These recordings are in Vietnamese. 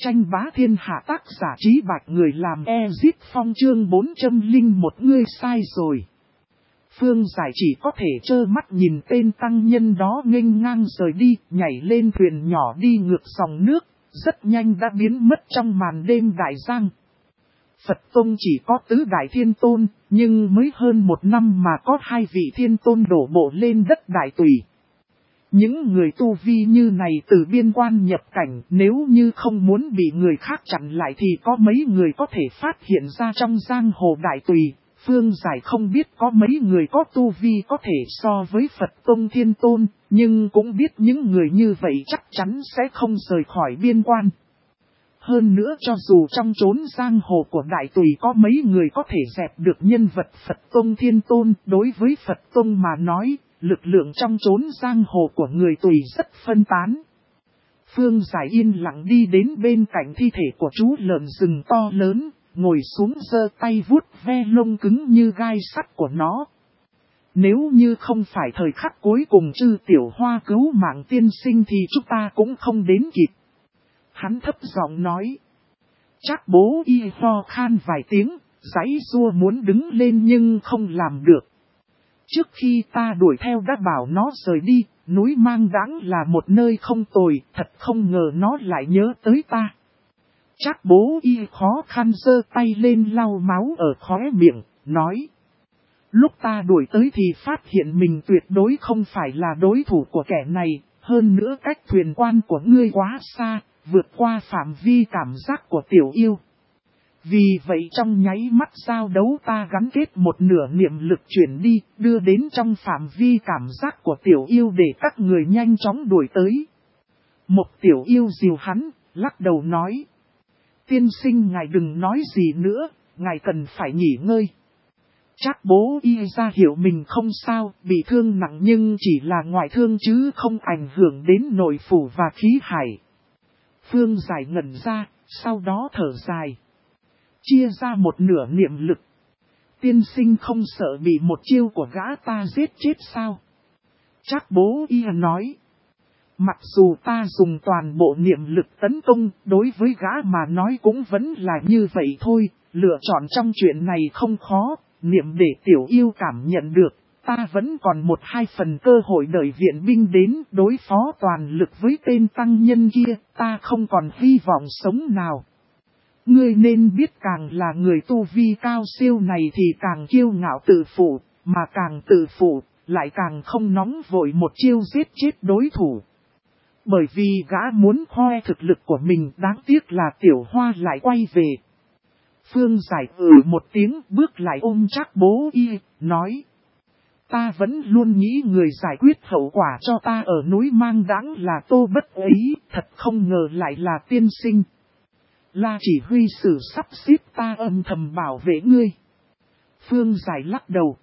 Tranh bá thiên hạ tác giả Trí Bạch người làm Ezip Phong chương 401 ngươi sai rồi. Phương Giải chỉ có thể trơ mắt nhìn tên tăng nhân đó nghênh ngang rời đi, nhảy lên thuyền nhỏ đi ngược dòng nước, rất nhanh đã biến mất trong màn đêm đại giang. Phật Tông chỉ có tứ đại thiên tôn, nhưng mới hơn một năm mà có hai vị thiên tôn đổ bộ lên đất Đại Tùy. Những người tu vi như này từ biên quan nhập cảnh, nếu như không muốn bị người khác chặn lại thì có mấy người có thể phát hiện ra trong giang hồ Đại Tùy. Phương Giải không biết có mấy người có tu vi có thể so với Phật Tông Thiên Tôn, nhưng cũng biết những người như vậy chắc chắn sẽ không rời khỏi biên quan. Hơn nữa cho dù trong chốn giang hồ của Đại Tùy có mấy người có thể dẹp được nhân vật Phật Tông Thiên Tôn, đối với Phật Tông mà nói, lực lượng trong chốn giang hồ của người Tùy rất phân tán. Phương Giải yên lặng đi đến bên cạnh thi thể của chú lợn rừng to lớn, ngồi xuống giơ tay vuốt ve lông cứng như gai sắt của nó. Nếu như không phải thời khắc cuối cùng Chư Tiểu Hoa cứu mạng tiên sinh thì chúng ta cũng không đến kịp. Hắn thấp giọng nói. Chắc bố y ho khan vài tiếng, giãy giụa muốn đứng lên nhưng không làm được. Trước khi ta đuổi theo đã bảo nó rời đi, núi Mang Đãng là một nơi không tồi, thật không ngờ nó lại nhớ tới ta. Chắc bố y khó khăn giơ tay lên lau máu ở khóe miệng, nói. Lúc ta đuổi tới thì phát hiện mình tuyệt đối không phải là đối thủ của kẻ này, hơn nữa cách thuyền quan của ngươi quá xa, vượt qua phạm vi cảm giác của tiểu yêu. Vì vậy trong nháy mắt giao đấu ta gắn kết một nửa niệm lực chuyển đi, đưa đến trong phạm vi cảm giác của tiểu yêu để các người nhanh chóng đuổi tới. Một tiểu yêu dìu hắn, lắc đầu nói. Tiên sinh ngài đừng nói gì nữa, ngài cần phải nghỉ ngơi. Chắc bố y ra hiểu mình không sao, bị thương nặng nhưng chỉ là ngoại thương chứ không ảnh hưởng đến nội phủ và khí hải. Phương Giải ngẩn ra, sau đó thở dài. Chia ra một nửa niệm lực. Tiên sinh không sợ bị một chiêu của gã ta giết chết sao? Chắc bố y nói. Mặc dù ta dùng toàn bộ niệm lực tấn công, đối với gã mà nói cũng vẫn là như vậy thôi, lựa chọn trong chuyện này không khó, niệm để tiểu yêu cảm nhận được, ta vẫn còn 1-2 phần cơ hội đợi viện binh đến đối phó toàn lực với tên tăng nhân kia, ta không còn hy vọng sống nào. Ngươi nên biết càng là người tu vi cao siêu này thì càng kiêu ngạo tự phụ, mà càng tự phụ, lại càng không nóng vội một chiêu giết chết đối thủ. Bởi vì gã muốn khoe thực lực của mình, đáng tiếc là Tiểu Hoa lại quay về. Phương Giải một tiếng bước lại ôm chắc bố y, nói. Ta vẫn luôn nghĩ người giải quyết hậu quả cho ta ở núi Mang Đãng là Tô Bất ấy, thật không ngờ lại là tiên sinh. La chỉ huy sử sắp xếp ta âm thầm bảo vệ ngươi. Phương Giải lắc đầu.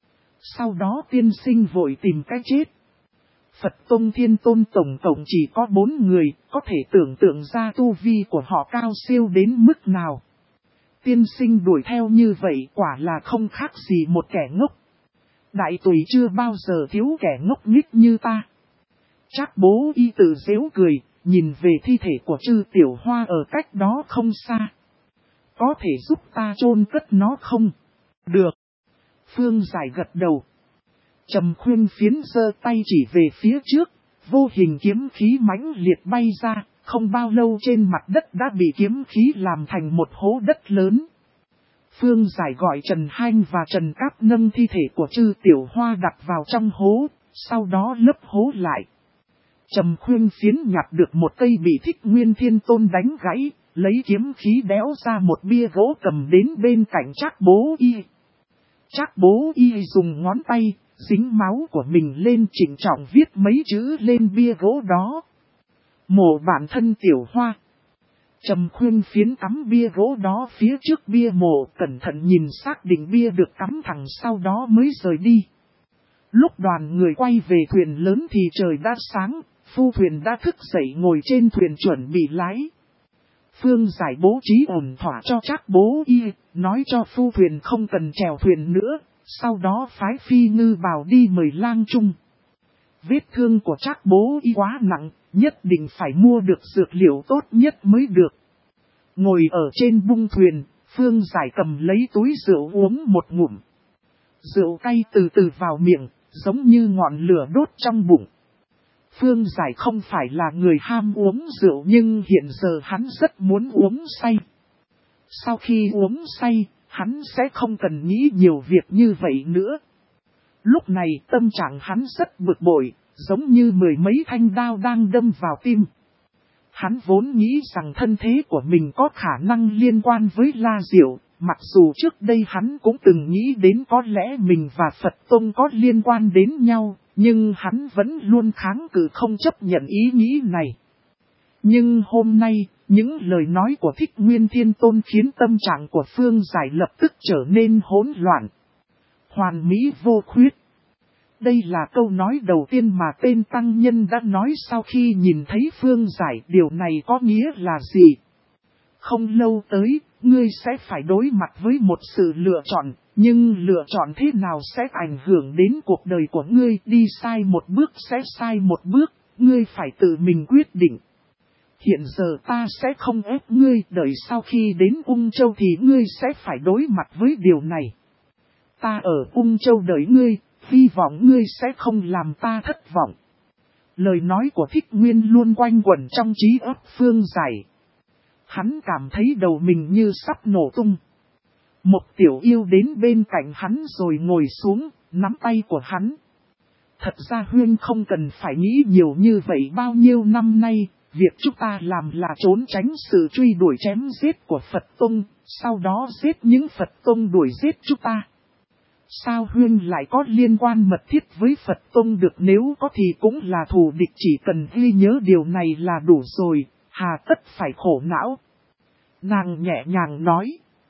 Sau đó tiên sinh vội tìm cái chết. Phật Tông Thiên Tôn tổng cộng chỉ có 4 người, có thể tưởng tượng ra tu vi của họ cao siêu đến mức nào. Tiên sinh đuổi theo như vậy quả là không khác gì một kẻ ngốc. Đại Tùy chưa bao giờ thiếu kẻ ngốc nghếch như ta. Chắc bố y tự giễu cười, nhìn về thi thể của Chư Tiểu Hoa ở cách đó không xa. Có thể giúp ta chôn cất nó không? Được. Phương Giải gật đầu. Trầm Khuyên Phiến giơ tay chỉ về phía trước, vô hình kiếm khí mãnh liệt bay ra, không bao lâu trên mặt đất đã bị kiếm khí làm thành một hố đất lớn. Phương Giải gọi Trần Hanh và Trần Cáp nâng thi thể của Chư Tiểu Hoa đặt vào trong hố, sau đó lấp hố lại. Trầm Khuyên Phiến nhặt được một cây bị Thích Nguyên Thiên Tôn đánh gãy, lấy kiếm khí đẽo ra một bia gỗ cầm đến bên cạnh Trác Bố Y. Trác Bố Y dùng ngón tay, dính máu của mình lên trịnh trọng viết mấy chữ lên bia gỗ đó. Mộ bản thân Tiểu Hoa. Trầm Khuyên Phiến cắm bia gỗ đó phía trước bia mộ, cẩn thận nhìn xác định bia được cắm thẳng sau đó mới rời đi. Lúc đoàn người quay về thuyền lớn thì trời đã sáng, phu thuyền đã thức dậy ngồi trên thuyền chuẩn bị lái. Phương Giải bố trí ổn thỏa cho Trác Bố Y, nói cho phu thuyền không cần chèo thuyền nữa, sau đó phái phi ngư bào đi mời lang trung. Vết thương của Trác Bố Y quá nặng, nhất định phải mua được dược liệu tốt nhất mới được. Ngồi ở trên bung thuyền, Phương Giải cầm lấy túi rượu uống một ngụm. Rượu cay từ từ vào miệng, giống như ngọn lửa đốt trong bụng. Phương Giải không phải là người ham uống rượu nhưng hiện giờ hắn rất muốn uống say. Sau khi uống say, hắn sẽ không cần nghĩ nhiều việc như vậy nữa. Lúc này tâm trạng hắn rất bực bội, giống như mười mấy thanh đao đang đâm vào tim. Hắn vốn nghĩ rằng thân thế của mình có khả năng liên quan với La Diệu, mặc dù trước đây hắn cũng từng nghĩ đến có lẽ mình và Phật Tông có liên quan đến nhau, nhưng hắn vẫn luôn kháng cự không chấp nhận ý nghĩ này. Nhưng hôm nay, những lời nói của Thích Nguyên Thiên Tôn khiến tâm trạng của Phương Giải lập tức trở nên hỗn loạn. Hoàn mỹ vô khuyết. Đây là câu nói đầu tiên mà tên tăng nhân đã nói sau khi nhìn thấy Phương Giải. Điều này có nghĩa là gì? Không lâu tới, ngươi sẽ phải đối mặt với một sự lựa chọn, nhưng lựa chọn thế nào sẽ ảnh hưởng đến cuộc đời của ngươi. Đi sai một bước sẽ sai một bước, ngươi phải tự mình quyết định. Hiện giờ ta sẽ không ép ngươi, đợi sau khi đến Ung Châu thì ngươi sẽ phải đối mặt với điều này. Ta ở Ung Châu đợi ngươi, hy vọng ngươi sẽ không làm ta thất vọng. Lời nói của Thích Nguyên luôn quanh quẩn trong trí óc Phương Giải. Hắn cảm thấy đầu mình như sắp nổ tung. Một tiểu yêu đến bên cạnh hắn rồi ngồi xuống, nắm tay của hắn. Thật ra Huyên không cần phải nghĩ nhiều như vậy bao nhiêu năm nay. Việc chúng ta làm là trốn tránh sự truy đuổi chém giết của Phật Tông, sau đó giết những Phật Tông đuổi giết chúng ta. Sao Huyên lại có liên quan mật thiết với Phật Tông được, nếu có thì cũng là thù địch, chỉ cần ghi nhớ điều này là đủ rồi, hà tất phải khổ não. Nàng nhẹ nhàng nói.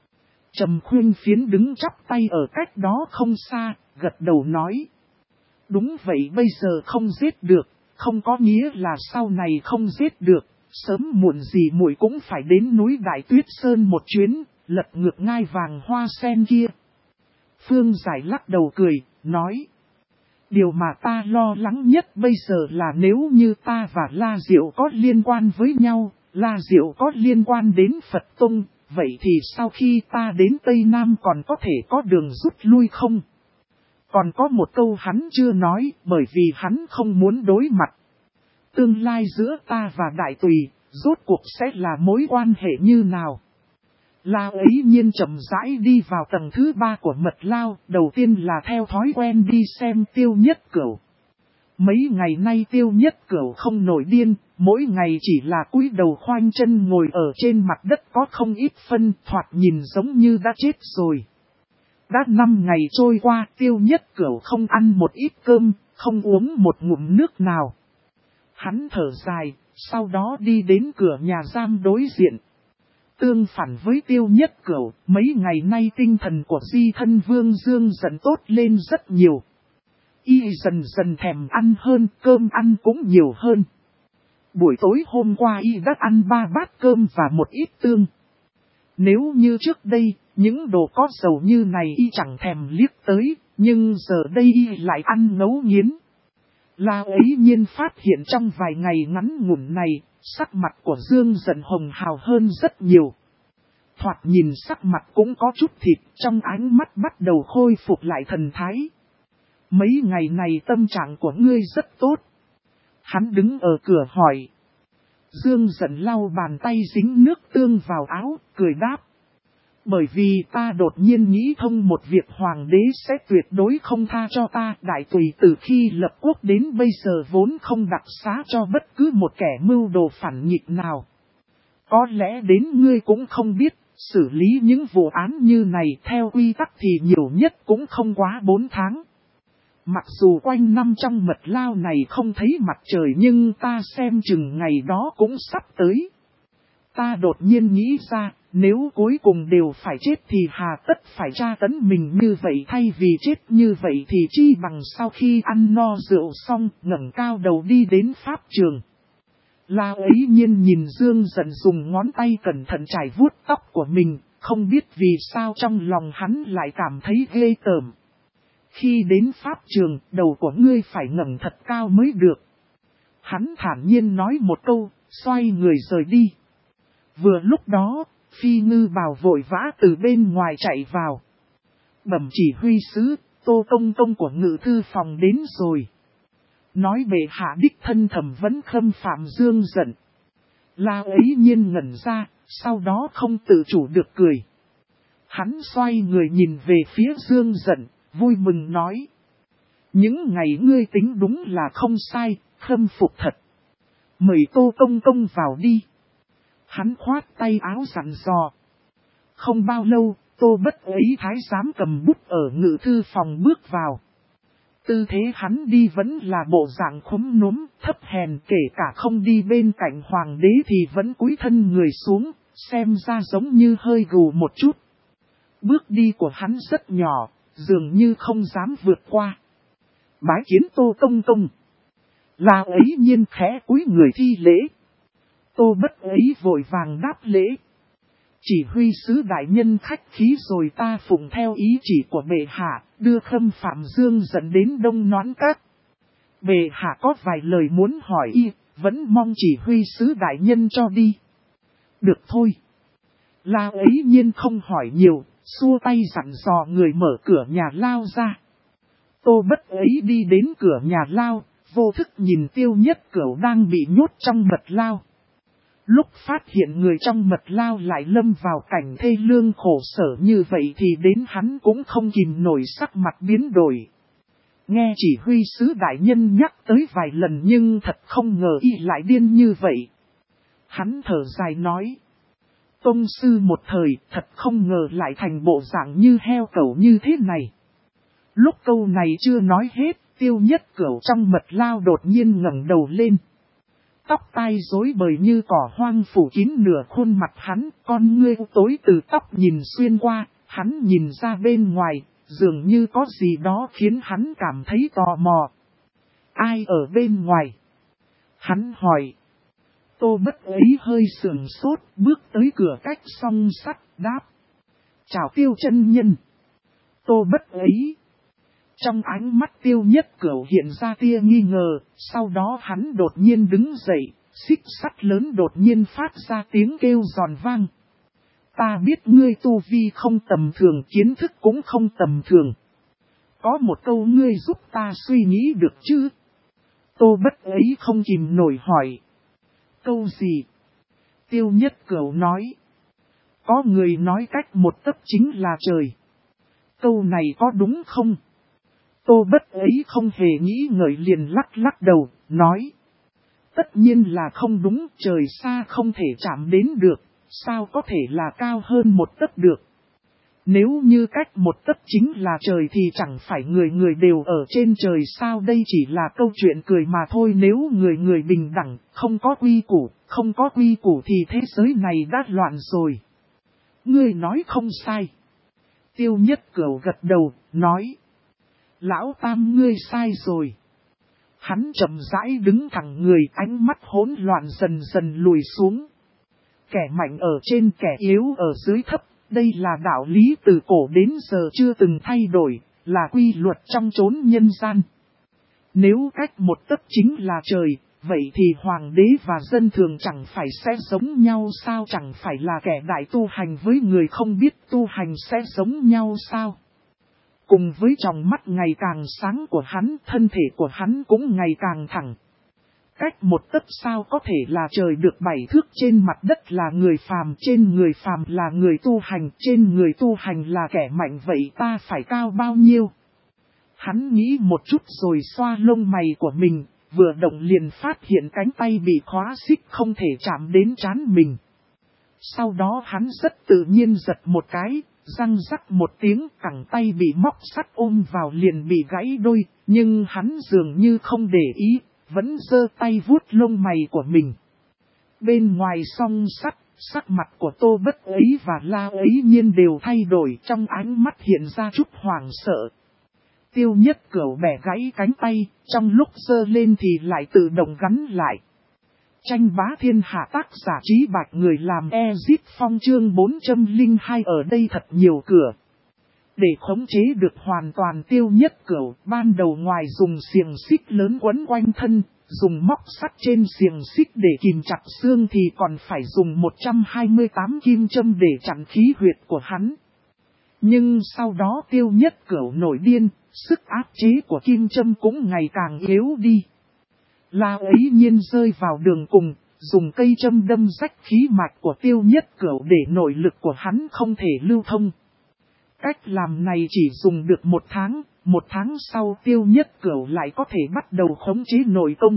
Trầm Khuyên Phiến đứng chắp tay ở cách đó không xa, gật đầu nói. Đúng vậy, bây giờ không giết được, không có nghĩa là sau này không giết được, sớm muộn gì muội cũng phải đến núi Đại Tuyết Sơn một chuyến, lật ngược ngai vàng hoa sen kia. Phương Giải lắc đầu cười, nói. Điều mà ta lo lắng nhất bây giờ là nếu như ta và La Diệu có liên quan với nhau, La Diệu có liên quan đến Phật Tông, vậy thì sau khi ta đến Tây Nam còn có thể có đường rút lui không? Còn có một câu hắn chưa nói, bởi vì hắn không muốn đối mặt. Tương lai giữa ta và Đại Tùy, rốt cuộc sẽ là mối quan hệ như nào? La ấy nhiên chậm rãi đi vào tầng thứ 3 của mật lao, đầu tiên là theo thói quen đi xem Tiêu Nhất Cửu. Mấy ngày nay Tiêu Nhất Cửu không nổi điên, mỗi ngày chỉ là cúi đầu khoanh chân ngồi ở trên mặt đất có không ít phân, thoạt nhìn giống như đã chết rồi. Đã 5 ngày trôi qua, Tiêu Nhất Cửu không ăn một ít cơm, không uống một ngụm nước nào. Hắn thở dài, sau đó đi đến cửa nhà giam đối diện. Tương phản với Tiêu Nhất Cửu, mấy ngày nay tinh thần của Di Thân Vương Dương dần tốt lên rất nhiều. Y dần dần thèm ăn hơn, cơm ăn cũng nhiều hơn. Buổi tối hôm qua Y đã ăn 3 bát cơm và một ít tương. Nếu như trước đây, những đồ có dầu như này Y chẳng thèm liếc tới, nhưng giờ đây Y lại ăn ngấu nghiến. La ấy nhiên phát hiện trong vài ngày ngắn ngủn này, sắc mặt của Dương dần hồng hào hơn rất nhiều. Thoạt nhìn sắc mặt cũng có chút thịt, trong ánh mắt bắt đầu khôi phục lại thần thái. Mấy ngày này tâm trạng của ngươi rất tốt. Hắn đứng ở cửa hỏi. Dương dần lau bàn tay dính nước tương vào áo, cười đáp. Bởi vì ta đột nhiên nghĩ thông một việc, hoàng đế sẽ tuyệt đối không tha cho ta. Đại Tùy từ khi lập quốc đến bây giờ vốn không đặc xá cho bất cứ một kẻ mưu đồ phản nghịch nào. Có lẽ đến ngươi cũng không biết, xử lý những vụ án như này theo quy tắc thì nhiều nhất cũng không quá 4 tháng. Mặc dù quanh năm trong mật lao này không thấy mặt trời nhưng ta xem chừng ngày đó cũng sắp tới. Ta đột nhiên nghĩ ra, nếu cuối cùng đều phải chết thì hà tất phải tra tấn mình như vậy, thay vì chết như vậy thì chi bằng sau khi ăn no rượu xong ngẩng cao đầu đi đến pháp trường. La ấy nhiên nhìn Dương dần dùng ngón tay cẩn thận chải vuốt tóc của mình, không biết vì sao trong lòng hắn lại cảm thấy ghê tởm. Khi đến pháp trường, đầu của ngươi phải ngẩng thật cao mới được. Hắn thản nhiên nói một câu, xoay người rời đi. Vừa lúc đó, Phi Ngư Bảo vội vã từ bên ngoài chạy vào. Bẩm chỉ huy sứ, Tô Công Công của ngự thư phòng đến rồi. Nói bệ hạ đích thân thẩm vấn Khâm Phạm Dương Dận. La ấy nhiên ngẩn ra, sau đó không tự chủ được cười. Hắn xoay người nhìn về phía Dương Dận, vui mừng nói. Những ngày ngươi tính đúng là không sai, khâm phục thật. Mời Tô Công Công vào đi. Hắn khoát tay áo dặn dò. Không bao lâu, Tô Bất ấy thái giám cầm bút ở ngự thư phòng bước vào. Tư thế hắn đi vẫn là bộ dạng khúm núm, thấp hèn, kể cả không đi bên cạnh hoàng đế thì vẫn cúi thân người xuống, xem ra giống như hơi gù một chút. Bước đi của hắn rất nhỏ, dường như không dám vượt qua. Bái kiến Tô Công Công. La ấy nhiên khẽ cúi người thi lễ. Tô Bất ấy vội vàng đáp lễ. Chỉ huy sứ đại nhân khách khí rồi, ta phụng theo ý chỉ của bệ hạ, đưa Khâm Phạm Dương dẫn đến Đông Noãn Các. Bệ hạ có vài lời muốn hỏi y, vẫn mong chỉ huy sứ đại nhân cho đi. Được thôi. La ấy nhiên không hỏi nhiều, xua tay dặn dò người mở cửa nhà lao ra. Tô Bất ấy đi đến cửa nhà lao, vô thức nhìn Tiêu Nhất Cửu đang bị nhốt trong mật lao. Lúc phát hiện người trong mật lao lại lâm vào cảnh thê lương khổ sở như vậy thì đến hắn cũng không kìm nổi sắc mặt biến đổi. Nghe chỉ huy sứ đại nhân nhắc tới vài lần nhưng thật không ngờ y lại điên như vậy. Hắn thở dài nói. Tông sư một thời thật không ngờ lại thành bộ dạng như heo cẩu như thế này. Lúc câu này chưa nói hết, Tiêu Nhất Cửu trong mật lao đột nhiên ngẩng đầu lên. Tóc tai rối bời như cỏ hoang phủ kín nửa khuôn mặt hắn, con ngươi tối từ tóc nhìn xuyên qua, hắn nhìn ra bên ngoài, dường như có gì đó khiến hắn cảm thấy tò mò. Ai ở bên ngoài? Hắn hỏi. Tô Bất ấy hơi sườn sốt, bước tới cửa cách song sắt, đáp. Chào Tiêu chân nhân. Tô Bất ấy. Trong ánh mắt Tiêu Nhất Cửu hiện ra tia nghi ngờ, sau đó hắn đột nhiên đứng dậy, xích sắt lớn đột nhiên phát ra tiếng kêu giòn vang. Ta biết ngươi tu vi không tầm thường, kiến thức cũng không tầm thường. Có một câu ngươi giúp ta suy nghĩ được chứ? Tô Bất ấy không kìm nổi hỏi. Câu gì? Tiêu Nhất Cửu nói. Có người nói cách một tấc chính là trời. Câu này có đúng không? Tô Bất ấy không hề nghĩ ngợi liền lắc lắc đầu, nói. Tất nhiên là không đúng, trời xa không thể chạm đến được, sao có thể là cao hơn một tấc được. Nếu như cách một tấc chính là trời thì chẳng phải người người đều ở trên trời sao, đây chỉ là câu chuyện cười mà thôi. Nếu người người bình đẳng, không có quy củ thì thế giới này đã loạn rồi. Ngươi nói không sai. Tiêu Nhất Cửu gật đầu, nói. Lão Tam ngươi sai rồi. Hắn chậm rãi đứng thẳng người, ánh mắt hỗn loạn dần dần lùi xuống. Kẻ mạnh ở trên, kẻ yếu ở dưới thấp, đây là đạo lý từ cổ đến giờ chưa từng thay đổi, là quy luật trong chốn nhân gian. Nếu cách một tấc chính là trời, vậy thì hoàng đế và dân thường chẳng phải sẽ giống nhau sao, chẳng phải là kẻ đại tu hành với người không biết tu hành sẽ giống nhau sao? Cùng với tròng mắt ngày càng sáng của hắn, thân thể của hắn cũng ngày càng thẳng. Cách một tấc sao có thể là trời được 7 thước, trên mặt đất là người phàm, trên người phàm là người tu hành, trên người tu hành là kẻ mạnh, vậy ta phải cao bao nhiêu? Hắn nghĩ một chút rồi xoa lông mày của mình, vừa động liền phát hiện cánh tay bị khóa xích không thể chạm đến trán mình. Sau đó hắn rất tự nhiên giật một cái, răng rắc một tiếng, cẳng tay bị móc sắt ôm vào liền bị gãy đôi, nhưng hắn dường như không để ý, vẫn giơ tay vuốt lông mày của mình. Bên ngoài song sắt, sắc mặt của Tô Bất ấy và La ấy nhiên đều thay đổi, trong ánh mắt hiện ra chút hoảng sợ. Tiêu Nhất Cửu bẻ gãy cánh tay, trong lúc giơ lên thì lại tự động gắn lại. Tranh bá thiên hạ, tác giả Trí Bạch, người làm Ezit Phong, chương 402. Ở đây thật nhiều cửa. Để khống chế được hoàn toàn Tiêu Nhất Cửu, ban đầu ngoài dùng xiềng xích lớn quấn quanh thân, dùng móc sắt trên xiềng xích để kìm chặt xương thì còn phải dùng 128 kim châm để chặn khí huyệt của hắn. Nhưng sau đó Tiêu Nhất Cửu nổi điên, sức áp chế của kim châm cũng ngày càng yếu đi. La Ấy Nhiên rơi vào đường cùng, dùng cây châm đâm rách khí mạch của Tiêu Nhất Cửu để nội lực của hắn không thể lưu thông. Cách làm này chỉ dùng được 1 tháng sau Tiêu Nhất Cửu lại có thể bắt đầu khống chế nội công.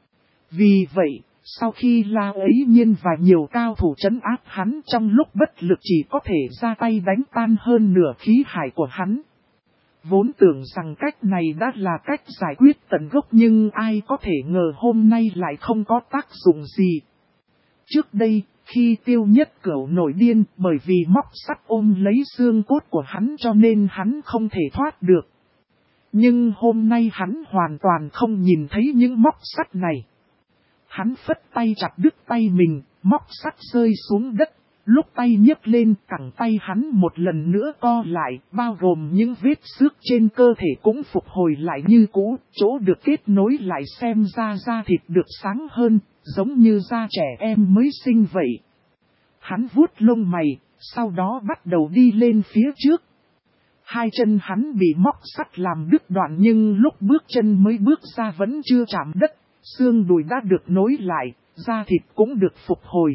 Vì vậy, sau khi La Ấy Nhiên và nhiều cao thủ trấn áp hắn trong lúc bất lực chỉ có thể ra tay đánh tan hơn nửa khí hải của hắn. Vốn tưởng rằng cách này đã là cách giải quyết tận gốc nhưng ai có thể ngờ hôm nay lại không có tác dụng gì. Trước đây, khi Tiêu Nhất Cửu nổi điên bởi vì móc sắt ôm lấy xương cốt của hắn cho nên hắn không thể thoát được. Nhưng hôm nay hắn hoàn toàn không nhìn thấy những móc sắt này. Hắn phất tay chặt đứt tay mình, móc sắt rơi xuống đất. Lúc tay nhấc lên cẳng tay hắn một lần nữa co lại, bao gồm những vết xước trên cơ thể cũng phục hồi lại như cũ, chỗ được kết nối lại xem ra da thịt được sáng hơn, giống như da trẻ em mới sinh vậy. Hắn vuốt lông mày, sau đó bắt đầu đi lên phía trước. Hai chân hắn bị móc sắt làm đứt đoạn nhưng lúc bước chân mới bước ra vẫn chưa chạm đất, xương đùi đã được nối lại, da thịt cũng được phục hồi.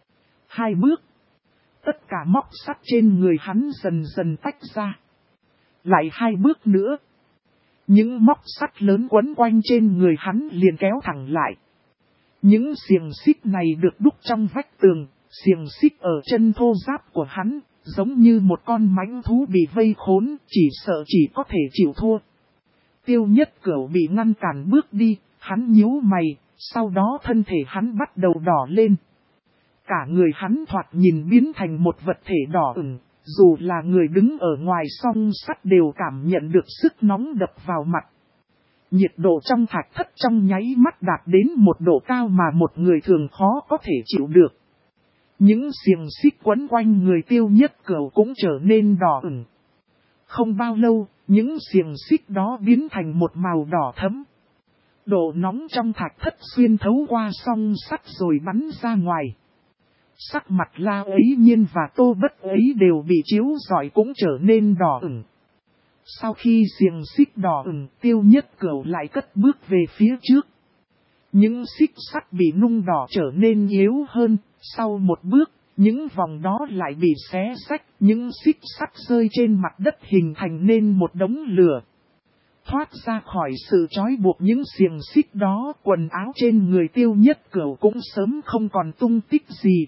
2 bước. Tất cả móc sắt trên người hắn dần dần tách ra. Lại 2 bước nữa. Những móc sắt lớn quấn quanh trên người hắn liền kéo thẳng lại. Những xiềng xích này được đúc trong vách tường, xiềng xích ở chân thô ráp của hắn, giống như một con mãnh thú bị vây khốn, chỉ sợ chỉ có thể chịu thua. Tiêu Nhất Cửu bị ngăn cản bước đi, hắn nhíu mày, sau đó thân thể hắn bắt đầu đỏ lên. Cả người hắn thoạt nhìn biến thành một vật thể đỏ ửng, dù là người đứng ở ngoài song sắt đều cảm nhận được sức nóng đập vào mặt. Nhiệt độ trong thạch thất trong nháy mắt đạt đến một độ cao mà một người thường khó có thể chịu được. Những xiềng xích quấn quanh người Tiêu Nhất Cửu cũng trở nên đỏ ửng. Không bao lâu, những xiềng xích đó biến thành một màu đỏ thẫm. Độ nóng trong thạch thất xuyên thấu qua song sắt rồi bắn ra ngoài. Sắc mặt La Ấy Nhiên và Tô Bất ấy đều bị chiếu rọi cũng trở nên đỏ ửng. Sau khi xiềng xích đỏ ửng, Tiêu Nhất Cửu lại cất bước về phía trước. Những xích sắt bị nung đỏ trở nên yếu hơn, sau một bước, những vòng đó lại bị xé xách, những xích sắt rơi trên mặt đất hình thành nên một đống lửa. Thoát ra khỏi sự trói buộc những xiềng xích đó, quần áo trên người Tiêu Nhất Cửu cũng sớm không còn tung tích gì.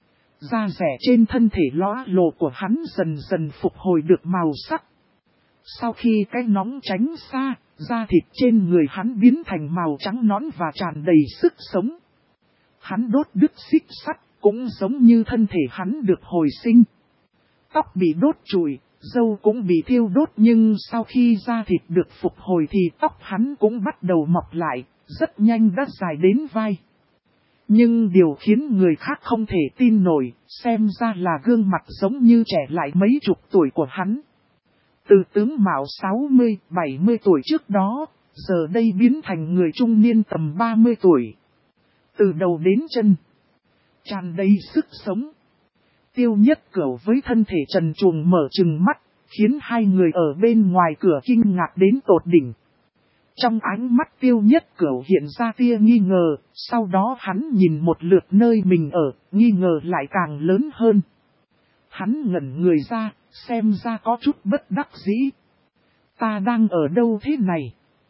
Da rẻ trên thân thể lõa lồ của hắn dần dần phục hồi được màu sắc. Sau khi cái nóng tránh xa, da thịt trên người hắn biến thành màu trắng nõn và tràn đầy sức sống. Hắn đốt đứt xích sắt, cũng giống như thân thể hắn được hồi sinh. Tóc bị đốt trụi, râu cũng bị thiêu đốt nhưng sau khi da thịt được phục hồi thì tóc hắn cũng bắt đầu mọc lại, rất nhanh đã dài đến vai. Nhưng điều khiến người khác không thể tin nổi, xem ra là gương mặt giống như trẻ lại mấy chục tuổi của hắn. Từ tướng mạo 60-70 tuổi trước đó, giờ đây biến thành người trung niên tầm 30 tuổi. Từ đầu đến chân, tràn đầy sức sống. Tiêu Nhất Cửu với thân thể trần truồng mở trừng mắt, khiến hai người ở bên ngoài cửa kinh ngạc đến tột đỉnh. Trong ánh mắt Tiêu Nhất Cửu hiện ra tia nghi ngờ, sau đó hắn nhìn một lượt nơi mình ở, nghi ngờ lại càng lớn hơn. Hắn ngẩn người ra, xem ra có chút bất đắc dĩ. Ta đang ở đâu thế này?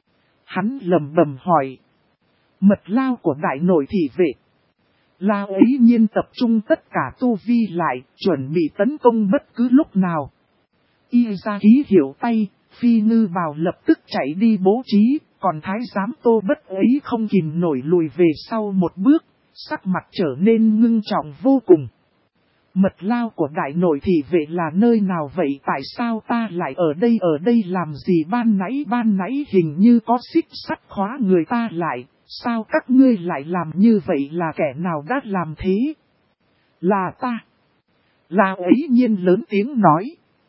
Hắn lẩm bẩm hỏi. Mật lao của đại nội thị vệ. La Ấy Nhiên tập trung tất cả tu vi lại, chuẩn bị tấn công bất cứ lúc nào. Y ra ký hiệu tay, Phi Ngư Bào lập tức chạy đi bố trí, còn thái giám Tô Bất ấy không kìm nổi lùi về sau một bước, sắc mặt trở nên ngưng trọng vô cùng. Mật lao của đại nội thị vệ là nơi nào vậy? Tại sao ta lại ở đây làm gì? Ban nãy hình như có xích sắt khóa người ta lại, sao các ngươi lại làm như vậy? Là kẻ nào đã làm thế? Là ta. La Ấy Nhiên lớn tiếng nói.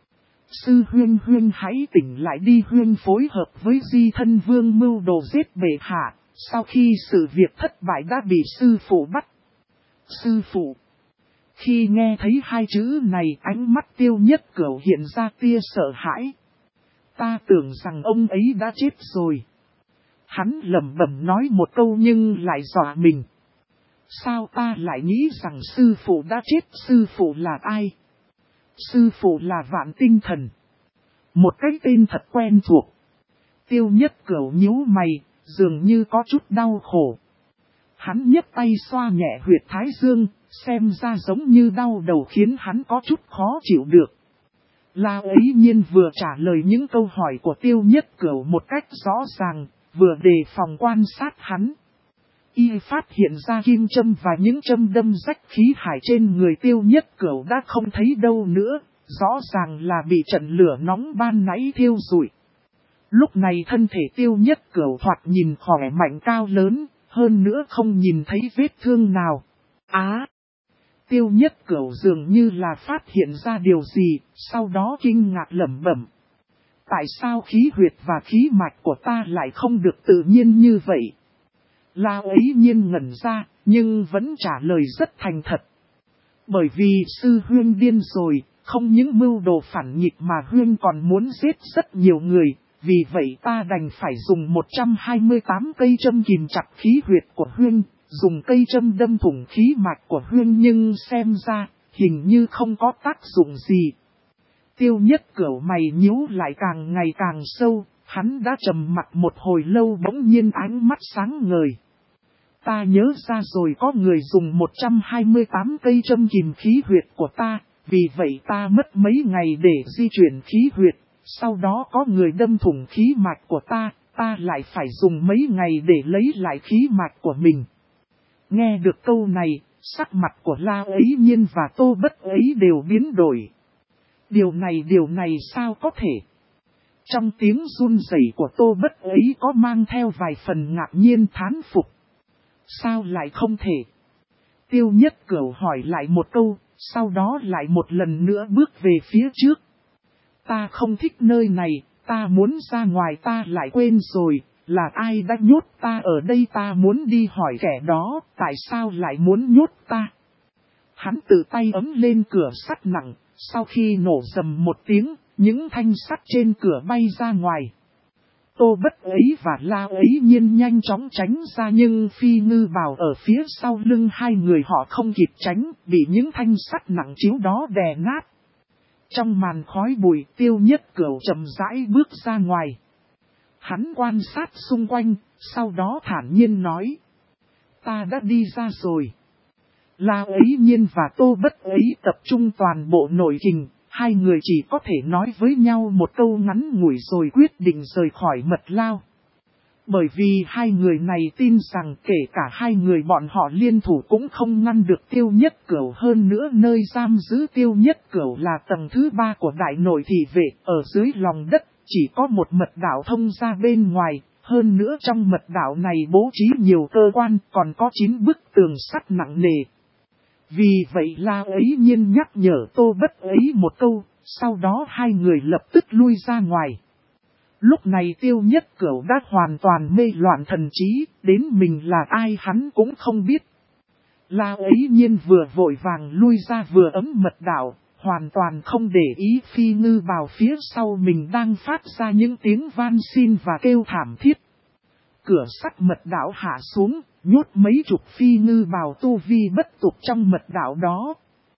Sư Huyên hãy tỉnh lại đi. Huyên phối hợp với Di Thân Vương mưu đồ giết bệ hạ, Sau khi sự việc thất bại đã bị sư phụ bắt. Sư phụ. Khi nghe thấy hai chữ này, ánh mắt Tiêu Nhất Cửu hiện ra tia sợ hãi. Ta tưởng rằng ông ấy đã chết rồi. Hắn lẩm bẩm nói một câu nhưng lại dọa mình. Sao ta lại nghĩ rằng sư phụ đã chết? Sư phụ là ai? Sư phụ là Vạn Tinh Thần. Một cái tên thật quen thuộc. Tiêu Nhất Cửu nhíu mày, dường như có chút đau khổ. Hắn nhấc tay xoa nhẹ huyệt thái dương, xem ra giống như đau đầu khiến hắn có chút khó chịu được. La Ấy Nhiên vừa trả lời những câu hỏi của Tiêu Nhất Cửu một cách rõ ràng, vừa đề phòng quan sát hắn. Y phát hiện ra kim châm và những châm đâm rách khí hải trên người Tiêu Nhất Cửu đã không thấy đâu nữa, rõ ràng là bị trận lửa nóng ban nãy thiêu rụi. Lúc này thân thể Tiêu Nhất Cửu thoạt nhìn khỏe mạnh cao lớn, hơn nữa không nhìn thấy vết thương nào. Tiêu Nhất Cửu dường như là phát hiện ra điều gì, sau đó kinh ngạc lẩm bẩm. Tại sao khí huyệt và khí mạch của ta lại không được tự nhiên như vậy? La Ấy Nhiên ngẩn ra, nhưng vẫn trả lời rất thành thật. Bởi vì sư huynh điên rồi, không những mưu đồ phản nghịch mà huynh còn muốn giết rất nhiều người, vì vậy ta đành phải dùng 128 cây châm kìm chặt khí huyệt của huynh, dùng cây châm đâm thủng khí mạch của huynh nhưng xem ra, hình như không có tác dụng gì. Tiêu Nhất Cửu mày nhíu lại càng ngày càng sâu, hắn đã trầm mặc một hồi lâu bỗng nhiên ánh mắt sáng ngời. Ta nhớ ra rồi, có người dùng 128 cây châm kìm khí huyệt của ta, vì vậy ta mất mấy ngày để di chuyển khí huyệt, sau đó có người đâm thủng khí mạch của ta lại phải dùng mấy ngày để lấy lại khí mạch của mình. Nghe được câu này, sắc mặt của La Ấy Nhiên và Tô Bất ấy đều biến đổi. Điều này sao có thể? Trong tiếng run rẩy của Tô Bất ấy có mang theo vài phần ngạc nhiên thán phục. Sao lại không thể? Tiêu Nhất Cửu hỏi lại một câu, sau đó lại một lần nữa bước về phía trước. Ta không thích nơi này, ta muốn ra ngoài, ta lại quên rồi, là ai đã nhốt ta ở đây? Ta muốn đi hỏi kẻ đó, tại sao lại muốn nhốt ta? Hắn tự tay ấm lên cửa sắt nặng, sau khi nổ rầm một tiếng, những thanh sắt trên cửa bay ra ngoài. Tô Bất ấy và La Ấy Nhiên nhanh chóng tránh ra, nhưng Phi Ngư Bào ở phía sau lưng hai người họ không kịp tránh, bị những thanh sắt nặng chiếu đó đè nát. Trong màn khói bụi, Tiêu Nhất Cửu chậm rãi bước ra ngoài. Hắn quan sát xung quanh, sau đó thản nhiên nói. Ta đã đi ra rồi. La Ấy Nhiên và Tô Bất ấy tập trung toàn bộ nội kình, hai người chỉ có thể nói với nhau một câu ngắn ngủi rồi quyết định rời khỏi mật lao. Bởi vì hai người này tin rằng kể cả hai người bọn họ liên thủ cũng không ngăn được Tiêu Nhất Cửu, hơn nữa nơi giam giữ Tiêu Nhất Cửu là tầng thứ 3 của đại nội thị vệ, ở dưới lòng đất, chỉ có một mật đạo thông ra bên ngoài, hơn nữa trong mật đạo này bố trí nhiều cơ quan, còn có 9 bức tường sắt nặng nề. Vì vậy La Ấy Nhiên nhắc nhở Tô Bất ấy một câu, sau đó hai người lập tức lui ra ngoài. Lúc này Tiêu Nhất Cửu đã hoàn toàn mê loạn thần trí, đến mình là ai hắn cũng không biết. La Ấy Nhiên vừa vội vàng lui ra vừa ấm mật đạo, hoàn toàn không để ý Phi Ngư Bào phía sau mình đang phát ra những tiếng van xin và kêu thảm thiết. Cửa sắt mật đạo hạ xuống, nhốt mấy chục Phi Ngư Bào tu vi bất tục trong mật đạo đó.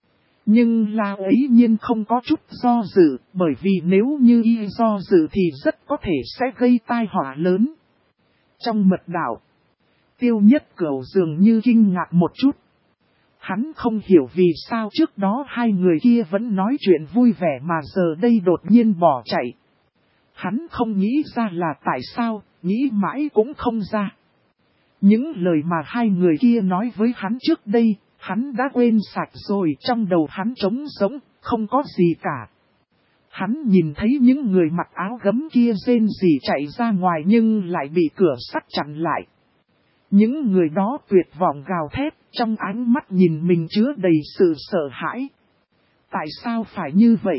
Nhưng La Ấy Nhiên không có chút do dự, bởi vì nếu như y do dự thì rất có thể sẽ gây tai họa lớn. Trong mật đạo, Tiêu Nhất Cửu dường như kinh ngạc một chút. Hắn không hiểu vì sao trước đó hai người kia vẫn nói chuyện vui vẻ mà giờ đây đột nhiên bỏ chạy. Hắn không nghĩ ra là tại sao, nghĩ mãi cũng không ra. Những lời mà hai người kia nói với hắn trước đây, hắn đã quên sạch rồi, trong đầu hắn trống rỗng, không có gì cả. Hắn nhìn thấy những người mặc áo gấm kia rên rỉ chạy ra ngoài nhưng lại bị cửa sắt chặn lại. Những người đó tuyệt vọng gào thét, trong ánh mắt nhìn mình chứa đầy sự sợ hãi. Tại sao phải như vậy?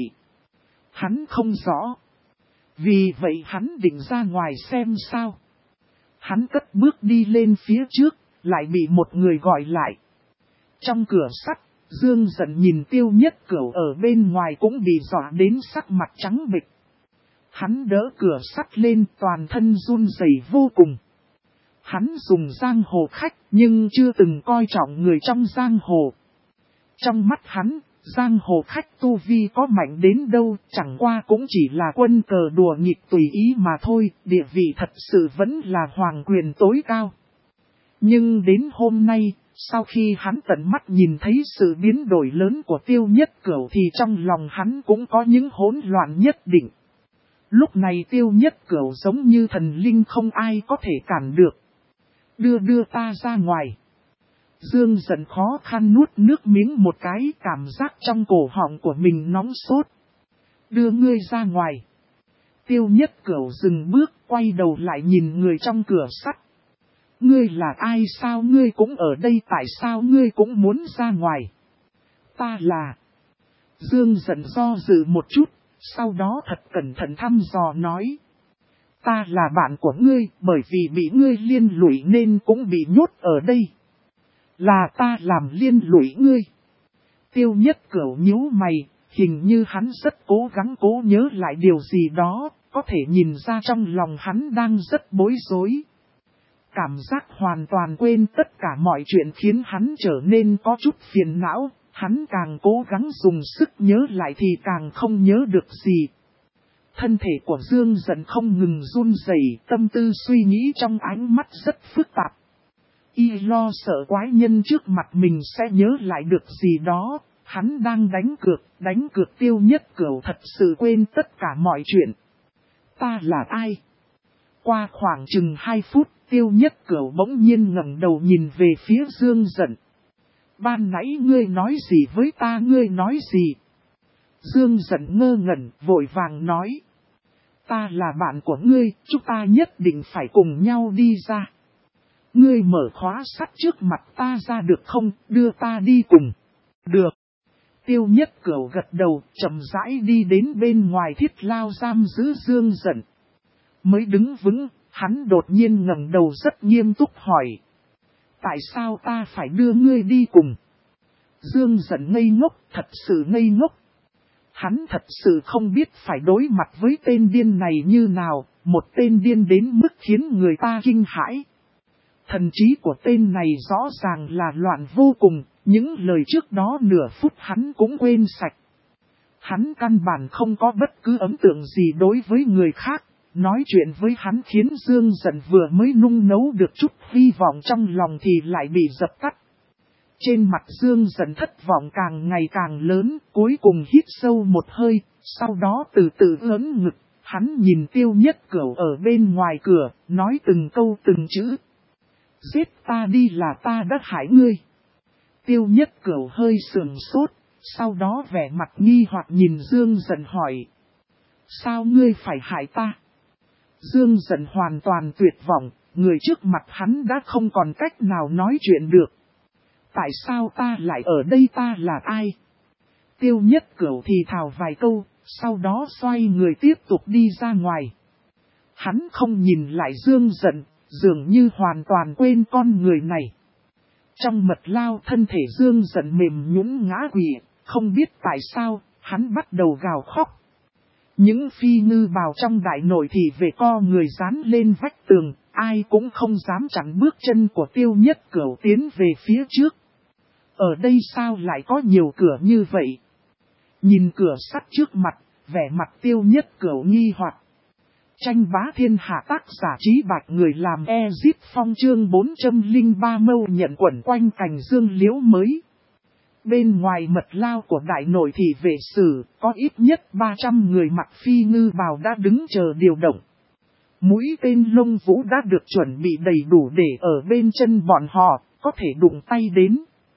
Hắn không rõ. Vì vậy hắn định ra ngoài xem sao. Hắn cất bước đi lên phía trước, lại bị một người gọi lại. Trong cửa sắt, Dương Dận nhìn Tiêu Nhất Cửu ở bên ngoài cũng bị dọa đến sắc mặt trắng bệch. Hắn đỡ cửa sắt lên, toàn thân run rẩy vô cùng. Hắn dùng giang hồ khách nhưng chưa từng coi trọng người trong giang hồ. Trong mắt hắn, giang hồ khách tu vi có mạnh đến đâu, chẳng qua cũng chỉ là quân cờ đùa nghịch tùy ý mà thôi, địa vị thật sự vẫn là hoàng quyền tối cao. Nhưng đến hôm nay, sau khi hắn tận mắt nhìn thấy sự biến đổi lớn của Tiêu Nhất Cửu thì trong lòng hắn cũng có những hỗn loạn nhất định. Lúc này Tiêu Nhất Cửu giống như thần linh không ai có thể cản được. Đưa ta ra ngoài. Dương Dận khó khăn nuốt nước miếng một cái, cảm giác trong cổ họng của mình nóng sốt. Đưa ngươi ra ngoài. Tiêu Nhất Cửu dừng bước, quay đầu lại nhìn người trong cửa sắt. Ngươi là ai, sao ngươi cũng ở đây, tại sao ngươi cũng muốn ra ngoài? Ta là... Dương Dận do dự một chút, sau đó thật cẩn thận thăm dò nói. Ta là bạn của ngươi, bởi vì bị ngươi liên lụy nên cũng bị nhốt ở đây. Là ta làm liên lụy ngươi. Tiêu Nhất Cửu nhíu mày, hình như hắn rất cố gắng cố nhớ lại điều gì đó, có thể nhìn ra trong lòng hắn đang rất bối rối. Cảm giác hoàn toàn quên tất cả mọi chuyện khiến hắn trở nên có chút phiền não, hắn càng cố gắng dùng sức nhớ lại thì càng không nhớ được gì. Thân thể của Dương Dận không ngừng run rẩy, tâm tư suy nghĩ trong ánh mắt rất phức tạp. Y lo sợ quái nhân trước mặt mình sẽ nhớ lại được gì đó, hắn đang đánh cược Tiêu Nhất Cửu thật sự quên tất cả mọi chuyện. Ta là ai? Qua khoảng chừng 2 phút, Tiêu Nhất Cửu bỗng nhiên ngẩng đầu nhìn về phía Dương Dận. Ban nãy ngươi nói gì với ta, ngươi nói gì? Dương Dận ngơ ngẩn, vội vàng nói. Ta là bạn của ngươi, chúng ta nhất định phải cùng nhau đi ra. Ngươi mở khóa sắt trước mặt ta ra được không, đưa ta đi cùng. Được. Tiêu Nhất Cửu gật đầu, chậm rãi đi đến bên ngoài thiết lao giam giữ Dương Dận. Mới đứng vững, hắn đột nhiên ngẩng đầu rất nghiêm túc hỏi. Tại sao ta phải đưa ngươi đi cùng? Dương Dận ngây ngốc, thật sự ngây ngốc. Hắn thật sự không biết phải đối mặt với tên điên này như nào, một tên điên đến mức khiến người ta kinh hãi. Thần trí của tên này rõ ràng là loạn vô cùng, những lời trước đó nửa phút hắn cũng quên sạch. Hắn căn bản không có bất cứ ấn tượng gì đối với người khác, nói chuyện với hắn khiến Dương Dận vừa mới nung nấu được chút hy vọng trong lòng thì lại bị dập tắt. Trên mặt Dương Dận thất vọng càng ngày càng lớn, cuối cùng hít sâu một hơi, sau đó từ từ ớn ngực, hắn nhìn Tiêu Nhất Cửu ở bên ngoài cửa, nói từng câu từng chữ. Giết ta đi, là ta đã hại ngươi. Tiêu Nhất Cửu hơi sườn sốt, sau đó vẻ mặt nghi hoặc nhìn Dương Dận hỏi. Sao ngươi phải hại ta? Dương Dận hoàn toàn tuyệt vọng, người trước mặt hắn đã không còn cách nào nói chuyện được. Tại sao ta lại ở đây, ta là ai? Tiêu Nhất Cửu thì thào vài câu, sau đó xoay người tiếp tục đi ra ngoài. Hắn không nhìn lại Dương Dận, dường như hoàn toàn quên con người này. Trong mật lao thân thể Dương Dận mềm nhũn ngã quỵ, không biết tại sao, hắn bắt đầu gào khóc. Những phi ngư bào trong đại nội thì về co người dán lên vách tường, ai cũng không dám chặn bước chân của Tiêu Nhất Cửu tiến về phía trước. Ở đây sao lại có nhiều cửa như vậy? Nhìn cửa sắt trước mặt, vẻ mặt Tiêu Nhất Cửu nghi hoặc. Tranh bá thiên hạ, tác giả Trí Bạch, người làm Ezip Phong, chương 403 mâu nhận quẩn quanh cành dương liễu mới. Bên ngoài mật lao của đại nội thị vệ sử, có ít nhất 300 người mặc phi ngư bào đã đứng chờ điều động. Mũi tên lông vũ đã được chuẩn bị đầy đủ để ở bên chân bọn họ, có thể đụng tay đến.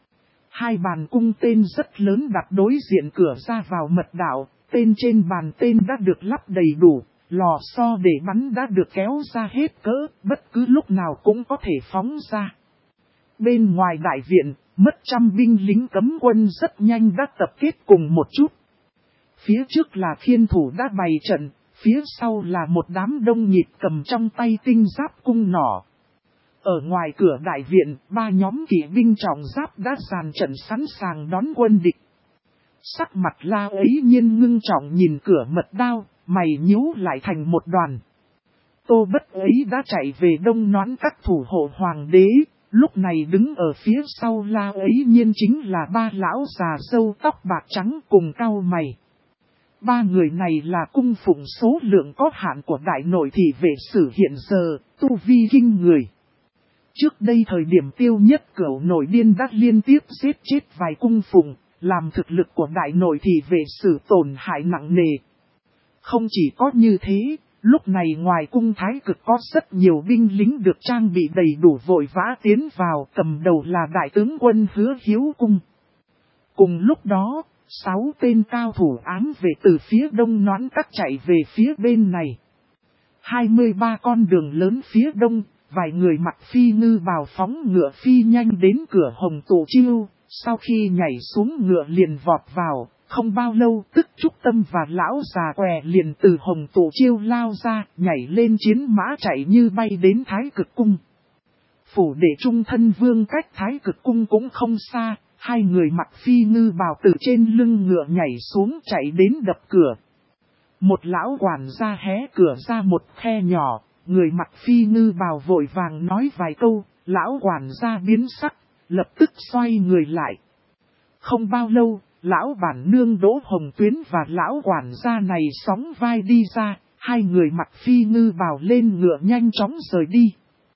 2 bàn cung tên rất lớn đặt đối diện cửa ra vào mật đạo, tên trên bàn tên đã được lắp đầy đủ, lò xo để bắn đã được kéo ra hết cỡ, bất cứ lúc nào cũng có thể phóng ra. Bên ngoài đại viện, mất trăm binh lính cấm quân rất nhanh đã tập kết cùng một chút. Phía trước là thiên thủ đã bày trận, phía sau là một đám đông nhịp cầm trong tay tinh giáp cung nỏ, Ở ngoài cửa đại viện, 3 nhóm kỵ binh trọng giáp đã dàn trận sẵn sàng đón quân địch. Sắc mặt La Ấy Nhiên ngưng trọng nhìn cửa mật đao, mày nhíu lại thành một đoàn. Tô Bất ấy đã chạy về đông nón các thủ hộ hoàng đế, lúc này đứng ở phía sau La Ấy Nhiên chính là 3 lão già râu tóc bạc trắng cùng cau mày. 3 người này là cung phụng số lượng có hạn của đại nội thị vệ sử hiện giờ, tu vi kinh người. Trước đây thời điểm Tiêu Nhất Cửu nổi điên đã liên tiếp giết chết vài cung phụng, làm thực lực của đại nội thị vệ sử tổn hại nặng nề. Không chỉ có như thế, lúc này ngoài cung thái cực có rất nhiều binh lính được trang bị đầy đủ vội vã tiến vào, cầm đầu là đại tướng quân Hứa Hiếu Cung. Cùng lúc đó, 6 tên cao thủ ám về từ phía đông nón các chạy về phía bên này. 23 con đường lớn phía đông, vài người mặc phi ngư bào phóng ngựa phi nhanh đến cửa Hồng Tổ Chiêu, sau khi nhảy xuống ngựa liền vọt vào, không bao lâu tức Trúc Tâm và lão già què liền từ Hồng Tổ Chiêu lao ra, nhảy lên chiến mã chạy như bay đến Thái Cực Cung. Phủ đệ trung thân vương cách Thái Cực Cung cũng không xa, 2 người mặc phi ngư bào từ trên lưng ngựa nhảy xuống chạy đến đập cửa. Một lão quản gia hé cửa ra một khe nhỏ, người mặc phi ngư bào vội vàng nói vài câu, lão quản gia biến sắc, lập tức xoay người lại. Không bao lâu, lão bản nương Đỗ Hồng Tuyến và lão quản gia này sóng vai đi ra, 2 người mặc phi ngư bào lên ngựa nhanh chóng rời đi.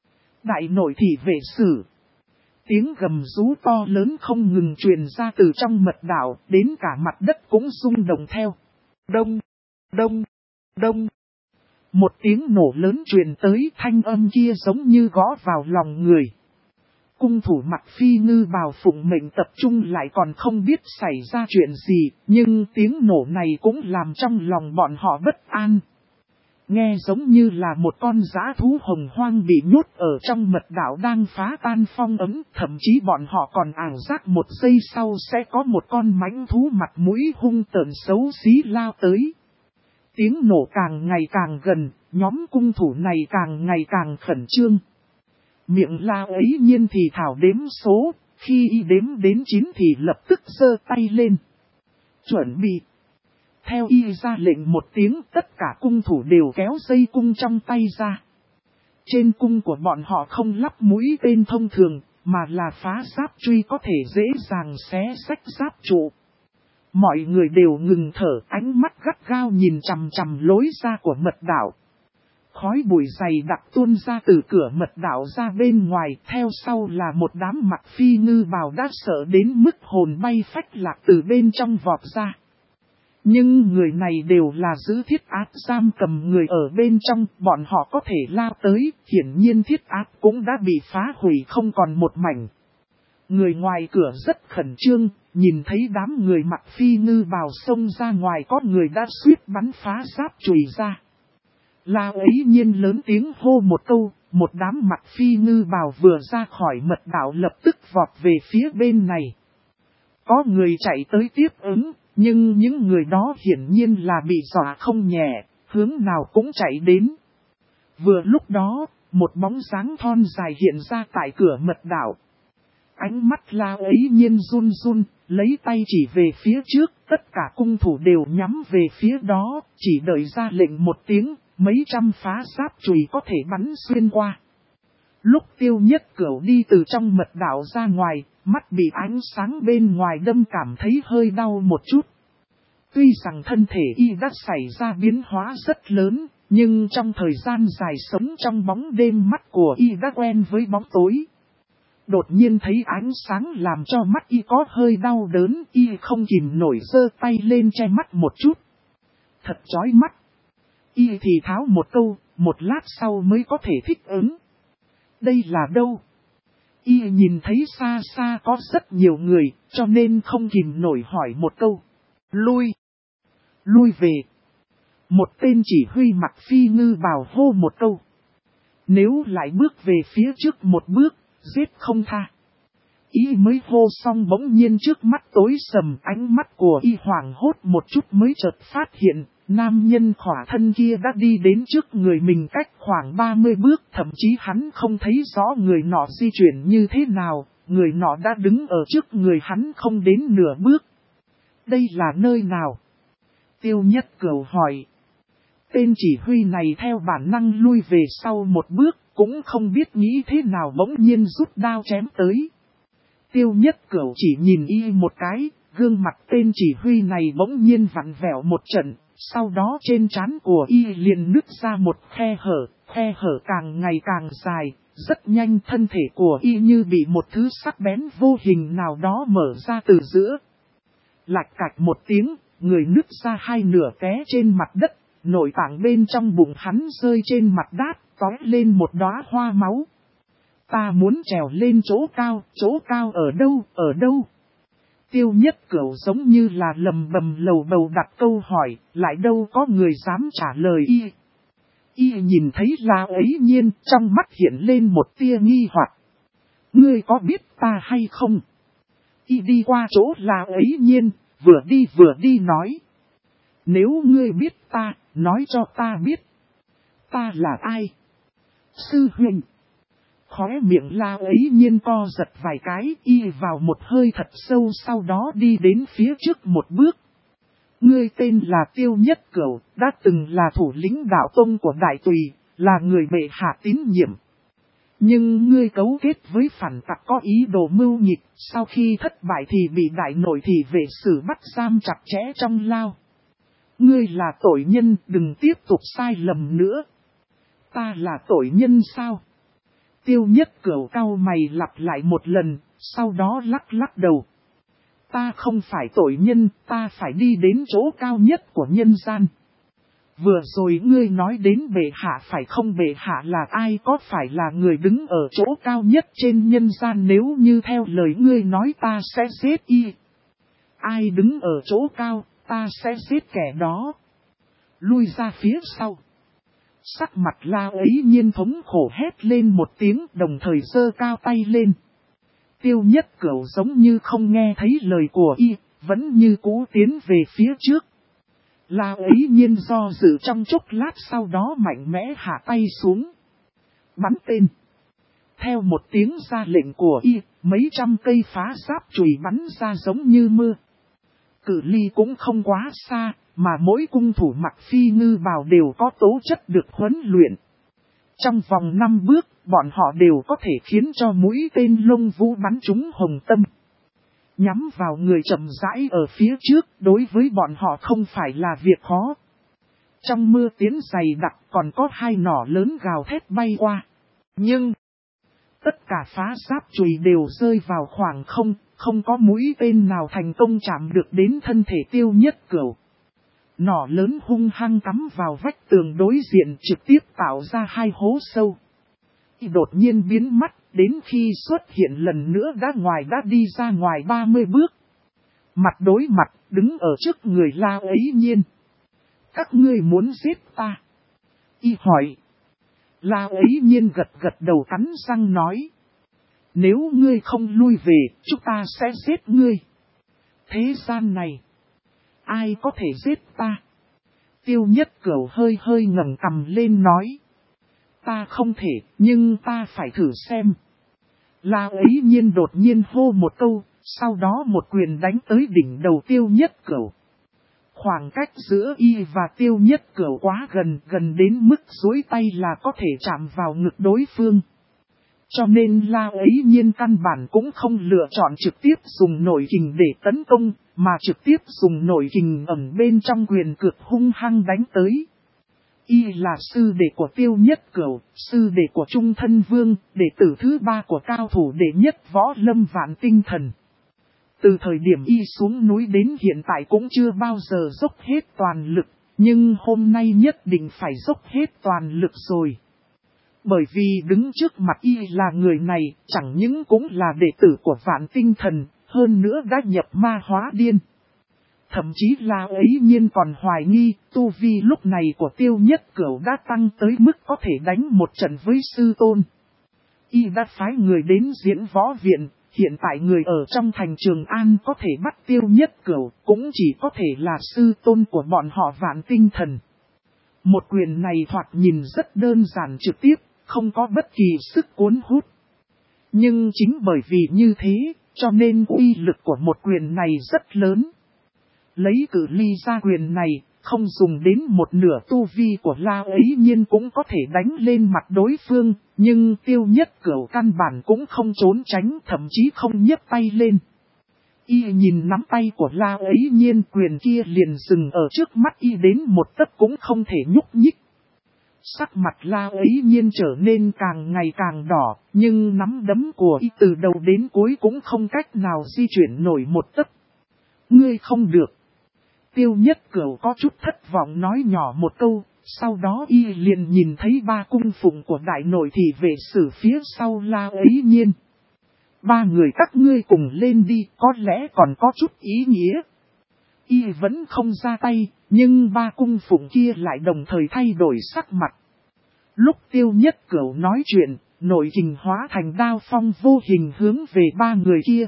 Đại nội thị vệ sử. Tiếng gầm rú to lớn không ngừng truyền ra từ trong mật đạo, đến cả mặt đất cũng rung động theo. Đông, đông, đông. Một tiếng nổ lớn truyền tới, thanh âm kia giống như gõ vào lòng người. Cung thủ mặc phi ngư bào phụng mệnh tập trung lại còn không biết xảy ra chuyện gì, nhưng tiếng nổ này cũng làm trong lòng bọn họ bất an. Nghe giống như là một con dã thú hồng hoang bị nhốt ở trong mật đảo đang phá tan phong ấm, thậm chí bọn họ còn ảo giác một giây sau sẽ có một con mãnh thú mặt mũi hung tợn xấu xí lao tới. Tiếng nổ càng ngày càng gần, nhóm cung thủ này càng ngày càng khẩn trương. Miệng La Ấy Nhiên thì thảo đếm số, khi y đếm đến 9 thì lập tức giơ tay lên. Chuẩn bị. Theo y ra lệnh một tiếng, tất cả cung thủ đều kéo dây cung trong tay ra. Trên cung của bọn họ không lắp mũi tên thông thường, mà là phá giáp truy có thể dễ dàng xé xách giáp trụ. Mọi người đều ngừng thở, ánh mắt gắt gao nhìn chằm chằm lối ra của mật đảo. Khói bụi dày đặc tuôn ra từ cửa mật đảo ra bên ngoài, theo sau là một đám mặc phi ngư bào đã sợ đến mức hồn bay phách lạc từ bên trong vọt ra. Nhưng người này đều là giữ thiết áp giam cầm người ở bên trong, bọn họ có thể lao tới, hiển nhiên thiết áp cũng đã bị phá hủy không còn một mảnh. Người ngoài cửa rất khẩn trương, nhìn thấy đám người mặc phi ngư bào xông ra ngoài có người đã suýt bắn phá giáp chùy ra. La Ấy Nhiên lớn tiếng hô một câu, một đám mặc phi ngư bào vừa ra khỏi mật đảo lập tức vọt về phía bên này. Có người chạy tới tiếp ứng, nhưng những người đó hiển nhiên là bị dọa không nhẹ, hướng nào cũng chạy đến. Vừa lúc đó, một bóng dáng thon dài hiện ra tại cửa mật đảo. Ánh mắt La Ấy Nhiên run run, lấy tay chỉ về phía trước, tất cả cung thủ đều nhắm về phía đó, chỉ đợi ra lệnh một tiếng, mấy trăm phá giáp chùy có thể bắn xuyên qua. Lúc Tiêu Nhất Cửu đi từ trong mật đảo ra ngoài, mắt bị ánh sáng bên ngoài đâm cảm thấy hơi đau một chút. Tuy rằng thân thể y đã xảy ra biến hóa rất lớn, nhưng trong thời gian dài sống trong bóng đêm mắt của y đã quen với bóng tối. Đột nhiên thấy ánh sáng làm cho mắt y có hơi đau đớn, y không kìm nổi giơ tay lên che mắt một chút. Thật chói mắt. Y thì tháo một câu, một lát sau mới có thể thích ứng. Đây là đâu? Y nhìn thấy xa xa có rất nhiều người, cho nên không kìm nổi hỏi một câu. Lui. Lui về. Một tên chỉ huy mặc phi ngư bào hô một câu. Nếu lại bước về phía trước một bước, giết không tha. Y mới hô xong bỗng nhiên trước mắt tối sầm, ánh mắt của y hoảng hốt một chút mới chợt phát hiện, Nam nhân khỏa thân kia đã đi đến trước người mình cách khoảng 30 bước, thậm chí hắn không thấy rõ người nọ di chuyển như thế nào, người nọ đã đứng ở trước người hắn không đến nửa bước. Đây là nơi nào? Tiêu Nhất Cửu hỏi. Tên chỉ huy này theo bản năng lui về sau một bước, cũng không biết nghĩ thế nào bỗng nhiên rút đao chém tới. Tiêu Nhất Cửu chỉ nhìn y một cái, gương mặt tên chỉ huy này bỗng nhiên vặn vẹo một trận, sau đó trên trán của y liền nứt ra một khe hở càng ngày càng dài, rất nhanh thân thể của y như bị một thứ sắc bén vô hình nào đó mở ra từ giữa. Lạch cạch một tiếng, người nứt ra hai nửa té trên mặt đất, nội tạng bên trong bụng hắn rơi trên mặt đát, tóe lên một đóa hoa máu. Ta muốn trèo lên chỗ cao ở đâu? Tiêu Nhất Cửu giống như là lầm bầm lầu bầu đặt câu hỏi, lại đâu có người dám trả lời y. Y nhìn thấy La Ấy Nhiên, trong mắt hiện lên một tia nghi hoặc. Ngươi có biết ta hay không? Y đi qua chỗ La Ấy Nhiên, vừa đi nói. Nếu ngươi biết ta, nói cho ta biết. Ta là ai? Sư huynh. Khóe miệng La Ấy Nhiên co giật vài cái, y vào một hơi thật sâu, sau đó đi đến phía trước một bước. Ngươi tên là Tiêu Nhất Cửu, đã từng là thủ lĩnh đạo tông của Đại Tùy, là người bệ hạ tín nhiệm. Nhưng ngươi cấu kết với phản tặc có ý đồ mưu nghịch, sau khi thất bại thì bị đại nội thị vệ xử bắt giam chặt chẽ trong lao. Ngươi là tội nhân, đừng tiếp tục sai lầm nữa. Ta là tội nhân sao? Tiêu Nhất Cửu cau mày lặp lại một lần, sau đó lắc đầu. Ta không phải tội nhân, ta phải đi đến chỗ cao nhất của nhân gian. Vừa rồi ngươi nói đến bệ hạ phải không? Bệ hạ là ai? Có phải là người đứng ở chỗ cao nhất trên nhân gian? Nếu như theo lời ngươi nói ta sẽ giết y. Ai đứng ở chỗ cao, ta sẽ giết kẻ đó. Lui ra phía sau. Sắc mặt La Ấy Nhiên thống khổ hét lên một tiếng, đồng thời giơ cao tay lên. Tiêu Nhất Cửu giống như không nghe thấy lời của y, vẫn như cũ tiến về phía trước. La Ấy Nhiên do dự trong chốc lát, sau đó mạnh mẽ hạ tay xuống. Bắn tên. Theo một tiếng ra lệnh của y, mấy trăm cây phá giáp chùy bắn ra giống như mưa. Cự ly cũng không quá xa, mà mỗi cung thủ mặc phi ngư bào đều có tố chất được huấn luyện. Trong vòng 5 bước, bọn họ đều có thể khiến cho mũi tên lông vũ bắn trúng hồng tâm. Nhắm vào người chậm rãi ở phía trước, đối với bọn họ không phải là việc khó. Trong mưa tiến dày đặc còn có hai nỏ lớn gào thét bay qua. Nhưng, tất cả phá giáp chùy đều rơi vào khoảng không, không có mũi tên nào thành công chạm được đến thân thể Tiêu Nhất Cửu. Nỏ lớn hung hăng cắm vào vách tường đối diện, trực tiếp tạo ra hai hố sâu. Đột nhiên biến mất, đến khi xuất hiện lần nữa đã đi ra ngoài 30 bước. Mặt đối mặt, đứng ở trước người La Ấy Nhiên. Các ngươi muốn giết ta? Y hỏi. La Ấy Nhiên gật đầu cắn răng nói. Nếu ngươi không lui về, chúng ta sẽ giết ngươi. Thế gian này, ai có thể giết ta? Tiêu Nhất Cửu hơi ngẩng cằm lên nói. Ta không thể, nhưng ta phải thử xem. La Ấy Nhiên đột nhiên hô một câu, sau đó một quyền đánh tới đỉnh đầu Tiêu Nhất Cửu. Khoảng cách giữa y và Tiêu Nhất Cửu quá gần đến mức duỗi tay là có thể chạm vào ngực đối phương. Cho nên La Ấy Nhiên căn bản cũng không lựa chọn trực tiếp dùng nội kình để tấn công, mà trực tiếp dùng nội kình ẩn bên trong quyền cược hung hăng đánh tới. Y là sư đệ của Tiêu Nhất Cửu, sư đệ của Trung Thân Vương, đệ tử thứ 3 của cao thủ đệ nhất Võ Lâm Vạn Tinh Thần. Từ thời điểm y xuống núi đến hiện tại cũng chưa bao giờ dốc hết toàn lực, nhưng hôm nay nhất định phải dốc hết toàn lực rồi. Bởi vì đứng trước mặt y là người này, chẳng những cũng là đệ tử của Vạn Tinh Thần, hơn nữa đã nhập ma hóa điên. Thậm chí La Ấy Nhiên còn hoài nghi, tu vi lúc này của Tiêu Nhất Cửu đã tăng tới mức có thể đánh một trận với sư tôn. Y đã phái người đến diễn võ viện, Hiện tại người ở trong thành Trường An có thể bắt Tiêu Nhất Cửu cũng chỉ có thể là sư tôn của bọn họ Vạn Tinh Thần. Một quyền này thoạt nhìn rất đơn giản trực tiếp, không có bất kỳ sức cuốn hút. Nhưng chính bởi vì như thế, cho nên uy lực của một quyền này rất lớn. Lấy cự ly ra quyền này, không dùng đến một nửa tu vi của La Ấy Nhiên cũng có thể đánh lên mặt đối phương, nhưng Tiêu Nhất Cửu căn bản cũng không trốn tránh, thậm chí không nhấc tay lên. Y nhìn nắm tay của La Ấy Nhiên, quyền kia liền dừng ở trước mắt y đến một tấc cũng không thể nhúc nhích. Sắc mặt La Ấy Nhiên trở nên càng ngày càng đỏ, nhưng nắm đấm của y từ đầu đến cuối cũng không cách nào di chuyển nổi một tấc. Ngươi không được. Tiêu Nhất Cửu có chút thất vọng nói nhỏ một câu, sau đó y liền nhìn thấy ba cung phụng của đại nội thị vệ sử phía sau La Ấy Nhiên. Ba người các ngươi cùng lên đi, có lẽ còn có chút ý nghĩa. Y vẫn không ra tay, nhưng ba cung phụng kia lại đồng thời thay đổi sắc mặt. Lúc Tiêu Nhất Cửu nói chuyện, nội kình hóa thành đao phong vô hình hướng về ba người kia.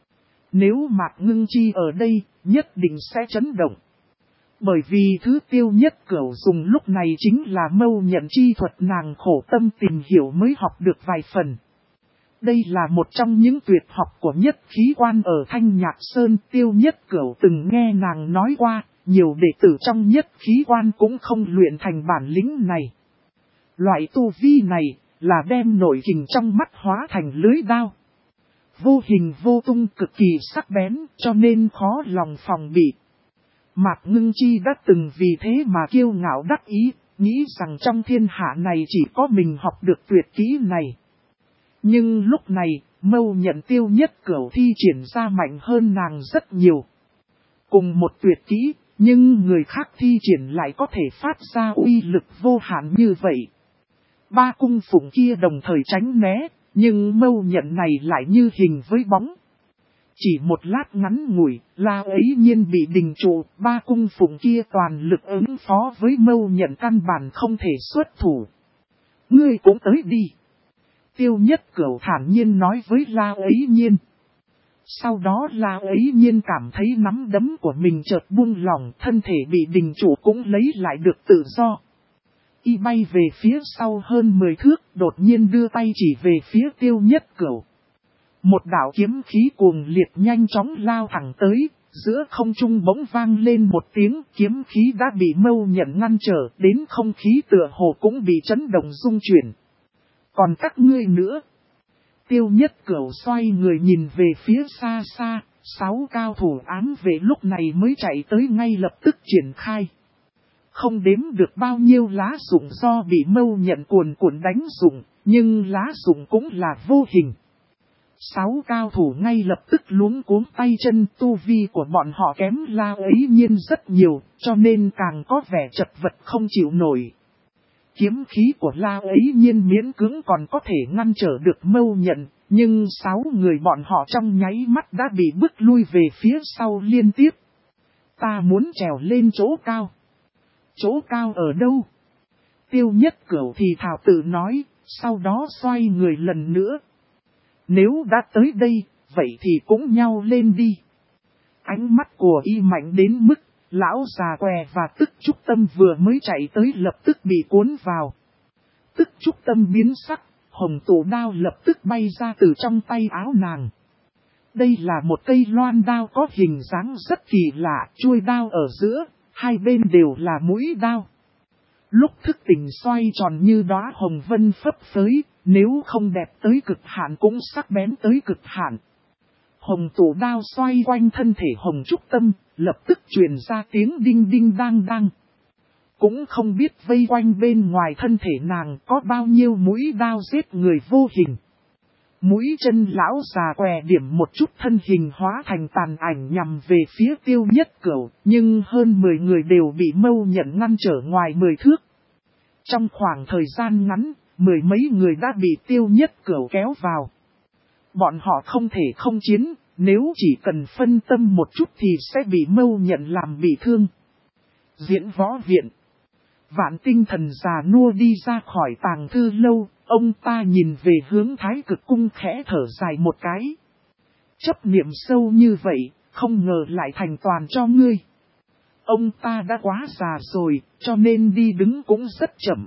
Nếu Mạc Ngưng Chi ở đây, nhất định sẽ chấn động. Bởi vì thứ Tiêu Nhất Cửu dùng lúc này chính là mâu nhận chi thuật nàng khổ tâm tìm hiểu mới học được vài phần. Đây là một trong những tuyệt học của Nhất Khí Quan ở Thanh Nhạc Sơn. Tiêu Nhất Cửu từng nghe nàng nói qua, nhiều đệ tử trong Nhất Khí Quan cũng không luyện thành bản lĩnh này. Loại tu vi này là đem nội kình trong mắt hóa thành lưới đao. Vô hình vô tung cực kỳ sắc bén cho nên khó lòng phòng bị. Mạc Ngưng Chi đã từng vì thế mà kiêu ngạo đắc ý, nghĩ rằng trong thiên hạ này chỉ có mình học được tuyệt kỹ này. Nhưng lúc này, mâu nhận Tiêu Nhất Cửu thi triển ra mạnh hơn nàng rất nhiều. Cùng một tuyệt kỹ, nhưng người khác thi triển lại có thể phát ra uy lực vô hạn như vậy. Ba cung phụng kia đồng thời tránh né, nhưng mâu nhận này lại như hình với bóng. Chỉ một lát ngắn ngủi, La Ấy Nhiên bị đình trụ, ba cung phụng kia toàn lực ứng phó với mâu nhận căn bản không thể xuất thủ. Ngươi cũng tới đi. Tiêu Nhất Cửu thản nhiên nói với La Ấy Nhiên. Sau đó La Ấy Nhiên cảm thấy nắm đấm của mình chợt buông lỏng, thân thể bị đình trụ cũng lấy lại được tự do. Y bay về phía sau hơn 10 thước, đột nhiên đưa tay chỉ về phía Tiêu Nhất Cửu. Một đạo kiếm khí cuồng liệt nhanh chóng lao thẳng tới, giữa không trung bỗng vang lên một tiếng, kiếm khí đã bị mâu nhận ngăn trở, đến không khí tựa hồ cũng bị chấn động rung chuyển. Còn các ngươi nữa? Tiêu Nhất Cửu xoay người nhìn về phía xa xa, 6 cao thủ ám vệ lúc này mới chạy tới ngay lập tức triển khai. Không đếm được bao nhiêu lá rụng do bị mâu nhận cuồn cuộn đánh rụng, nhưng lá rụng cũng là vô hình. 6 cao thủ ngay lập tức luống cuống tay chân, tu vi của bọn họ kém La Ấy Nhiên rất nhiều, cho nên càng có vẻ chật vật không chịu nổi. Kiếm khí của La Ấy Nhiên miễn cưỡng còn có thể ngăn trở được mâu nhận, nhưng 6 người bọn họ trong nháy mắt đã bị bức lui về phía sau liên tiếp. Ta muốn trèo lên chỗ cao. Chỗ cao ở đâu? Tiêu Nhất Cửu thì thảo tự nói, sau đó xoay người lần nữa. Nếu đã tới đây, vậy thì cũng nhau lên đi. Ánh mắt của y mạnh đến mức, lão già què và Tức Trúc Tâm vừa mới chạy tới lập tức bị cuốn vào. Tức Trúc Tâm biến sắc, hồng tổ đao lập tức bay ra từ trong tay áo nàng. Đây là một cây loan đao có hình dáng rất kỳ lạ, chuôi đao ở giữa, hai bên đều là mũi đao. Lúc thức tỉnh xoay tròn như đóa hồng vân phấp phới, nếu không đẹp tới cực hạn cũng sắc bén tới cực hạn. Hồng tổ đao xoay quanh thân thể Hồng Trúc Tâm, lập tức truyền ra tiếng đinh đinh đang đang. Cũng không biết vây quanh bên ngoài thân thể nàng có bao nhiêu mũi đao giết người vô hình. Mũi chân lão già què điểm một chút thân hình hóa thành tàn ảnh nhằm về phía Tiêu Nhất Cửu, nhưng hơn 10 người đều bị mâu nhận ngăn trở ngoài 10 thước. Trong khoảng thời gian ngắn, 10 mấy người đã bị Tiêu Nhất Cửu kéo vào. Bọn họ không thể không chiến, nếu chỉ cần phân tâm một chút thì sẽ bị mâu nhận làm bị thương. Diễn võ viện. Vạn Tinh Thần già nua đi ra khỏi tàng thư lâu, ông ta nhìn về hướng Thái Cực Cung khẽ thở dài một cái. Chấp niệm sâu như vậy, không ngờ lại thành toàn cho ngươi. Ông ta đã quá già rồi, cho nên đi đứng cũng rất chậm.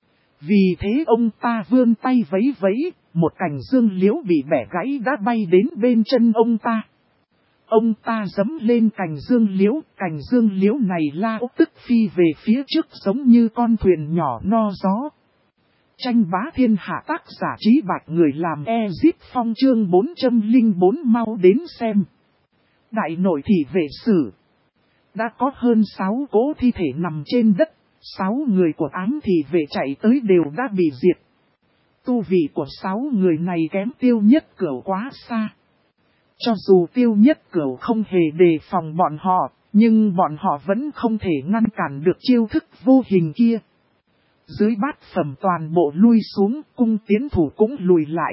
Vì thế ông ta vươn tay vẫy vẫy, một cành dương liễu bị bẻ gãy đã bay đến bên chân ông ta. Ông ta giẫm lên cành dương liễu này lao tức phi về phía trước giống như con thuyền nhỏ no gió. Tranh bá thiên hạ tác giả Trí Bạch người làm Ezip Phong chương 404 mau đến xem. Đại nội thị vệ sử. Đã có hơn 6 cỗ thi thể nằm trên đất, 6 người của ám thị vệ chạy tới đều đã bị diệt. Tu vị của 6 người này kém Tiêu Nhất Cửu quá xa. Cho dù Tiêu Nhất Cửu không hề đề phòng bọn họ, nhưng bọn họ vẫn không thể ngăn cản được chiêu thức vô hình kia. Dưới bát phẩm toàn bộ lui xuống, cung tiến thủ cũng lùi lại.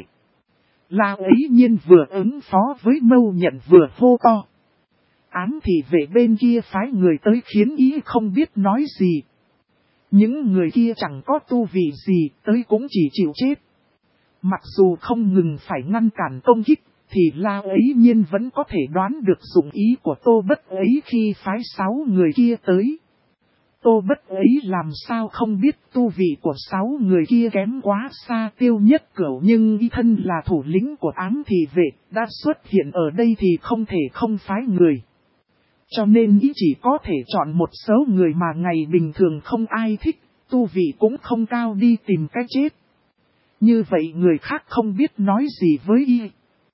La ấy nhiên vừa ứng phó với Mâu Nhận vừa hô to. Ám thị vệ bên kia phái người tới khiến ý không biết nói gì. Những người kia chẳng có tu vị gì, tới cũng chỉ chịu chết. Mặc dù không ngừng phải ngăn cản công kích, thì La ấy nhiên vẫn có thể đoán được dụng ý của Tô Bất ấy khi phái 6 người kia tới. Tô Bất ấy làm sao không biết tu vị của 6 người kia kém quá xa Tiêu Nhất Cửu, nhưng y thân là thủ lĩnh của ám thị vệ, đã xuất hiện ở đây thì không thể không phái người. Cho nên y chỉ có thể chọn một số người mà ngày bình thường không ai thích, tu vị cũng không cao đi tìm cách chết. Như vậy người khác không biết nói gì với y.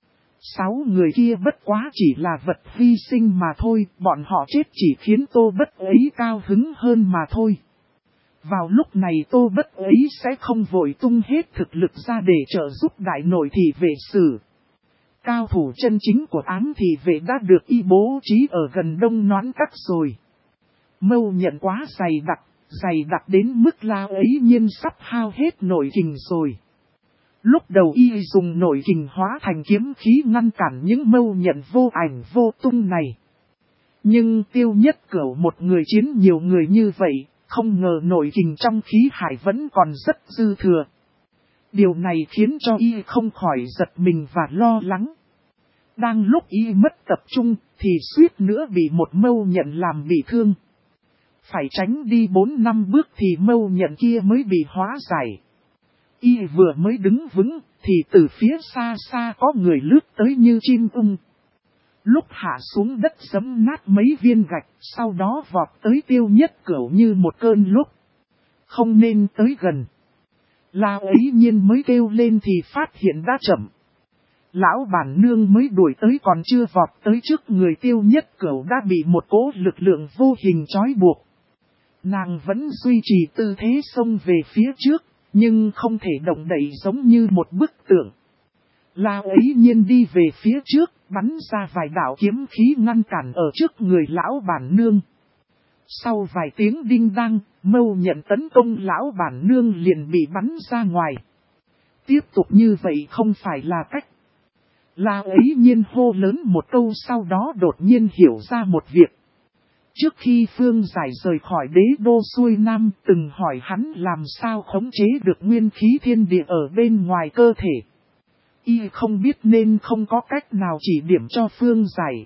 6 người kia bất quá chỉ là vật hy sinh mà thôi, bọn họ chết chỉ khiến Tô Bất ấy cao hứng hơn mà thôi. Vào lúc này Tô Bất ấy sẽ không vội tung hết thực lực ra để trợ giúp đại nội thị vệ sử. Cao thủ chân chính của ám thị vệ đã được y bố trí ở gần Đông Noãn Các rồi. Mâu Nhận quá dày đặc đến mức La ấy nhiên sắp hao hết nội kình rồi. Lúc đầu y dùng nội kình hóa thành kiếm khí ngăn cản những Mâu Nhận vô ảnh vô tung này. Nhưng Tiêu Nhất Cửu một người chiến nhiều người như vậy, không ngờ nội kình trong khí hải vẫn còn rất dư thừa. Điều này khiến cho y không khỏi giật mình và lo lắng. Đang lúc y mất tập trung thì suýt nữa bị một Mâu Nhận làm bị thương. Phải tránh đi 4 năm bước thì Mâu Nhận kia mới bị hóa giải. Y vừa mới đứng vững thì từ phía xa xa có người lướt tới như chim ưng. Lúc hạ xuống đất giẫm nát mấy viên gạch, sau đó vọt tới Tiêu Nhất Cửu như một cơn lốc. Không nên tới gần. La ấy nhiên mới kêu lên thì phát hiện đã chậm. Lão bản nương mới đuổi tới còn chưa vọt tới trước người Tiêu Nhất Cửu đã bị một cỗ lực lượng vô hình trói buộc. Nàng vẫn duy trì tư thế xông về phía trước, nhưng không thể động đậy giống như một bức tượng. La ấy nhiên đi về phía trước, bắn ra vài đạo kiếm khí ngăn cản ở trước người lão bản nương. Sau vài tiếng đinh đăng, Mâu Nhận tấn công lão bản nương liền bị bắn ra ngoài. Tiếp tục như vậy không phải là cách. La ấy nhiên hô lớn một câu sau đó đột nhiên hiểu ra một việc. Trước khi Phương Giải rời khỏi đế đô xuôi Nam từng hỏi hắn làm sao khống chế được nguyên khí thiên địa ở bên ngoài cơ thể. Y không biết nên không có cách nào chỉ điểm cho Phương Giải.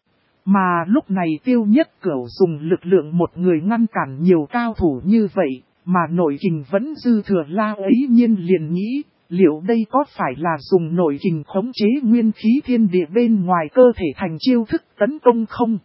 Mà lúc này Tiêu Nhất Cửu dùng lực lượng một người ngăn cản nhiều cao thủ như vậy, mà nội kình vẫn dư thừa. La ấy nhiên liền nghĩ, liệu đây có phải là dùng nội kình khống chế nguyên khí thiên địa bên ngoài cơ thể thành chiêu thức tấn công không?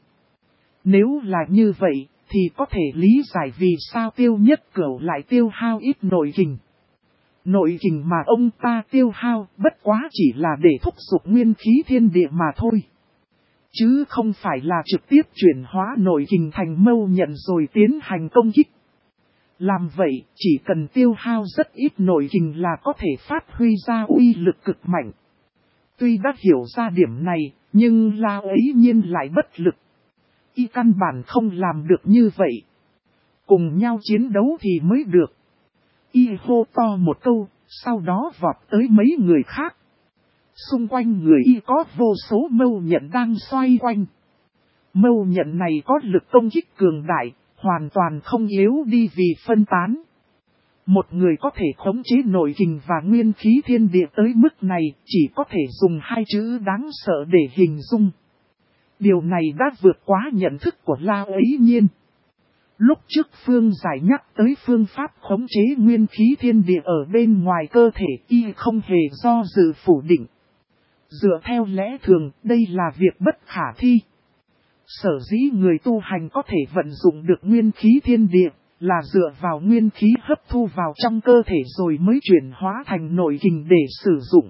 Nếu là như vậy, thì có thể lý giải vì sao Tiêu Nhất Cửu lại tiêu hao ít nội kình. Nội kình mà ông ta tiêu hao bất quá chỉ là để thúc giục nguyên khí thiên địa mà thôi. Chứ không phải là trực tiếp chuyển hóa nội kình thành Mâu Nhận rồi tiến hành công kích. Làm vậy, chỉ cần tiêu hao rất ít nội kình là có thể phát huy ra uy lực cực mạnh. Tuy đã hiểu ra điểm này, nhưng La ấy nhiên lại bất lực. Y căn bản không làm được như vậy. Cùng nhau chiến đấu thì mới được. Y hô to một câu, sau đó vọt tới mấy người khác. Xung quanh người Y có vô số Mâu Nhận đang xoay quanh. Mâu Nhận này có lực công kích cường đại, hoàn toàn không yếu đi vì phân tán. Một người có thể khống chế nội kình và nguyên khí thiên địa tới mức này chỉ có thể dùng hai chữ đáng sợ để hình dung. Điều này đã vượt quá nhận thức của La Ấy Nhiên. Lúc trước Phương Giải nhắc tới phương pháp khống chế nguyên khí thiên địa ở bên ngoài cơ thể y không hề do dự phủ định. Dựa theo lẽ thường, đây là việc bất khả thi. Sở dĩ người tu hành có thể vận dụng được nguyên khí thiên địa, là dựa vào nguyên khí hấp thu vào trong cơ thể rồi mới chuyển hóa thành nội kình để sử dụng.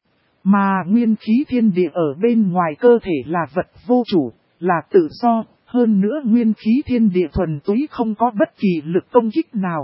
Mà nguyên khí thiên địa ở bên ngoài cơ thể là vật vô chủ, là tự do, hơn nữa nguyên khí thiên địa thuần túy không có bất kỳ lực công kích nào.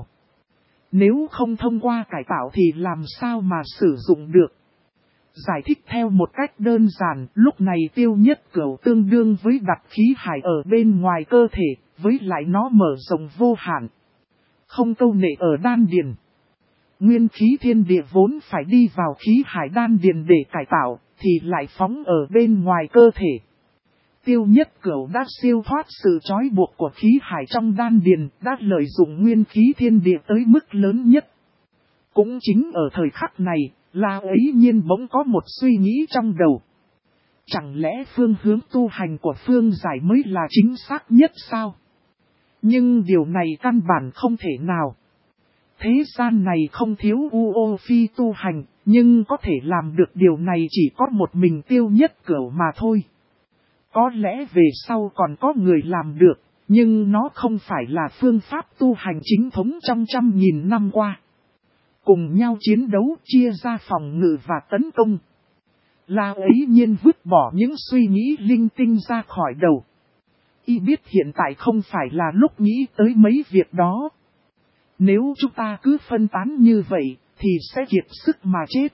Nếu không thông qua cải tạo thì làm sao mà sử dụng được? Giải thích theo một cách đơn giản, lúc này Tiêu Nhất Cửu tương đương với đặt khí hải ở bên ngoài cơ thể, với lại nó mở rộng vô hạn. Không câu nệ ở đan điền. Nguyên khí thiên địa vốn phải đi vào khí hải đan điền để cải tạo, thì lại phóng ở bên ngoài cơ thể. Tiêu Nhất Cửu đã siêu thoát sự trói buộc của khí hải trong đan điền, đã lợi dụng nguyên khí thiên địa tới mức lớn nhất. Cũng chính ở thời khắc này, La Ấy Nhiên bỗng có một suy nghĩ trong đầu. Chẳng lẽ phương hướng tu hành của Phương Giải mới là chính xác nhất sao? Nhưng điều này căn bản không thể nào. Thế gian này không thiếu UO Phi tu hành, nhưng có thể làm được điều này chỉ có một mình Tiêu Nhất Cửu mà thôi. Có lẽ về sau còn có người làm được, nhưng nó không phải là phương pháp tu hành chính thống trong trăm nghìn năm qua. Cùng nhau chiến đấu, chia ra phòng ngự và tấn công. La Ấy Nhiên vứt bỏ những suy nghĩ linh tinh ra khỏi đầu. Y biết hiện tại không phải là lúc nghĩ tới mấy việc đó. Nếu chúng ta cứ phân tán như vậy, thì sẽ kiệt sức mà chết.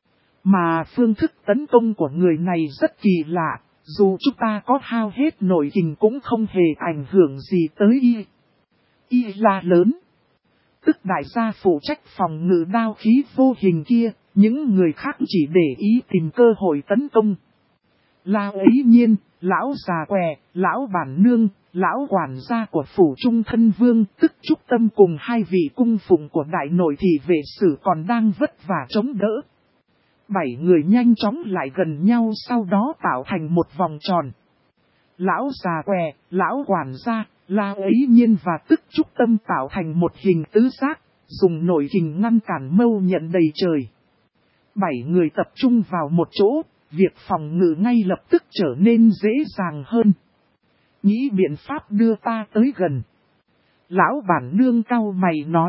Mà phương thức tấn công của người này rất kỳ lạ, dù chúng ta có hao hết nội kình cũng không hề ảnh hưởng gì tới y. Y là lớn. Tức đại gia phụ trách phòng ngự đao khí vô hình kia, những người khác chỉ để ý tìm cơ hội tấn công. La Ấy Nhiên, lão già què, lão bản nương, lão quản gia của phủ trung thân vương, tức Trúc Tâm cùng hai vị cung phụng của đại nội thị vệ sử còn đang vất vả chống đỡ. 7 người nhanh chóng lại gần nhau, sau đó tạo thành một vòng tròn. Lão già què, lão quản gia, La Ấy Nhiên và tức Trúc Tâm tạo thành một hình tứ giác, dùng nội kình ngăn cản mâu nhận đầy trời. 7 người tập trung vào một chỗ, việc phòng ngự ngay lập tức trở nên dễ dàng hơn. Nghĩ biện pháp đưa ta tới gần. Lão bản nương cau mày nói.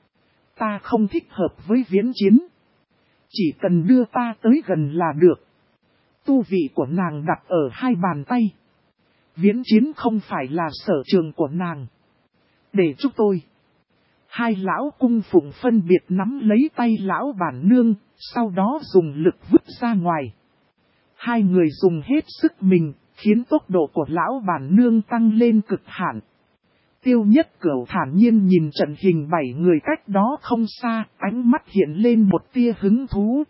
Ta không thích hợp với viễn chiến. Chỉ cần đưa ta tới gần là được. Tu vị của nàng đặt ở hai bàn tay. Viễn chiến không phải là sở trường của nàng. Để chúng tôi. Hai lão cung phụng phân biệt nắm lấy tay lão bản nương, sau đó dùng lực vứt ra ngoài. Hai người dùng hết sức mình, khiến tốc độ của lão bản nương tăng lên cực hạn. Tiêu Nhất Cửu thản nhiên nhìn trận hình 7 người cách đó không xa, ánh mắt hiện lên một tia hứng thú.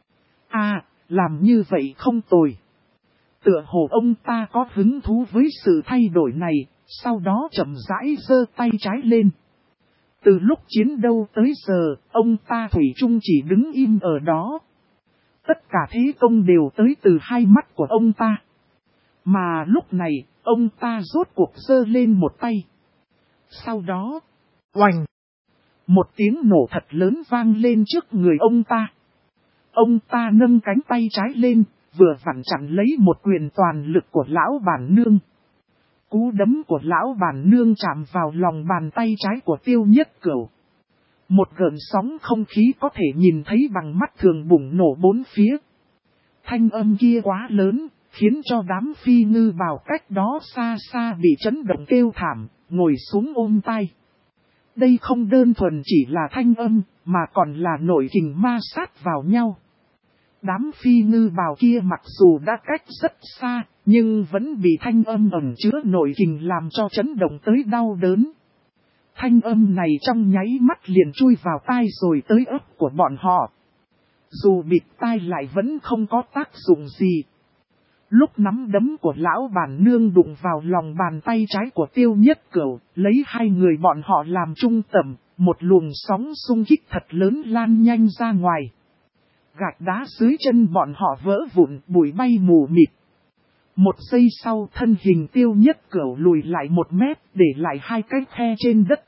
Làm như vậy không tồi. Tựa hồ ông ta có hứng thú với sự thay đổi này, sau đó chậm rãi giơ tay trái lên. Từ lúc chiến đấu tới giờ, ông ta thủy chung chỉ đứng im ở đó. Tất cả thế công đều tới từ hai mắt của ông ta. Mà lúc này, ông ta rốt cuộc giơ lên một tay. Sau đó, oành! Một tiếng nổ thật lớn vang lên trước người ông ta. Ông ta nâng cánh tay trái lên, vừa vặn chặn lấy một quyền toàn lực của lão bản nương. Cú đấm của lão bản nương chạm vào lòng bàn tay trái của Tiêu Nhất Cửu. Một gợn sóng không khí có thể nhìn thấy bằng mắt thường bùng nổ bốn phía. Thanh âm kia quá lớn, khiến cho đám phi ngư bào cách đó xa xa bị chấn động kêu thảm, ngồi xuống ôm tay. Đây không đơn thuần chỉ là thanh âm, mà còn là nội kình ma sát vào nhau. Đám phi ngư bào kia mặc dù đã cách rất xa, nhưng vẫn bị thanh âm ẩn chứa nội kình làm cho chấn động tới đau đớn. Thanh âm này trong nháy mắt liền chui vào tai rồi tới ấp của bọn họ. Dù bịt tai lại vẫn không có tác dụng gì. Lúc nắm đấm của lão bản nương đụng vào lòng bàn tay trái của Tiêu Nhất Cửu, lấy hai người bọn họ làm trung tâm, một luồng sóng xung kích thật lớn lan nhanh ra ngoài. Gạch đá dưới chân bọn họ vỡ vụn, bụi bay mù mịt. Một giây sau thân hình Tiêu Nhất Cửu lùi lại 1 mét, để lại 2 cái khe trên đất.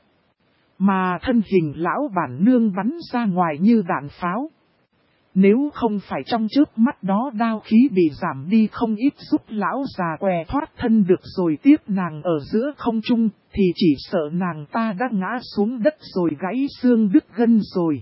Mà thân hình lão bản nương bắn ra ngoài như đạn pháo. Nếu không phải trong chớp mắt đó đao khí bị giảm đi không ít giúp lão già què thoát thân được rồi tiếp nàng ở giữa không trung, thì chỉ sợ nàng ta đã ngã xuống đất rồi gãy xương đứt gân rồi.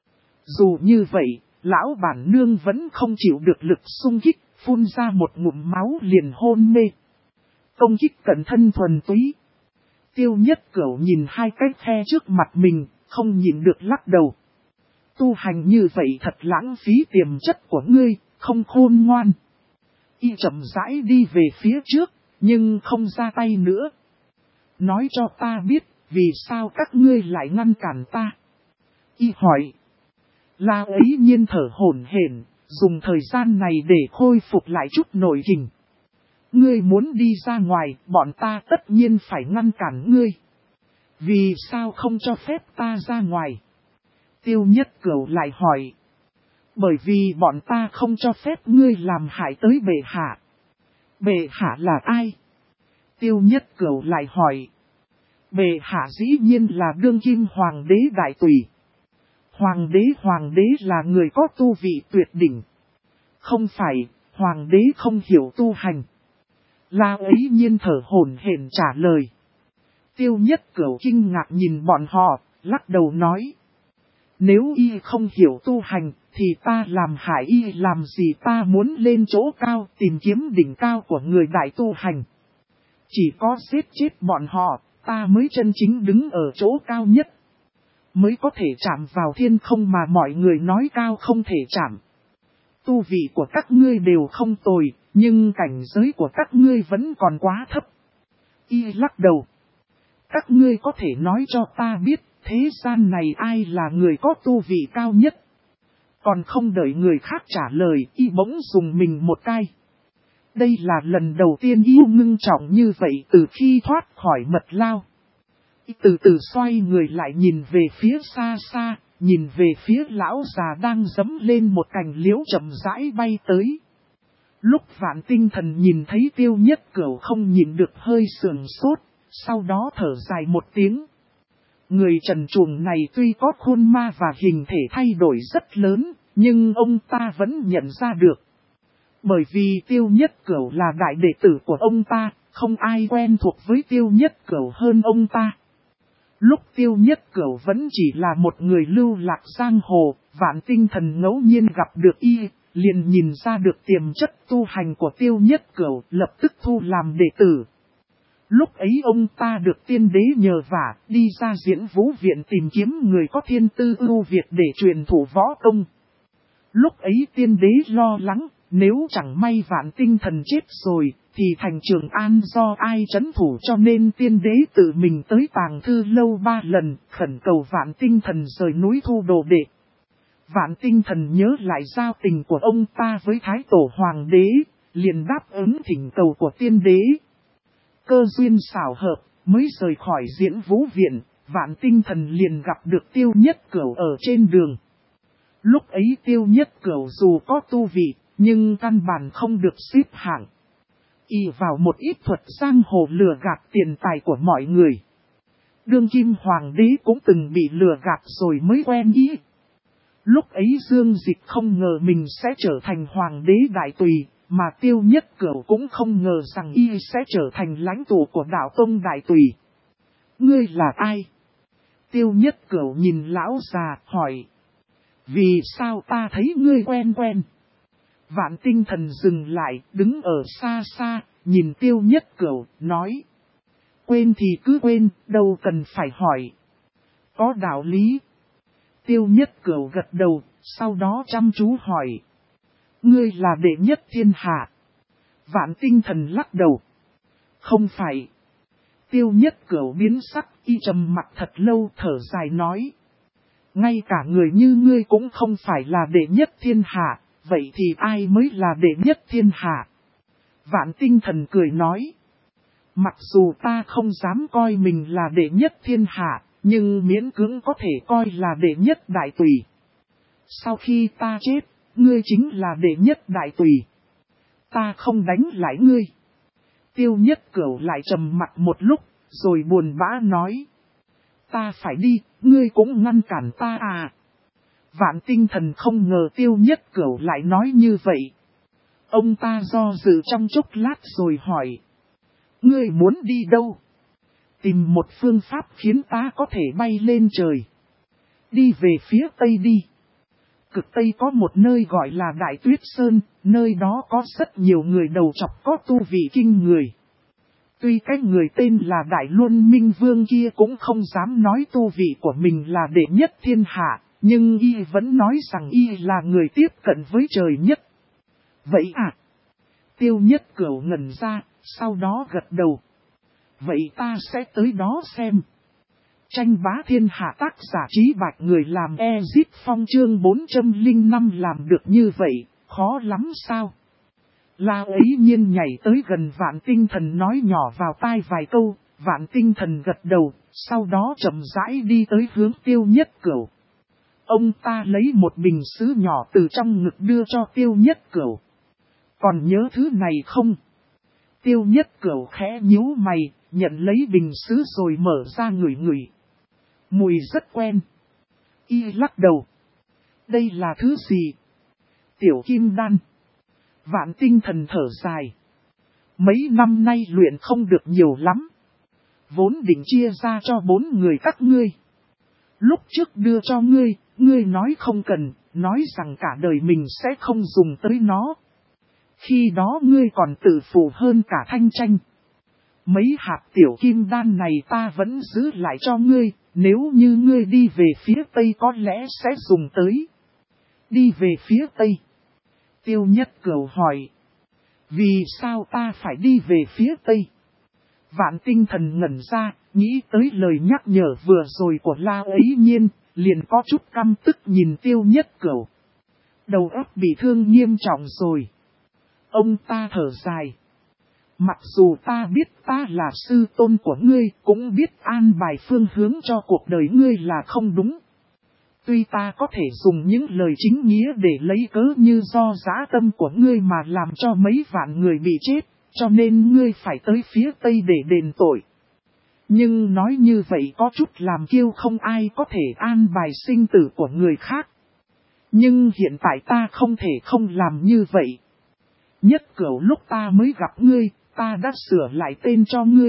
Dù như vậy, lão bản nương vẫn không chịu được lực xung kích, phun ra một ngụm máu liền hôn mê. Công kích cận thân thuần túy. Tiêu Nhất Cửu nhìn 2 cái khe trước mặt mình, không nhìn được lắc đầu. Tu hành như vậy thật lãng phí tiềm chất của ngươi, không khôn ngoan. Y chậm rãi đi về phía trước, nhưng không ra tay nữa. Nói cho ta biết, vì sao các ngươi lại ngăn cản ta? Y hỏi. La ấy nhiên thở hổn hển, dùng thời gian này để khôi phục lại chút nội kình. Ngươi muốn đi ra ngoài, bọn ta tất nhiên phải ngăn cản ngươi. Vì sao không cho phép ta ra ngoài? Tiêu Nhất Cửu lại hỏi. Bởi vì bọn ta không cho phép ngươi làm hại tới bệ hạ. Bệ hạ là ai? Tiêu Nhất Cửu lại hỏi. Bệ hạ dĩ nhiên là đương kim hoàng đế đại tùy. Hoàng đế là người có tu vị tuyệt đỉnh. Không phải, hoàng đế không hiểu tu hành. La ấy nhiên thở hổn hển trả lời. Tiêu Nhất Cửu kinh ngạc nhìn bọn họ, lắc đầu nói. Nếu y không hiểu tu hành, thì ta làm hại y làm gì? Ta muốn lên chỗ cao tìm kiếm đỉnh cao của người đại tu hành. Chỉ có giết chết bọn họ, ta mới chân chính đứng ở chỗ cao nhất. Mới có thể chạm vào thiên không mà mọi người nói cao không thể chạm. Tu vị của các ngươi đều không tồi, nhưng cảnh giới của các ngươi vẫn còn quá thấp. Y lắc đầu. Các ngươi có thể nói cho ta biết, thế gian này ai là người có tu vị cao nhất? Còn không đợi người khác trả lời, y bỗng dùng mình một cái. Đây là lần đầu tiên yêu ngưng trọng như vậy từ khi thoát khỏi mật lao. Y từ từ xoay người lại nhìn về phía xa xa, nhìn về phía lão già đang giẫm lên một cành liễu chậm rãi bay tới. Lúc Vạn Tinh Thần nhìn thấy Tiêu Nhất Cửu không nhìn được hơi sườn sốt, sau đó thở dài một tiếng. Người trần truồng này tuy có khuôn ma và hình thể thay đổi rất lớn, nhưng ông ta vẫn nhận ra được. Bởi vì Tiêu Nhất Cửu là đại đệ tử của ông ta, không ai quen thuộc với Tiêu Nhất Cửu hơn ông ta. Lúc Tiêu Nhất Cửu vẫn chỉ là một người lưu lạc giang hồ, Vạn Tinh Thần ngẫu nhiên gặp được y, liền nhìn ra được tiềm chất tu hành của Tiêu Nhất Cửu, lập tức thu làm đệ tử. Lúc ấy ông ta được tiên đế nhờ vả, đi ra Diễn Vũ Viện tìm kiếm người có thiên tư ưu việt để truyền thụ võ công. Lúc ấy tiên đế lo lắng, nếu chẳng may Vạn Tinh Thần chết rồi, thì thành Trường An do ai trấn thủ, cho nên tiên đế tự mình tới Tàng Thư Lâu 3 lần, khẩn cầu Vạn Tinh Thần rời núi thu đồ đệ. Vạn Tinh Thần nhớ lại giao tình của ông ta với Thái Tổ Hoàng đế, liền đáp ứng thỉnh cầu của tiên đế. Cơ duyên xảo hợp, mới rời khỏi Diễn Vũ Viện, Vạn Tinh Thần liền gặp được Tiêu Nhất Cửu ở trên đường. Lúc ấy Tiêu Nhất Cửu dù có tu vị, nhưng căn bản không được xếp hạng. Y vào một ít thuật giang hồ lừa gạt tiền tài của mọi người. Đương kim hoàng đế cũng từng bị lừa gạt rồi mới quen y. Lúc ấy Dương Dịch không ngờ mình sẽ trở thành hoàng đế đại tùy, mà Tiêu Nhất Cửu cũng không ngờ rằng y sẽ trở thành lãnh tụ của đạo tông đại tùy. Ngươi là ai? Tiêu Nhất Cửu nhìn lão già, hỏi. Vì sao ta thấy ngươi quen quen? Vạn Tinh Thần dừng lại, đứng ở xa xa, nhìn Tiêu Nhất Cửu, nói. Quên thì cứ quên, đâu cần phải hỏi. Có đạo lý. Tiêu Nhất Cửu gật đầu, sau đó chăm chú hỏi. Ngươi là đệ nhất thiên hạ. Vạn Tinh Thần lắc đầu. Không phải. Tiêu Nhất Cửu biến sắc, y trầm mặt thật lâu thở dài nói. Ngay cả người như ngươi cũng không phải là đệ nhất thiên hạ, vậy thì ai mới là đệ nhất thiên hạ? Vạn Tinh Thần cười nói. Mặc dù ta không dám coi mình là đệ nhất thiên hạ, Nhưng miễn cưỡng có thể coi là đệ nhất đại tùy. Sau khi ta chết, ngươi chính là đệ nhất đại tùy. Ta không đánh lại ngươi. Tiêu Nhất Cửu lại trầm mặt một lúc, rồi buồn bã nói. Ta phải đi, ngươi cũng ngăn cản ta à. Vạn Tinh Thần không ngờ Tiêu Nhất Cửu lại nói như vậy. Ông ta do dự trong chốc lát rồi hỏi. Ngươi muốn đi đâu? Tìm một phương pháp khiến ta có thể bay lên trời. Đi về phía Tây đi. Cực Tây có một nơi gọi là Đại Tuyết Sơn, nơi đó có rất nhiều người đầu trọc có tu vị kinh người. Tuy cái người tên là Đại Luân Minh Vương kia cũng không dám nói tu vị của mình là đệ nhất thiên hạ, nhưng y vẫn nói rằng y là người tiếp cận với trời nhất. Vậy à? Tiêu Nhất Cửu ngẩn ra, sau đó gật đầu. Vậy ta sẽ tới đó xem. Tranh bá thiên hạ tác giả Trí Bạch người làm Ezip Phong chương 405 làm được như vậy, khó lắm sao? La ấy nhiên nhảy tới gần Vạn Tinh Thần nói nhỏ vào tai vài câu, Vạn Tinh Thần gật đầu, sau đó chậm rãi đi tới hướng Tiêu Nhất Cửu. Ông ta lấy một bình sứ nhỏ từ trong ngực đưa cho Tiêu Nhất Cửu. Còn nhớ thứ này không? Tiêu Nhất Cửu khẽ nhíu mày, nhận lấy bình sứ rồi mở ra ngửi ngửi. Mùi rất quen. Y lắc đầu. Đây là thứ gì? Tiểu kim đan. Vạn Tinh Thần thở dài. Mấy năm nay luyện không được nhiều lắm. Vốn định chia ra cho 4 người các ngươi. Lúc trước đưa cho ngươi, ngươi nói không cần, nói rằng cả đời mình sẽ không dùng tới nó. Khi đó ngươi còn tự phụ hơn cả Thanh Tranh. Mấy hạt tiểu kim đan này ta vẫn giữ lại cho ngươi, nếu như ngươi đi về phía Tây có lẽ sẽ dùng tới. Đi về phía Tây. Tiêu Nhất Cửu hỏi. Vì sao ta phải đi về phía Tây? Vạn Tinh Thần ngẩn ra, nghĩ tới lời nhắc nhở vừa rồi của La ấy nhiên, liền có chút căm tức nhìn Tiêu Nhất Cửu. Đầu óc bị thương nghiêm trọng rồi. Ông ta thở dài. Mặc dù ta biết ta là sư tôn của ngươi, cũng biết an bài phương hướng cho cuộc đời ngươi là không đúng. Tuy ta có thể dùng những lời chính nghĩa để lấy cớ như do dã tâm của ngươi mà làm cho mấy vạn người bị chết, cho nên ngươi phải tới phía Tây để đền tội. Nhưng nói như vậy có chút làm kiêu, không ai có thể an bài sinh tử của người khác. Nhưng hiện tại ta không thể không làm như vậy. Nhất Cửu lúc ta mới gặp ngươi, ta đã sửa lại tên cho ngươi.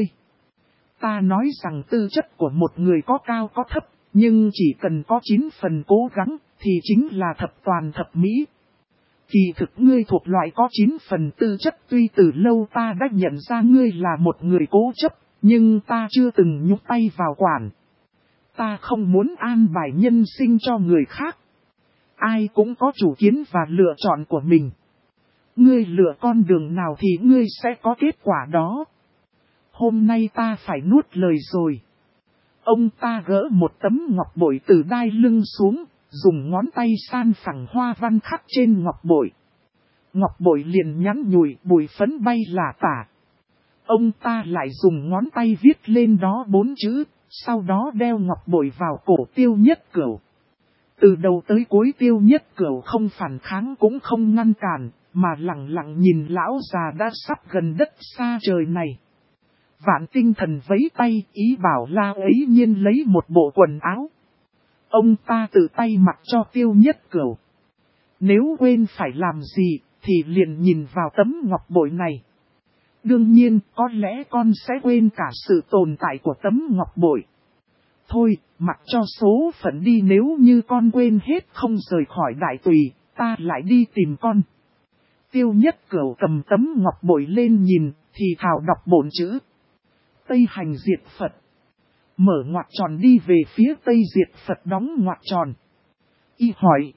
Ta nói rằng tư chất của một người có cao có thấp, nhưng chỉ cần có 9 phần cố gắng, thì chính là thập toàn thập mỹ. Kỳ thực ngươi thuộc loại có 9 phần tư chất, tuy từ lâu ta đã nhận ra ngươi là một người cố chấp, nhưng ta chưa từng nhúc tay vào quản. Ta không muốn an bài nhân sinh cho người khác. Ai cũng có chủ kiến và lựa chọn của mình. Ngươi lựa con đường nào thì ngươi sẽ có kết quả đó. Hôm nay ta phải nuốt lời rồi. Ông ta gỡ một tấm ngọc bội từ đai lưng xuống, dùng ngón tay san phẳng hoa văn khắc trên ngọc bội. Ngọc bội liền nhắn nhủi, bụi phấn bay lả tả. Ông ta lại dùng ngón tay viết lên đó 4 chữ, sau đó đeo ngọc bội vào cổ Tiêu Nhất Cửu. Từ đầu tới cuối Tiêu Nhất Cửu không phản kháng cũng không ngăn cản, mà lặng lặng nhìn lão già đã sắp gần đất xa trời này. Vạn Tinh Thần vẫy tay, ý bảo La ấy nhiên lấy một bộ quần áo. Ông ta tự tay mặc cho Tiêu Nhất Cửu. Nếu quên phải làm gì, thì liền nhìn vào tấm ngọc bội này. Đương nhiên, có lẽ con sẽ quên cả sự tồn tại của tấm ngọc bội. Thôi, mặc cho số phận đi, nếu như con quên hết không rời khỏi đại tùy, ta lại đi tìm con. Tiêu Nhất Cửu cầm tấm ngọc bội lên nhìn, thì thào đọc 4 chữ. Tây hành diệt Phật. Mở ngoặc tròn đi về phía Tây diệt Phật đóng ngoặc tròn. Y hỏi.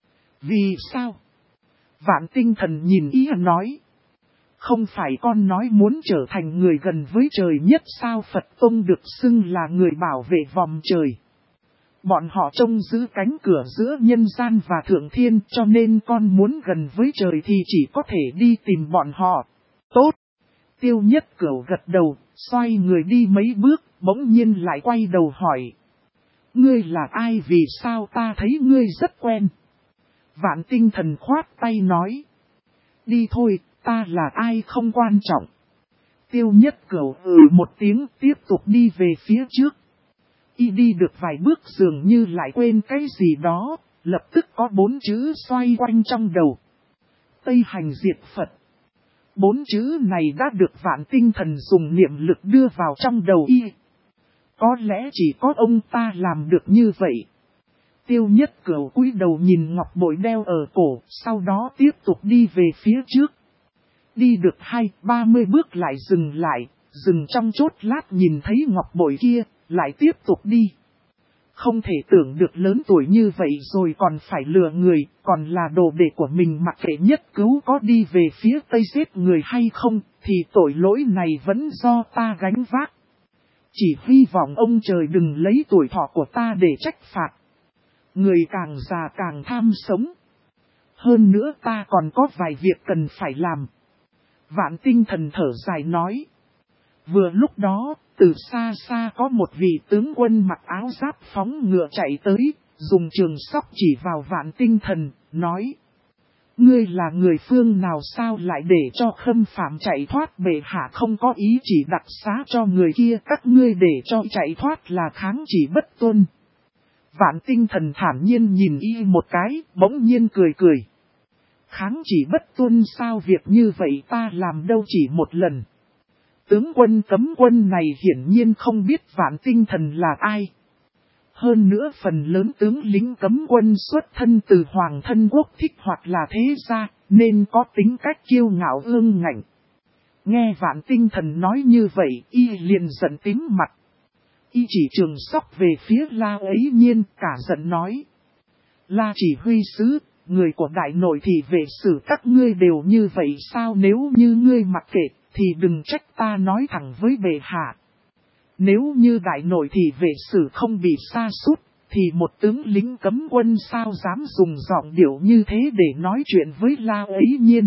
Vì sao? Vạn Tinh Thần nhìn y nói. Không phải con nói muốn trở thành người gần với trời nhất sao? Phật Tông được xưng là người bảo vệ vòng trời. Bọn họ trông giữ cánh cửa giữa nhân gian và thượng thiên, cho nên con muốn gần với trời thì chỉ có thể đi tìm bọn họ. Tốt! Tiêu Nhất Cửu gật đầu, xoay người đi mấy bước, bỗng nhiên lại quay đầu hỏi. Ngươi là ai, vì sao ta thấy ngươi rất quen? Vạn Tinh Thần khoát tay nói. Đi thôi, ta là ai không quan trọng. Tiêu Nhất Cửu một tiếng tiếp tục đi về phía trước. Y đi được vài bước dường như lại quên cái gì đó, lập tức có 4 chữ xoay quanh trong đầu. Tây hành diệt Phật. 4 chữ này đã được Vạn Tinh Thần dùng niệm lực đưa vào trong đầu y. Có lẽ chỉ có ông ta làm được như vậy. Tiêu Nhất Cửu cúi đầu nhìn ngọc bội đeo ở cổ, sau đó tiếp tục đi về phía trước. Đi được 20-30 bước lại dừng trong chốt lát nhìn thấy ngọc bội kia, lại tiếp tục đi. Không thể tưởng được lớn tuổi như vậy rồi còn phải lừa người, còn là đồ đệ của mình, mặc kệ Nhất Cứu có đi về phía tây giết người hay không, thì tội lỗi này vẫn do ta gánh vác. Chỉ hy vọng ông trời đừng lấy tuổi thọ của ta để trách phạt. Người càng già càng tham sống. Hơn nữa ta còn có vài việc cần phải làm. Vạn Tinh Thần thở dài nói. Vừa lúc đó, từ xa xa có một vị tướng quân mặc áo giáp phóng ngựa chạy tới, dùng trường sóc chỉ vào Vạn Tinh Thần, nói. Ngươi là người phương nào sao lại để cho Khâm Phạm chạy thoát, bệ hạ không có ý chỉ đặc xá cho người kia, các ngươi để cho chạy thoát là kháng chỉ bất tuân. Vạn Tinh Thần thản nhiên nhìn y một cái, bỗng nhiên cười cười. Kháng chỉ bất tuân sao, việc như vậy ta làm đâu chỉ một lần. Tướng quân cấm quân này hiển nhiên không biết Vạn Tinh Thần là ai. Hơn nữa phần lớn tướng lính cấm quân xuất thân từ hoàng thân quốc thích hoặc là thế gia, nên có tính cách kiêu ngạo ương ngạnh. Nghe Vạn Tinh Thần nói như vậy, y liền giận tím mặt. Y chỉ trường sóc về phía La Ấy Nhiên, cả giận nói. La chỉ huy sứ, người của đại nội thì vệ sử các ngươi đều như vậy sao, nếu như ngươi mặc kệ, thì đừng trách ta nói thẳng với bệ hạ. Nếu như đại nội thì vệ sử không bị sa sút, thì một tướng lính cấm quân sao dám dùng giọng điệu như thế để nói chuyện với La Ấy Nhiên.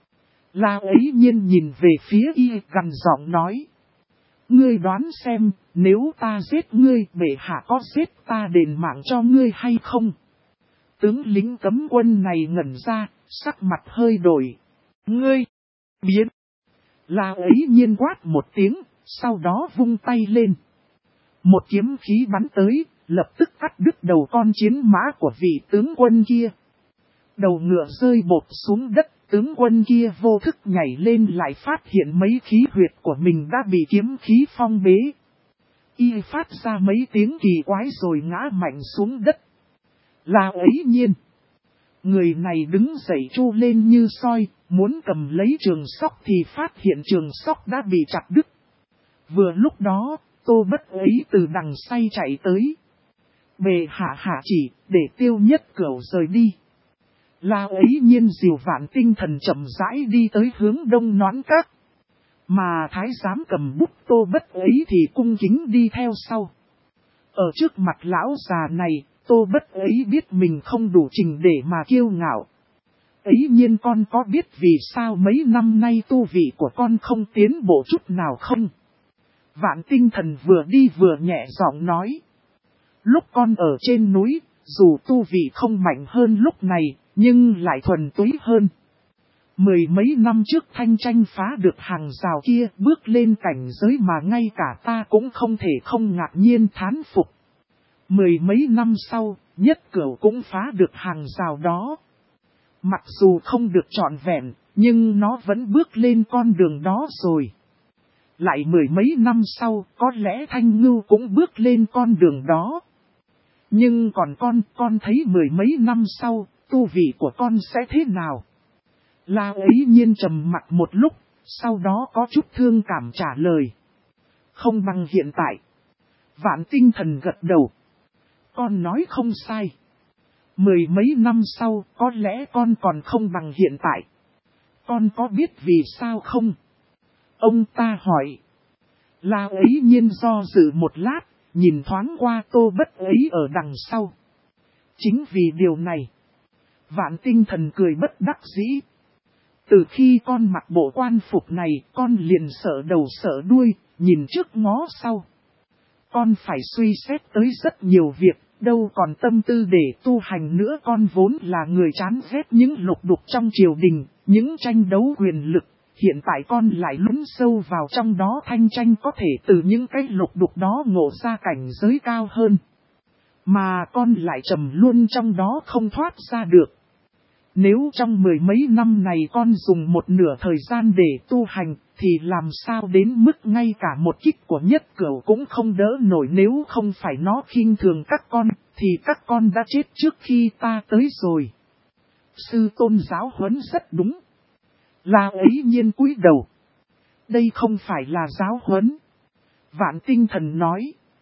La Ấy Nhiên nhìn về phía y gằn giọng nói. Ngươi đoán xem, nếu ta giết ngươi, bệ hạ có giết ta đền mạng cho ngươi hay không? Tướng lính cấm quân này ngẩn ra, sắc mặt hơi đổi. Ngươi! Biến! La Ấy Nhiên quát một tiếng, sau đó vung tay lên. Một kiếm khí bắn tới, lập tức cắt đứt đầu con chiến mã của vị tướng quân kia. Đầu ngựa rơi bột xuống đất, tướng quân kia vô thức nhảy lên lại phát hiện mấy khí huyệt của mình đã bị kiếm khí phong bế. Y phát ra mấy tiếng kỳ quái rồi ngã mạnh xuống đất. La Ấy Nhiên! Người này đứng dậy chu lên như soi, muốn cầm lấy trường sóc thì phát hiện trường sóc đã bị chặt đứt. Vừa lúc đó, Tô Bất ấy từ đằng say chạy tới. Bệ hạ hạ chỉ, để Tiêu Nhất Cửu rời đi. La Ấy Nhiên dìu Vạn Tinh Thần chậm rãi đi tới hướng Đông Noãn Các. Mà thái giám cầm bút Tô Bất ấy thì cung kính đi theo sau. Ở trước mặt lão già này, Tô Bất ấy biết mình không đủ trình để mà kiêu ngạo. Ấy Nhiên, con có biết vì sao mấy năm nay tu vị của con không tiến bộ chút nào không? Vạn Tinh Thần vừa đi vừa nhẹ giọng nói. Lúc con ở trên núi, dù tu vị không mạnh hơn lúc này, nhưng lại thuần túy hơn. Mười mấy năm trước Thanh Tranh phá được hàng rào kia, bước lên cảnh giới mà ngay cả ta cũng không thể không ngạc nhiên thán phục. Mười mấy năm sau, Nhất Cửu cũng phá được hàng rào đó. Mặc dù không được trọn vẹn, nhưng nó vẫn bước lên con đường đó rồi. Lại mười mấy năm sau, có lẽ Thanh Ngưu cũng bước lên con đường đó. Nhưng còn con thấy mười mấy năm sau, tu vị của con sẽ thế nào? La Ấy Nhiên trầm mặc một lúc, sau đó có chút thương cảm trả lời. Không bằng hiện tại. Vạn Tinh Thần gật đầu. Con nói không sai. Mười mấy năm sau, có lẽ con còn không bằng hiện tại. Con có biết vì sao không? Ông ta hỏi. La Ấy Nhiên do dự một lát, nhìn thoáng qua Tô Bất ấy ở đằng sau. Chính vì điều này, Vạn Tinh Thần cười bất đắc dĩ. Từ khi con mặc bộ quan phục này, con liền sợ đầu sợ đuôi, nhìn trước ngó sau. con phải suy xét tới rất nhiều việc, đâu còn tâm tư để tu hành nữa. Con vốn là người chán ghét những lục đục trong triều đình, những tranh đấu quyền lực. Hiện tại con lại lún sâu vào trong đó, thanh tranh có thể từ những cái lục đục đó ngộ ra cảnh giới cao hơn. Mà con lại trầm luôn trong đó không thoát ra được. Nếu trong 10 mấy năm này con dùng một nửa thời gian để tu hành, thì làm sao đến mức ngay cả một kích của Nhất Cửu cũng không đỡ nổi. Nếu không phải nó khinh thường các con, thì các con đã chết trước khi ta tới rồi. Sư tôn giáo huấn rất đúng. La ấy nhiên cúi đầu. Đây không phải là giáo huấn. Vạn Tinh Thần nói.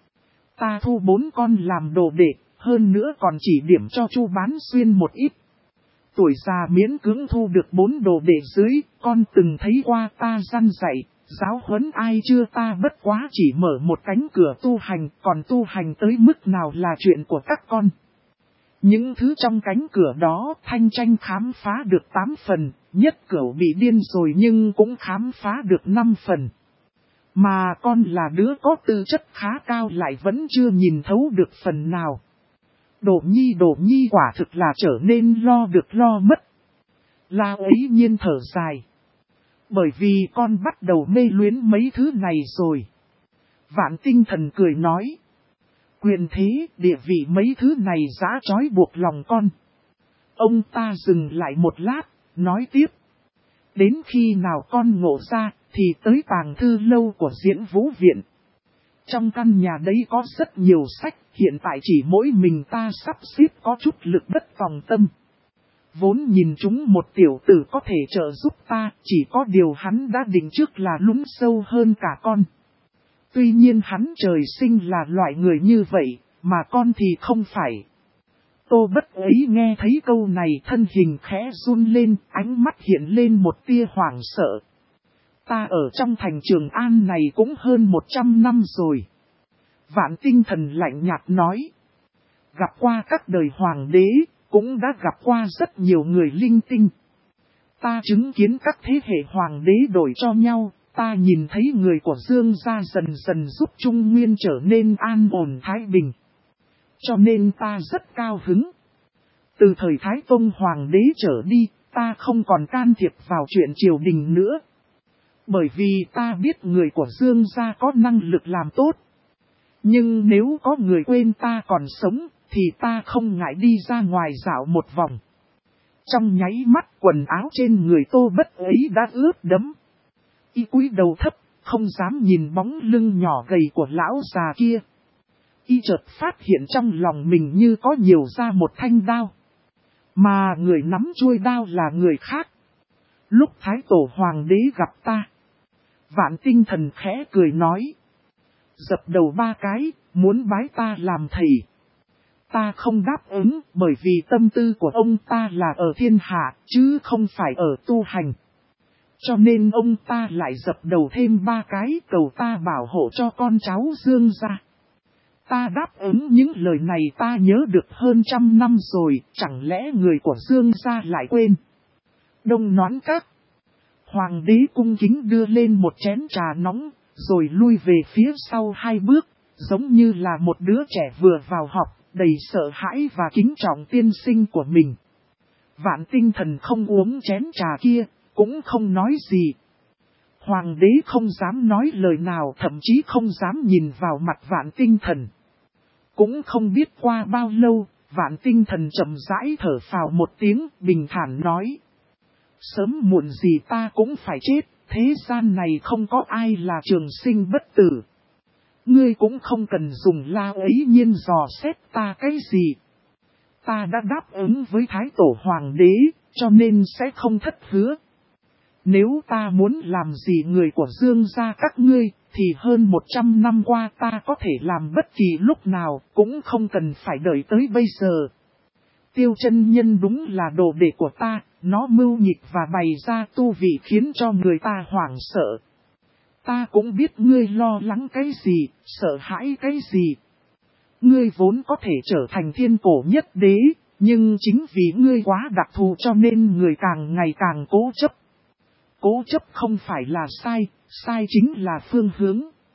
Ta thu 4 con làm đồ đệ, hơn nữa còn chỉ điểm cho Chu Bán Xuyên một ít. Tuổi già miễn cưỡng thu được 4 đồ đệ dưới, con từng thấy qua ta răn dạy, giáo huấn ai chưa? Ta bất quá chỉ mở một cánh cửa tu hành, còn tu hành tới mức nào là chuyện của các con. Những thứ trong cánh cửa đó, thanh tranh khám phá được 8 phần, Nhất Cửu bị điên rồi nhưng cũng khám phá được 5 phần. Mà con là đứa có tư chất khá cao lại vẫn chưa nhìn thấu được phần nào. Đồ nhi quả thực là trở nên lo được lo mất. La ấy nhiên thở dài. Bởi vì con bắt đầu mê luyến mấy thứ này rồi. Vạn Tinh Thần cười nói. Quyền thế, địa vị mấy thứ này giá trói buộc lòng con. Ông ta dừng lại một lát, nói tiếp. Đến khi nào con ngộ ra, thì tới tàng thư lâu của Diễn Vũ Viện. Trong căn nhà đấy có rất nhiều sách, hiện tại chỉ mỗi mình ta sắp xếp có chút lực bất tòng tâm. Vốn nhìn chúng một tiểu tử có thể trợ giúp ta, chỉ có điều hắn đã định trước là lún sâu hơn cả con. Tuy nhiên hắn trời sinh là loại người như vậy, mà con thì không phải. Tô Bất ấy nghe thấy câu này thân hình khẽ run lên, ánh mắt hiện lên một tia hoảng sợ. Ta ở trong thành Trường An này cũng hơn 100 năm rồi. Vạn Tinh Thần lạnh nhạt nói. Gặp qua các đời hoàng đế, cũng đã gặp qua rất nhiều người linh tinh. Ta chứng kiến các thế hệ hoàng đế đổi cho nhau, ta nhìn thấy người của Dương gia dần dần giúp Trung Nguyên trở nên an ổn thái bình. Cho nên ta rất cao hứng. Từ thời Thái Tông hoàng đế trở đi, ta không còn can thiệp vào chuyện triều đình nữa. Bởi vì ta biết người của Dương gia có năng lực làm tốt. Nhưng nếu có người quên ta còn sống, thì ta không ngại đi ra ngoài dạo một vòng. Trong nháy mắt quần áo trên người Tô Bất ấy đã ướt đẫm. Y cúi đầu thấp, không dám nhìn bóng lưng nhỏ gầy của lão già kia. Y chợt phát hiện trong lòng mình như có nhiều ra một thanh đao. Mà người nắm chuôi đao là người khác. Lúc Thái Tổ Hoàng đế gặp ta, Vạn Tinh Thần khẽ cười nói. Dập đầu 3 cái, muốn bái ta làm thầy. Ta không đáp ứng bởi vì tâm tư của ông ta là ở thiên hạ, chứ không phải ở tu hành. Cho nên ông ta lại dập đầu thêm 3 cái cầu ta bảo hộ cho con cháu Dương gia. Ta đáp ứng những lời này ta nhớ được hơn 100 năm rồi, chẳng lẽ người của Dương gia lại quên. Đông Noãn Các. Hoàng đế cung kính đưa lên một chén trà nóng, rồi lui về phía sau 2 bước, giống như là một đứa trẻ vừa vào học, đầy sợ hãi và kính trọng tiên sinh của mình. Vạn Tinh Thần không uống chén trà kia, cũng không nói gì. Hoàng đế không dám nói lời nào, thậm chí không dám nhìn vào mặt Vạn Tinh Thần. Cũng không biết qua bao lâu, Vạn Tinh Thần chậm rãi thở phào một tiếng, bình thản nói. Sớm muộn gì ta cũng phải chết, thế gian này không có ai là trường sinh bất tử. Ngươi cũng không cần dùng La ấy nhiên dò xét ta cái gì. Ta đã đáp ứng với Thái Tổ Hoàng đế, cho nên sẽ không thất hứa. Nếu ta muốn làm gì người của Dương gia các ngươi, thì hơn 100 năm qua ta có thể làm bất kỳ lúc nào, cũng không cần phải đợi tới bây giờ. Tiêu Chân Nhân đúng là đồ đệ của ta, nó mưu nhịp và bày ra tu vị khiến cho người ta hoảng sợ. Ta cũng biết ngươi lo lắng cái gì, sợ hãi cái gì. Ngươi vốn có thể trở thành thiên cổ nhất đế, nhưng chính vì ngươi quá đặc thù cho nên người càng ngày càng cố chấp. Cố chấp không phải là sai, sai chính là phương hướng.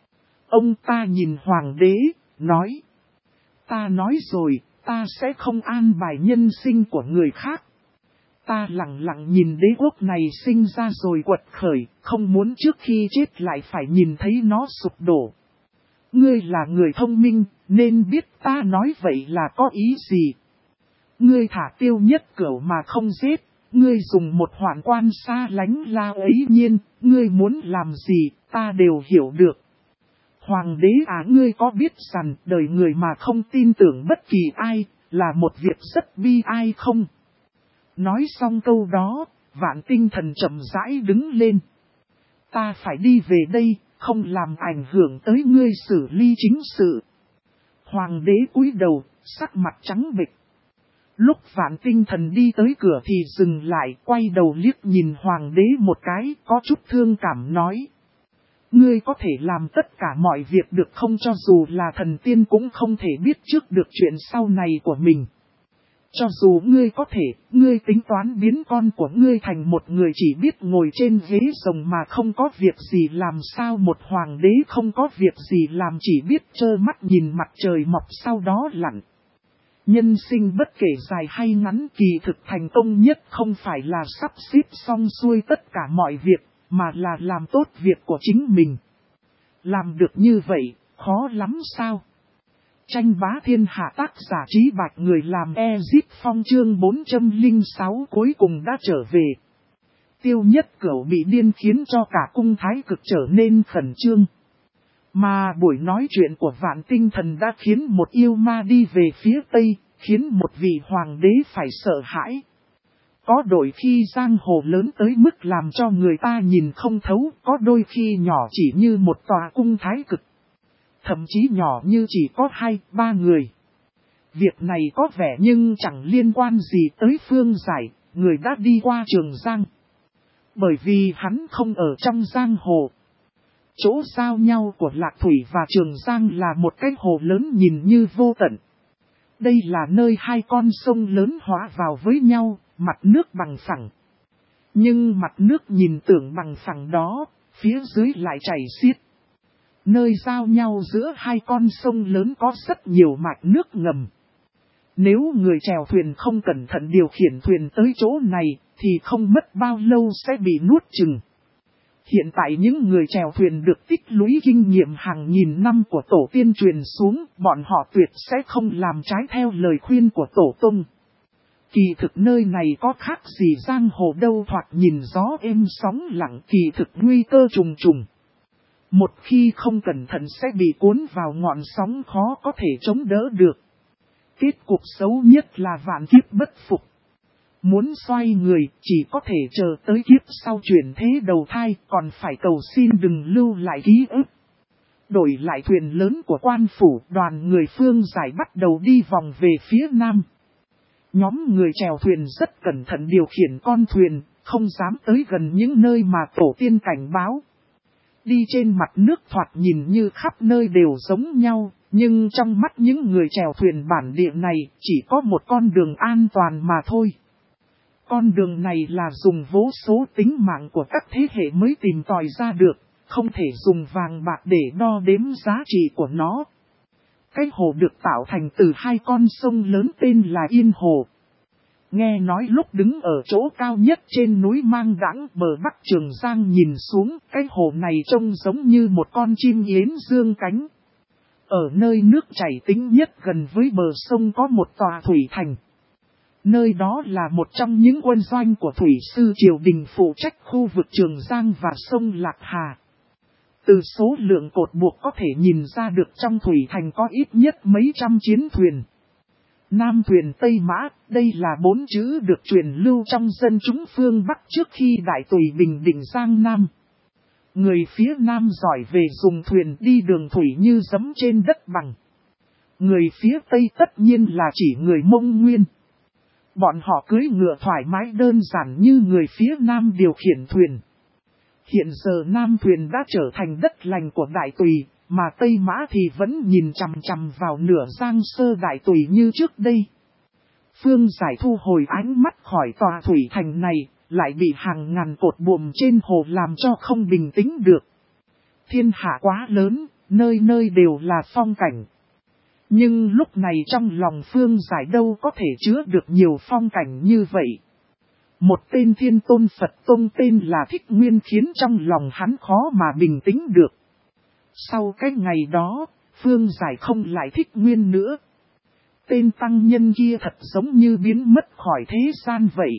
Ông ta nhìn hoàng đế, nói. Ta nói rồi, ta sẽ không an bài nhân sinh của người khác. Ta lặng lặng nhìn đế quốc này sinh ra rồi quật khởi, không muốn trước khi chết lại phải nhìn thấy nó sụp đổ. Ngươi là người thông minh, nên biết ta nói vậy là có ý gì. Ngươi thả Tiêu Nhất Cửu mà không giết, ngươi dùng một hoạn quan xa lánh La ấy nhiên, ngươi muốn làm gì, ta đều hiểu được. Hoàng đế ngươi có biết rằng đời người mà không tin tưởng bất kỳ ai, là một việc rất bi ai không? Nói xong câu đó, Vạn Tinh Thần chậm rãi đứng lên. Ta phải đi về đây, không làm ảnh hưởng tới ngươi xử lý chính sự. Hoàng đế cúi đầu, sắc mặt trắng bệch. Lúc Vạn Tinh Thần đi tới cửa thì dừng lại, quay đầu liếc nhìn hoàng đế một cái, có chút thương cảm nói. Ngươi có thể làm tất cả mọi việc được không, cho dù là thần tiên cũng không thể biết trước được chuyện sau này của mình. Cho dù ngươi có thể, ngươi tính toán biến con của ngươi thành một người chỉ biết ngồi trên ghế rồng mà không có việc gì, làm sao một hoàng đế không có việc gì làm chỉ biết trơ mắt nhìn mặt trời mọc sau đó lặn. Nhân sinh bất kể dài hay ngắn, kỳ thực thành công nhất không phải là sắp xếp xong xuôi tất cả mọi việc, mà là làm tốt việc của chính mình. Làm được như vậy, khó lắm sao? Tranh bá thiên hạ, tác giả Trí Bạch, người làm Ezip Phong, chương 406 cuối cùng đã trở về. Tiêu Nhất Cửu bị điên khiến cho cả cung thái cực trở nên khẩn trương. Mà buổi nói chuyện của Vạn Tinh Thần đã khiến một yêu ma đi về phía Tây, khiến một vị hoàng đế phải sợ hãi. Có đôi khi giang hồ lớn tới mức làm cho người ta nhìn không thấu, có đôi khi nhỏ chỉ như một tòa cung thái cực. Thậm chí nhỏ như chỉ có 2-3 người. Việc này có vẻ nhưng chẳng liên quan gì tới Phương Giải, người đã đi qua Trường Giang. Bởi vì hắn không ở trong giang hồ. Chỗ giao nhau của Lạc Thủy và Trường Giang là một cái hồ lớn nhìn như vô tận. Đây là nơi hai con sông lớn hóa vào với nhau, mặt nước bằng phẳng. Nhưng mặt nước nhìn tưởng bằng phẳng đó, phía dưới lại chảy xiết. Nơi giao nhau giữa hai con sông lớn có rất nhiều mạch nước ngầm. Nếu người chèo thuyền không cẩn thận điều khiển thuyền tới chỗ này, thì không mất bao lâu sẽ bị nuốt chừng. Hiện tại những người chèo thuyền được tích lũy kinh nghiệm hàng nghìn năm của tổ tiên truyền xuống, bọn họ tuyệt sẽ không làm trái theo lời khuyên của tổ tông. Kỳ thực nơi này có khác gì giang hồ đâu, thoạt nhìn gió êm sóng lặng, kỳ thực nguy cơ trùng trùng. Một khi không cẩn thận sẽ bị cuốn vào ngọn sóng khó có thể chống đỡ được. Kết cục xấu nhất là vạn kiếp bất phục. Muốn xoay người chỉ có thể chờ tới kiếp sau chuyển thế đầu thai, còn phải cầu xin đừng lưu lại ký ức. Đổi lại thuyền lớn của quan phủ, đoàn người Phương Giải bắt đầu đi vòng về phía nam. Nhóm người chèo thuyền rất cẩn thận điều khiển con thuyền, không dám tới gần những nơi mà tổ tiên cảnh báo. Đi trên mặt nước thoạt nhìn như khắp nơi đều giống nhau, nhưng trong mắt những người chèo thuyền bản địa này chỉ có một con đường an toàn mà thôi. Con đường này là dùng vô số tính mạng của các thế hệ mới tìm tòi ra được, không thể dùng vàng bạc để đo đếm giá trị của nó. Cái hồ được tạo thành từ hai con sông lớn tên là Yên Hồ. Nghe nói lúc đứng ở chỗ cao nhất trên núi Mang Đãng bờ Bắc Trường Giang nhìn xuống, cái hồ này trông giống như một con chim yến dương cánh. Ở nơi nước chảy tính nhất gần với bờ sông có một tòa thủy thành. Nơi đó là một trong những quân doanh của thủy sư triều đình phụ trách khu vực Trường Giang và sông Lạc Hà. Từ số lượng cột buộc có thể nhìn ra được trong thủy thành có ít nhất mấy trăm chiến thuyền. Nam thuyền Tây Mã, đây là 4 chữ được truyền lưu trong dân chúng phương Bắc trước khi Đại Tùy bình định Giang Nam. Người phía Nam giỏi về dùng thuyền đi đường thủy như giẫm trên đất bằng. Người phía Tây tất nhiên là chỉ người Mông Nguyên. Bọn họ cưỡi ngựa thoải mái đơn giản như người phía Nam điều khiển thuyền. Hiện giờ Nam thuyền đã trở thành đất lành của Đại Tùy, mà Tây Mã thì vẫn nhìn chằm chằm vào nửa Giang Sơ Đại Tùy như trước đây. Phương Giải thu hồi ánh mắt khỏi tòa thủy thành này, lại bị hàng ngàn cột buồm trên hồ làm cho không bình tĩnh được. Thiên hạ quá lớn, nơi nơi đều là phong cảnh. Nhưng lúc này trong lòng Phương Giải đâu có thể chứa được nhiều phong cảnh như vậy. Một tên Thiên Tôn Phật Tông tên là Thích Nguyên khiến trong lòng hắn khó mà bình tĩnh được. Sau cái ngày đó, Phương Giải không lại Thích Nguyên nữa. Tên tăng nhân kia thật giống như biến mất khỏi thế gian vậy.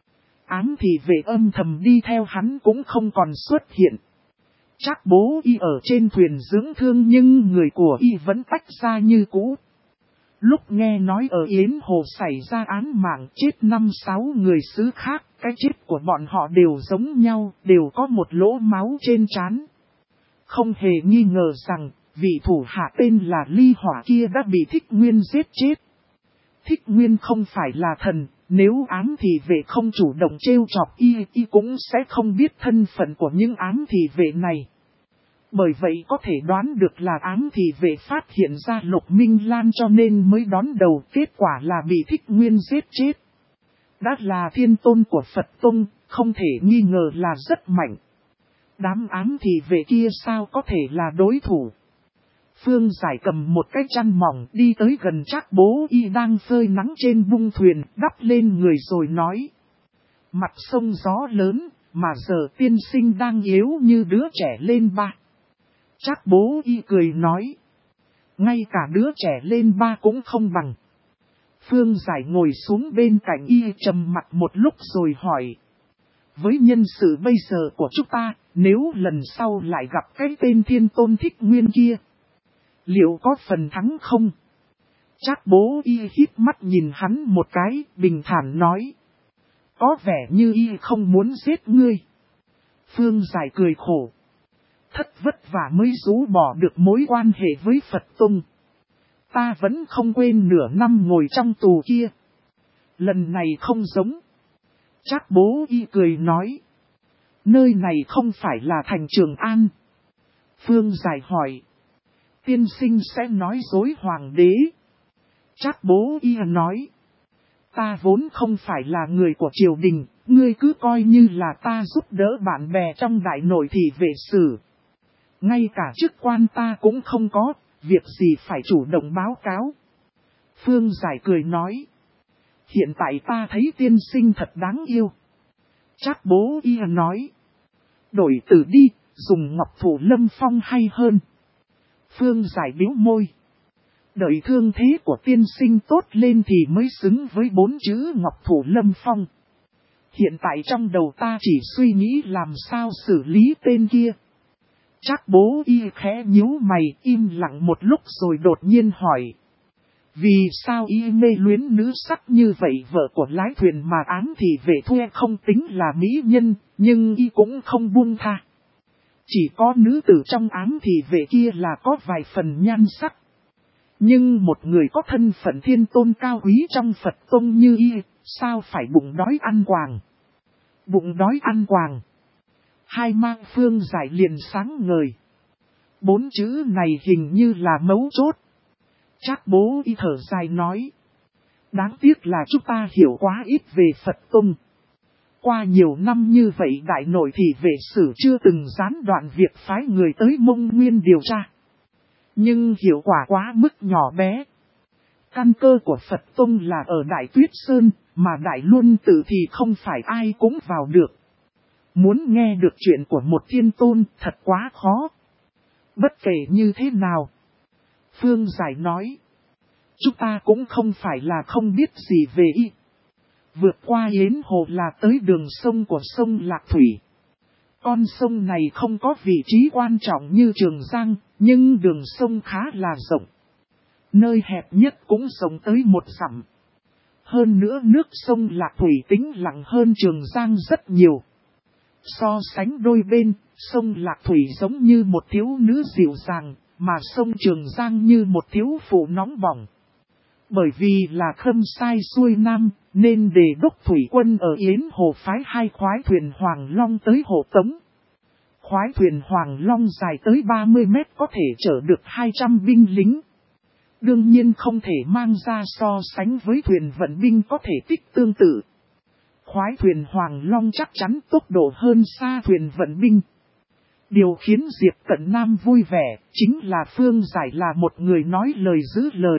Ám thì về âm thầm đi theo hắn cũng không còn xuất hiện. Chắc bố y ở trên thuyền dưỡng thương nhưng người của y vẫn tách ra như cũ. Lúc nghe nói ở Yến Hồ xảy ra án mạng chết 5-6 người xứ khác, cái chết của bọn họ đều giống nhau, đều có một lỗ máu trên trán. Không hề nghi ngờ rằng, vị thủ hạ tên là Ly Hỏa kia đã bị Thích Nguyên giết chết. Thích Nguyên không phải là thần, nếu ám thị vệ không chủ động trêu chọc y cũng sẽ không biết thân phận của những ám thị vệ này. Bởi vậy có thể đoán được là ám thị vệ phát hiện ra Lục Minh Lan cho nên mới đón đầu, kết quả là bị Thích Nguyên giết chết. Đã là Thiên Tôn của Phật Tông, không thể nghi ngờ là rất mạnh. Đám ám thị vệ kia sao có thể là đối thủ. Phương Giải cầm một cái chăn mỏng đi tới gần Trác Bố Y đang phơi nắng trên bung thuyền, đắp lên người rồi nói. Mặt sông gió lớn, mà giờ tiên sinh đang yếu như đứa trẻ lên 3. Trác Bố Y cười nói. Ngay cả đứa trẻ lên 3 cũng không bằng. Phương Giải ngồi xuống bên cạnh y trầm mặt một lúc rồi hỏi. Với nhân sự bây giờ của chúng ta, nếu lần sau lại gặp cái tên Thiên Tôn Thích Nguyên kia, liệu có phần thắng không? Trác Bố Y hít mắt nhìn hắn một cái, bình thản nói. Có vẻ như y không muốn giết ngươi. Phương Giải cười khổ. Thất vất vả mới rũ bỏ được mối quan hệ với Phật Tông. Ta vẫn không quên nửa năm ngồi trong tù kia. Lần này không giống. Trác Bố Y cười nói. Nơi này không phải là thành Trường An. Phương Giải hỏi. Tiên sinh sẽ nói dối hoàng đế. Trác Bố Y nói. Ta vốn không phải là người của triều đình, ngươi cứ coi như là ta giúp đỡ bạn bè trong đại nội thị vệ sử. Ngay cả chức quan ta cũng không có, việc gì phải chủ động báo cáo. Phương Giải cười nói. Hiện tại ta thấy tiên sinh thật đáng yêu. Trác Bố Y nói. Đổi từ đi, dùng Ngọc Thủ Lâm Phong hay hơn. Phương Giải bĩu môi. Đợi thương thế của tiên sinh tốt lên thì mới xứng với 4 chữ Ngọc Thủ Lâm Phong. Hiện tại trong đầu ta chỉ suy nghĩ làm sao xử lý tên kia. Trác Bố Y khẽ nhíu mày im lặng một lúc rồi đột nhiên hỏi. Vì sao y mê luyến nữ sắc như vậy, vợ của lái thuyền mà ám thị vệ thuê không tính là mỹ nhân, nhưng y cũng không buông tha. Chỉ có nữ tử trong ám thị vệ kia là có vài phần nhan sắc. Nhưng một người có thân phận thiên tôn cao quý trong Phật Tông như y, sao phải bụng đói ăn quàng. Bụng đói ăn quàng. Hai mang Phương Giải liền sáng ngời. 4 chữ này hình như là mấu chốt. Trác Bố Y thở dài nói. Đáng tiếc là chúng ta hiểu quá ít về Phật Tông. Qua nhiều năm như vậy đại nội thị vệ sử chưa từng gián đoạn việc phái người tới Mông Nguyên điều tra. Nhưng hiệu quả quá mức nhỏ bé. Căn cơ của Phật Tông là ở Đại Tuyết Sơn, mà Đại Luân Tự thì không phải ai cũng vào được. Muốn nghe được chuyện của một thiên tôn thật quá khó. Bất kể như thế nào. Phương Giải nói. Chúng ta cũng không phải là không biết gì về y. Vượt qua Yến Hồ là tới đường sông của sông Lạc Thủy. Con sông này không có vị trí quan trọng như Trường Giang, nhưng đường sông khá là rộng. Nơi hẹp nhất cũng rộng tới 1 dặm. Hơn nữa nước sông Lạc Thủy tĩnh lặng hơn Trường Giang rất nhiều. So sánh đôi bên, sông Lạc Thủy giống như một thiếu nữ dịu dàng, mà sông Trường Giang như một thiếu phụ nóng bỏng. Bởi vì là khâm sai xuôi nam, nên đề đốc thủy quân ở Yến Hồ phái 2 khoái thuyền Hoàng Long tới hộ tống. Khoái thuyền Hoàng Long dài tới 30 mét có thể chở được 200 binh lính. Đương nhiên không thể mang ra so sánh với thuyền vận binh có thể tích tương tự. Khoái thuyền Hoàng Long chắc chắn tốc độ hơn xa thuyền vận binh. Điều khiến Diệp Cận Nam vui vẻ, chính là Phương Giải là một người nói lời giữ lời.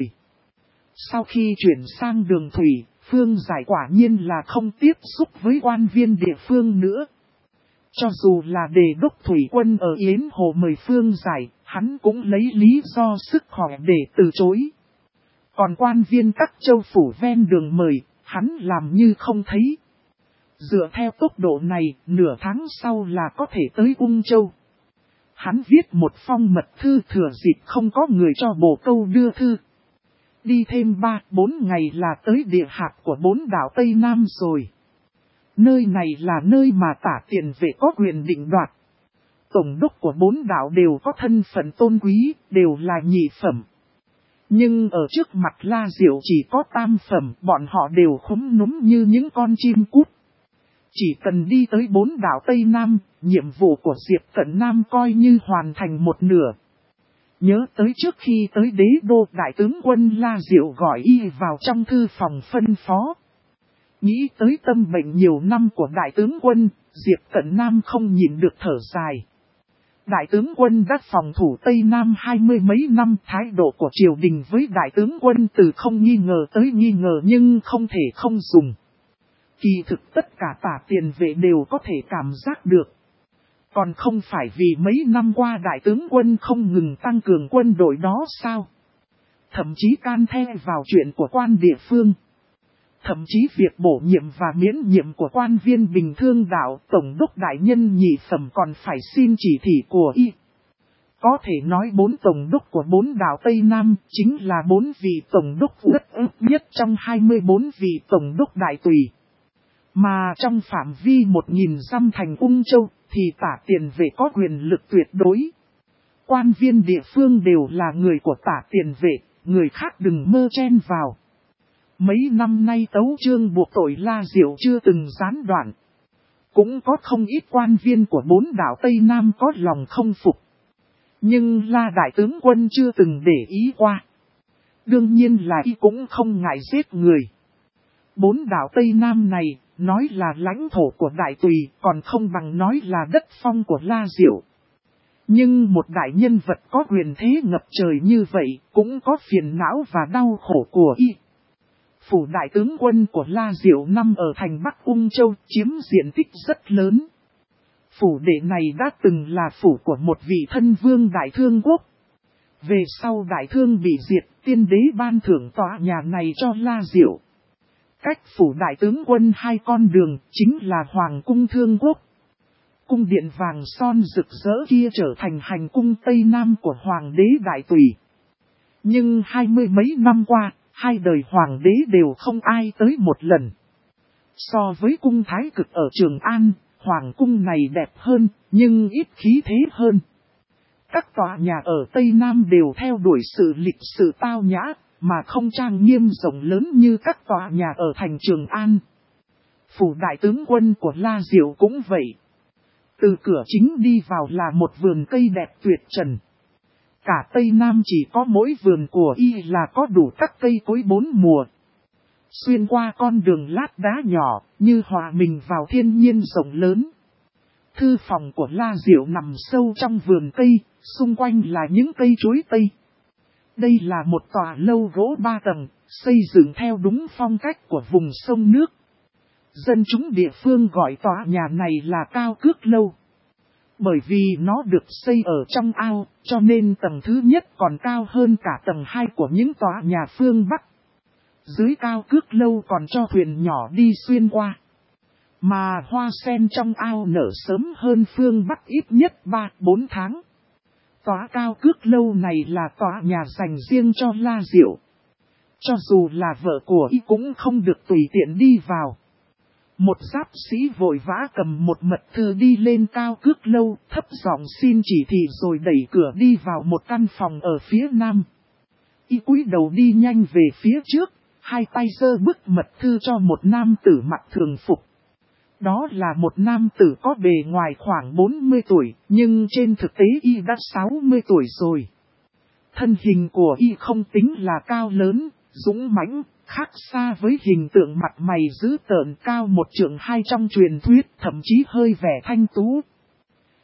Sau khi chuyển sang đường thủy, Phương Giải quả nhiên là không tiếp xúc với quan viên địa phương nữa. Cho dù là đề đốc thủy quân ở Yến Hồ mời Phương Giải, hắn cũng lấy lý do sức khỏe để từ chối. Còn quan viên các châu phủ ven đường mời, hắn làm như không thấy. Dựa theo tốc độ này, nửa tháng sau là có thể tới Ung Châu. Hắn viết một phong mật thư thừa dịp không có người cho bổ câu đưa thư. Đi thêm 3-4 ngày là tới địa hạt của 4 đảo Tây Nam rồi. Nơi này là nơi mà Tả Tiền Vệ có quyền định đoạt. Tổng đốc của 4 đảo đều có thân phận tôn quý, đều là nhị phẩm. Nhưng ở trước mặt La Diệu chỉ có tam phẩm, bọn họ đều khúm núm như những con chim cút. Chỉ cần đi tới 4 đảo Tây Nam, nhiệm vụ của Diệp Cận Nam coi như hoàn thành một nửa. Nhớ tới trước khi tới đế đô, đại tướng quân La Diệu gọi y vào trong thư phòng phân phó. Nghĩ tới tâm bệnh nhiều năm của đại tướng quân, Diệp Cận Nam không nhịn được thở dài. Đại tướng quân đã phòng thủ Tây Nam 20 mấy năm, thái độ của triều đình với đại tướng quân từ không nghi ngờ tới nghi ngờ nhưng không thể không dùng. Kỳ thực tất cả Tả Tiền Vệ đều có thể cảm giác được. Còn không phải vì mấy năm qua đại tướng quân không ngừng tăng cường quân đội đó sao? Thậm chí can thiệp vào chuyện của quan địa phương. Thậm chí việc bổ nhiệm và miễn nhiệm của quan viên bình thương đạo tổng đốc đại nhân nhị phẩm còn phải xin chỉ thị của y. Có thể nói 4 tổng đốc của 4 đảo Tây Nam chính là 4 vị tổng đốc rất ức nhất trong 24 vị tổng đốc đại tùy. Mà trong phạm vi 1000 dặm thành Ung Châu thì Tả Tiền Vệ có quyền lực tuyệt đối. Quan viên địa phương đều là người của Tả Tiền Vệ, người khác đừng mơ chen vào. Mấy năm nay tấu chương buộc tội La Diệu chưa từng gián đoạn. Cũng có không ít quan viên của 4 đảo Tây Nam có lòng không phục. Nhưng La Đại tướng quân chưa từng để ý qua. Đương nhiên là y cũng không ngại giết người. 4 đảo Tây Nam này, nói là lãnh thổ của Đại Tùy, còn không bằng nói là đất phong của La Diệu. Nhưng một đại nhân vật có quyền thế ngập trời như vậy, cũng có phiền não và đau khổ của y. Phủ đại tướng quân của La Diệu nằm ở thành Bắc Ung Châu, chiếm diện tích rất lớn. Phủ đệ này đã từng là phủ của một vị thân vương đại thương quốc. Về sau đại thương bị diệt, tiên đế ban thưởng tòa nhà này cho La Diệu. Cách phủ đại tướng quân 2 con đường, chính là Hoàng cung Thương Quốc. Cung điện vàng son rực rỡ kia trở thành hành cung Tây Nam của Hoàng đế Đại Tùy. Nhưng 20 mấy năm qua, 2 đời Hoàng đế đều không ai tới một lần. So với cung Thái Cực ở Trường An, Hoàng cung này đẹp hơn, nhưng ít khí thế hơn. Các tòa nhà ở Tây Nam đều theo đuổi sự lịch sự tao nhã, mà không trang nghiêm rộng lớn như các tòa nhà ở thành Trường An. Phủ đại tướng quân của La Diệu cũng vậy. Từ cửa chính đi vào là một vườn cây đẹp tuyệt trần. Cả Tây Nam chỉ có mỗi vườn của y là có đủ các cây cối 4 mùa. Xuyên qua con đường lát đá nhỏ, như hòa mình vào thiên nhiên rộng lớn. Thư phòng của La Diệu nằm sâu trong vườn cây, xung quanh là những cây chuối tây. Đây là một tòa lâu gỗ 3 tầng, xây dựng theo đúng phong cách của vùng sông nước. Dân chúng địa phương gọi tòa nhà này là Cao Cước Lâu. Bởi vì nó được xây ở trong ao, cho nên tầng thứ nhất còn cao hơn cả tầng 2 của những tòa nhà phương Bắc. Dưới Cao Cước Lâu còn cho thuyền nhỏ đi xuyên qua. Mà hoa sen trong ao nở sớm hơn phương Bắc ít nhất 3-4 tháng. Tòa Cao Cước Lâu này là tòa nhà dành riêng cho La Diệu. Cho dù là vợ của y cũng không được tùy tiện đi vào. Một giáp sĩ vội vã cầm một mật thư đi lên Cao Cước Lâu, thấp giọng xin chỉ thị rồi đẩy cửa đi vào một căn phòng ở phía nam. Y cúi đầu đi nhanh về phía trước, 2 tay giơ bức mật thư cho một nam tử mặc thường phục. Đó là một nam tử có bề ngoài khoảng 40 tuổi, nhưng trên thực tế y đã 60 tuổi rồi. Thân hình của y không tính là cao lớn, dũng mãnh, khác xa với hình tượng mặt mày dữ tợn cao 1 trượng 2 trong truyền thuyết, thậm chí hơi vẻ thanh tú.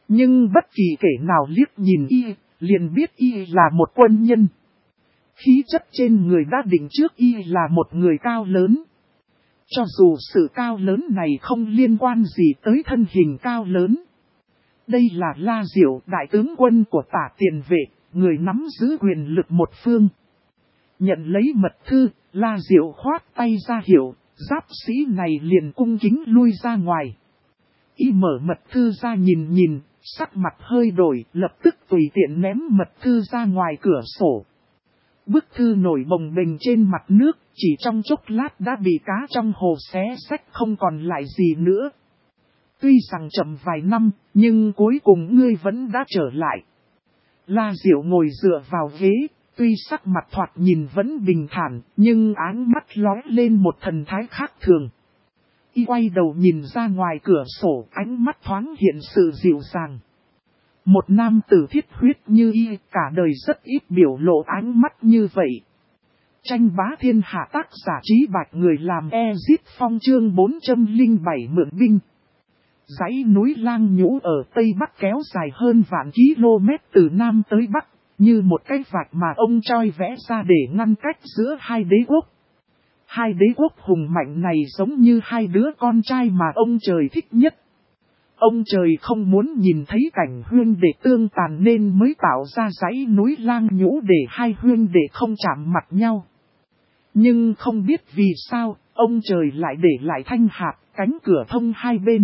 Nhưng bất kỳ kẻ nào liếc nhìn y, liền biết y là một quân nhân. Khí chất trên người đã định trước y là một người cao lớn. Cho dù sự cao lớn này không liên quan gì tới thân hình cao lớn. Đây là La Diệu, đại tướng quân của Tả Tiền Vệ, người nắm giữ quyền lực một phương. Nhận lấy mật thư, La Diệu khoát tay ra hiệu, giáp sĩ này liền cung kính lui ra ngoài. Y mở mật thư ra nhìn nhìn, sắc mặt hơi đổi, lập tức tùy tiện ném mật thư ra ngoài cửa sổ. Bức thư nổi bồng bềnh trên mặt nước, chỉ trong chốc lát đã bị cá trong hồ xé xách không còn lại gì nữa. Tuy rằng chậm vài năm, nhưng cuối cùng ngươi vẫn đã trở lại. La Diệu ngồi dựa vào ghế, tuy sắc mặt thoạt nhìn vẫn bình thản, nhưng áng mắt lóe lên một thần thái khác thường. Y quay đầu nhìn ra ngoài cửa sổ, ánh mắt thoáng hiện sự dịu dàng. Một nam tử thiết huyết như y, cả đời rất ít biểu lộ ánh mắt như vậy. Tranh bá thiên hạ tác giả Trí Bạch, người làm Ezit Phong chương 407 mượn binh. Dãy núi Lang Nhũ ở Tây Bắc kéo dài hơn vạn km từ Nam tới Bắc, như một cái vạch mà ông Choi vẽ ra để ngăn cách giữa hai đế quốc. Hai đế quốc hùng mạnh này giống như hai đứa con trai mà ông trời thích nhất. Ông trời không muốn nhìn thấy cảnh huyên đệ tương tàn nên mới tạo ra dãy núi Lang Nhũ để hai huyên đệ không chạm mặt nhau. Nhưng không biết vì sao, ông trời lại để lại thanh hạp, cánh cửa thông hai bên.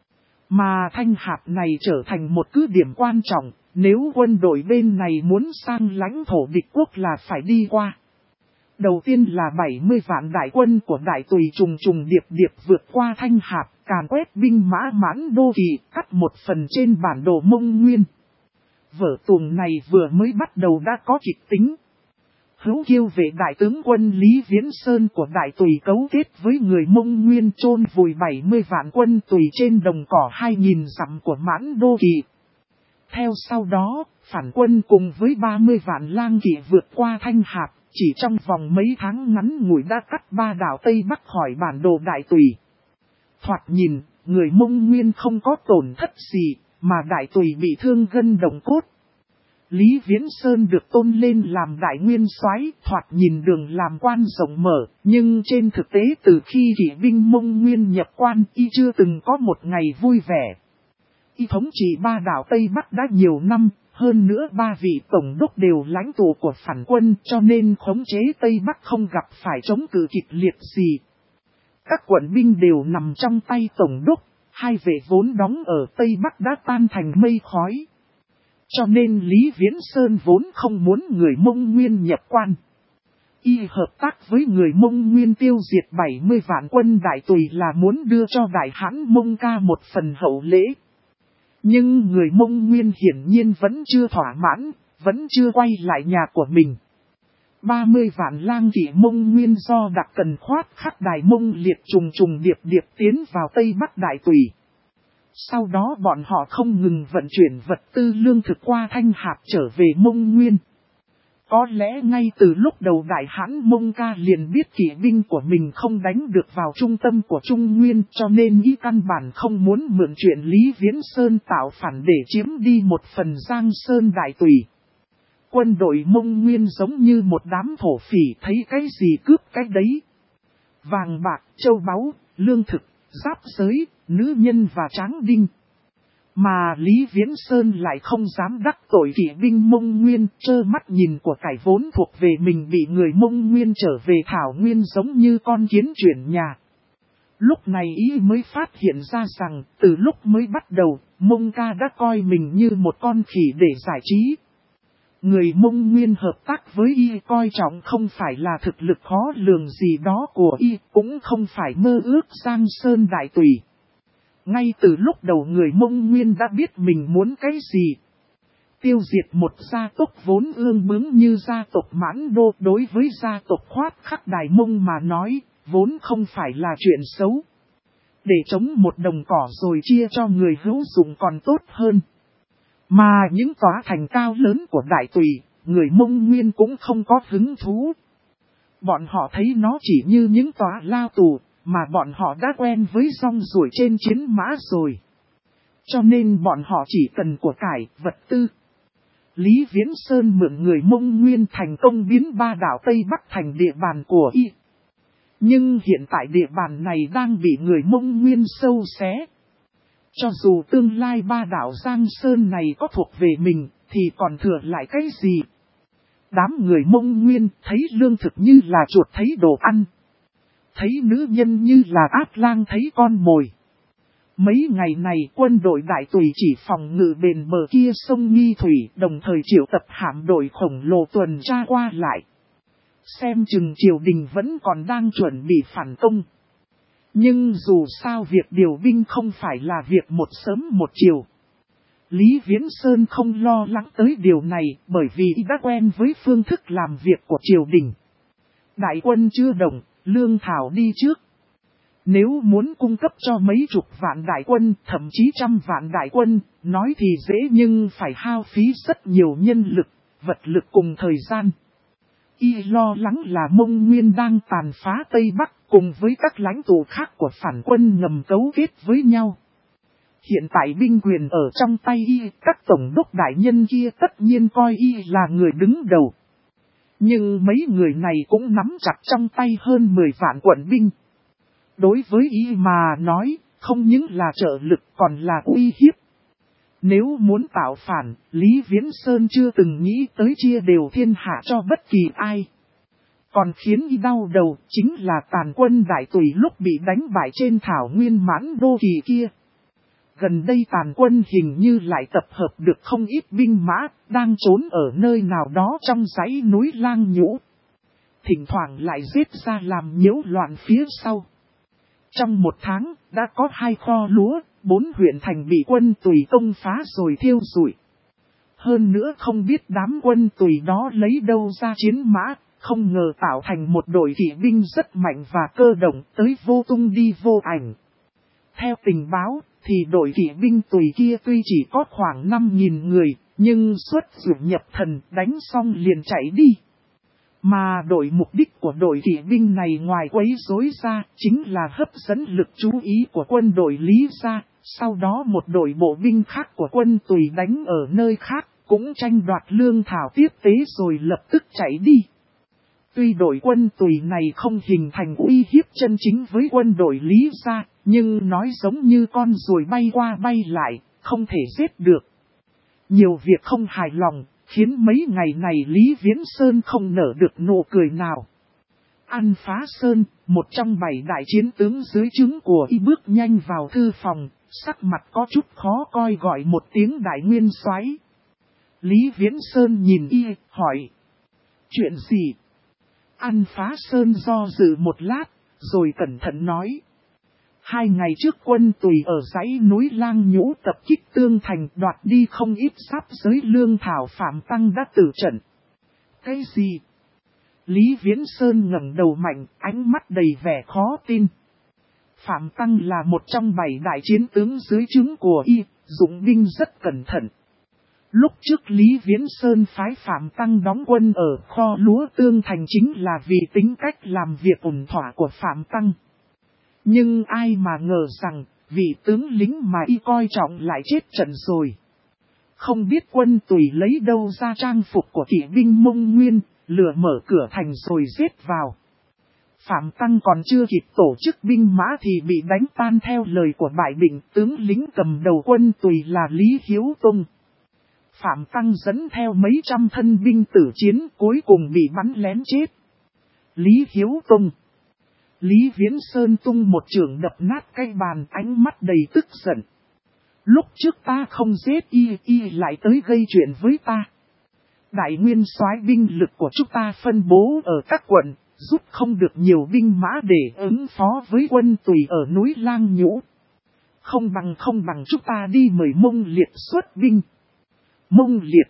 Mà thanh hạp này trở thành một cứ điểm quan trọng, nếu quân đội bên này muốn sang lãnh thổ địch quốc là phải đi qua. Đầu tiên là 70 vạn đại quân của Đại Tùy trùng trùng điệp điệp vượt qua thanh hạp, càn quét binh mã Mãn Đô Kỳ, cắt một phần trên bản đồ Mông Nguyên. Vở tuồng này vừa mới bắt đầu đã có kịch tính. Hữu Kiêu vệ đại tướng quân Lý Viễn Sơn của Đại Tùy cấu kết với người Mông Nguyên chôn vùi 70 vạn quân Tùy trên đồng cỏ 2.000 dặm của Mãn Đô Kỳ. Theo sau đó, phản quân cùng với 30 vạn lang kỵ vượt qua thanh hạp, chỉ trong vòng mấy tháng ngắn ngủi đã cắt 3 đảo Tây Bắc khỏi bản đồ Đại Tùy. Thoạt nhìn, người Mông Nguyên không có tổn thất gì, mà Đại Tùy bị thương gân đồng cốt. Lý Viễn Sơn được tôn lên làm đại nguyên soái, thoạt nhìn đường làm quan rộng mở, nhưng trên thực tế từ khi kỵ binh Mông Nguyên nhập quan, y chưa từng có một ngày vui vẻ. Y thống trị 3 đảo Tây Bắc đã nhiều năm, hơn nữa 3 vị tổng đốc đều lãnh tụ của phản quân, cho nên khống chế Tây Bắc không gặp phải chống cự kịch liệt gì. Các quận binh đều nằm trong tay tổng đốc, hai vệ vốn đóng ở Tây Bắc đã tan thành mây khói. Cho nên Lý Viễn Sơn vốn không muốn người Mông Nguyên nhập quan. Y hợp tác với người Mông Nguyên tiêu diệt 70 vạn quân Đại Tùy là muốn đưa cho Đại Hãn Mông Ca một phần hậu lễ. Nhưng người Mông Nguyên hiển nhiên vẫn chưa thỏa mãn, vẫn chưa quay lại nhà của mình. 30 vạn lang kỵ Mông Nguyên do đặc cần khoát khắc Đài Mông liệt trùng trùng điệp điệp tiến vào Tây Bắc Đại Tùy. Sau đó bọn họ không ngừng vận chuyển vật tư lương thực qua thanh hạp trở về Mông Nguyên. Có lẽ ngay từ lúc đầu Đại Hãn Mông Ca liền biết kỵ binh của mình không đánh được vào trung tâm của Trung Nguyên, cho nên y căn bản không muốn mượn chuyện Lý Viễn Sơn tạo phản để chiếm đi một phần Giang Sơn Đại Tùy. Quân đội Mông Nguyên giống như một đám thổ phỉ, thấy cái gì cướp cái đấy. Vàng bạc, châu báu, lương thực, giáp giới, nữ nhân và tráng đinh. Mà Lý Viễn Sơn lại không dám đắc tội kỵ binh Mông Nguyên, trơ mắt nhìn của cải vốn thuộc về mình bị người Mông Nguyên trở về Thảo Nguyên giống như con kiến chuyển nhà. Lúc này ý mới phát hiện ra rằng, từ lúc mới bắt đầu, Mông Ca đã coi mình như một con khỉ để giải trí. Người Mông Nguyên hợp tác với y coi trọng không phải là thực lực khó lường gì đó của y, cũng không phải mơ ước Giang Sơn Đại Tùy. Ngay từ lúc đầu người Mông Nguyên đã biết mình muốn cái gì. Tiêu diệt một gia tộc vốn ương bướng như gia tộc Mãn Đô, đối với gia tộc khoát khắc Đài Mông mà nói, vốn không phải là chuyện xấu. Để chống một đồng cỏ rồi chia cho người hữu dụng còn tốt hơn. Mà những tòa thành cao lớn của Đại Tùy, người Mông Nguyên cũng không có hứng thú. Bọn họ thấy nó chỉ như những tòa lao tù, mà bọn họ đã quen với rong ruổi trên chiến mã rồi. Cho nên bọn họ chỉ cần của cải, vật tư. Lý Viễn Sơn mượn người Mông Nguyên thành công biến ba đảo Tây Bắc thành địa bàn của y. Nhưng hiện tại địa bàn này đang bị người Mông Nguyên sâu xé. Cho dù tương lai ba đảo Giang Sơn này có thuộc về mình, thì còn thừa lại cái gì? Đám người Mông Nguyên thấy lương thực như là chuột thấy đồ ăn. Thấy nữ nhân như là ác lang thấy con mồi. Mấy ngày này quân đội đại tùy chỉ phòng ngự bền bờ kia sông Nghi Thủy, đồng thời triệu tập hạm đội khổng lồ tuần tra qua lại. Xem chừng triều đình vẫn còn đang chuẩn bị phản công. Nhưng dù sao việc điều binh không phải là việc một sớm một chiều. Lý Viễn Sơn không lo lắng tới điều này bởi vì đã quen với phương thức làm việc của triều đình. Đại quân chưa động, lương thảo đi trước. Nếu muốn cung cấp cho mấy chục vạn đại quân, thậm chí trăm vạn đại quân, nói thì dễ nhưng phải hao phí rất nhiều nhân lực, vật lực cùng thời gian. Y lo lắng là Mông Nguyên đang tàn phá Tây Bắc cùng với các lãnh tụ khác của phản quân ngầm cấu kết với nhau. Hiện tại binh quyền ở trong tay Y, các tổng đốc đại nhân kia tất nhiên coi Y là người đứng đầu. Nhưng mấy người này cũng nắm chặt trong tay hơn 10 vạn quận binh. Đối với Y mà nói, không những là trợ lực còn là uy hiếp. Nếu muốn tạo phản, Lý Viễn Sơn chưa từng nghĩ tới chia đều thiên hạ cho bất kỳ ai. Còn khiến Y đau đầu chính là tàn quân đại tùy lúc bị đánh bại trên thảo nguyên Mãn Đô Kỳ kia. Gần đây tàn quân hình như lại tập hợp được không ít binh mã, đang trốn ở nơi nào đó trong dãy núi Lang Nhũ. Thỉnh thoảng lại giết ra làm nhiễu loạn phía sau. Trong một tháng, đã có 2 kho lúa, 4 huyện thành bị quân tùy công phá rồi thiêu rụi. Hơn nữa không biết đám quân tùy đó lấy đâu ra chiến mã, không ngờ tạo thành một đội kỵ binh rất mạnh và cơ động tới vô tung đi vô ảnh. Theo tình báo, thì đội kỵ binh tùy kia tuy chỉ có khoảng 5.000 người, nhưng xuất dụ nhập thần đánh xong liền chạy đi. Mà mục đích của đội kỵ binh này ngoài quấy rối ra, chính là hấp dẫn lực chú ý của quân đội Lý gia, sau đó một đội bộ binh khác của quân tùy đánh ở nơi khác, cũng tranh đoạt lương thảo tiếp tế rồi lập tức chạy đi. Tuy đội quân tùy này không hình thành uy hiếp chân chính với quân đội Lý gia, nhưng nói giống như con ruồi bay qua bay lại, không thể giết được. Nhiều việc không hài lòng, khiến mấy ngày này Lý Viễn Sơn không nở được nụ cười nào. An Phá Sơn, một trong 7 đại chiến tướng dưới trướng của Y bước nhanh vào thư phòng, sắc mặt có chút khó coi gọi một tiếng đại nguyên soái. Lý Viễn Sơn nhìn Y, hỏi. Chuyện gì? An Phá Sơn do dự một lát, rồi cẩn thận nói. 2 ngày trước quân tùy ở dãy núi Lang Nhũ tập kích Tương Thành đoạt đi không ít sáp giới lương thảo. Phạm Tăng đã tử trận. Cái gì? Lý Viễn Sơn ngẩng đầu mạnh, ánh mắt đầy vẻ khó tin. Phạm Tăng là một trong 7 đại chiến tướng dưới trướng của Y, dụng binh rất cẩn thận. Lúc trước Lý Viễn Sơn phái Phạm Tăng đóng quân ở kho lúa Tương Thành chính là vì tính cách làm việc ổn thỏa của Phạm Tăng. Nhưng ai mà ngờ rằng, vị tướng lính mà Y coi trọng lại chết trận rồi. Không biết quân tùy lấy đâu ra trang phục của kỵ binh Mông Nguyên, lừa mở cửa thành rồi giết vào. Phạm Tăng còn chưa kịp tổ chức binh mã thì bị đánh tan theo lời của bại định tướng lính cầm đầu quân tùy là Lý Hiếu Tông. Phạm Tăng dẫn theo mấy trăm thân binh tử chiến cuối cùng bị bắn lén chết. Lý Hiếu Tông. Lý Viễn Sơn tung một chưởng đập nát cái bàn, ánh mắt đầy tức giận. Lúc trước ta không giết y lại tới gây chuyện với ta. Đại nguyên soái binh lực của chúng ta phân bố ở các quận, giúp không được nhiều binh mã để ứng phó với quân tùy ở núi Lang Nhũ. Không bằng chúng ta đi mời Mông Liệt xuất binh. Mông Liệt.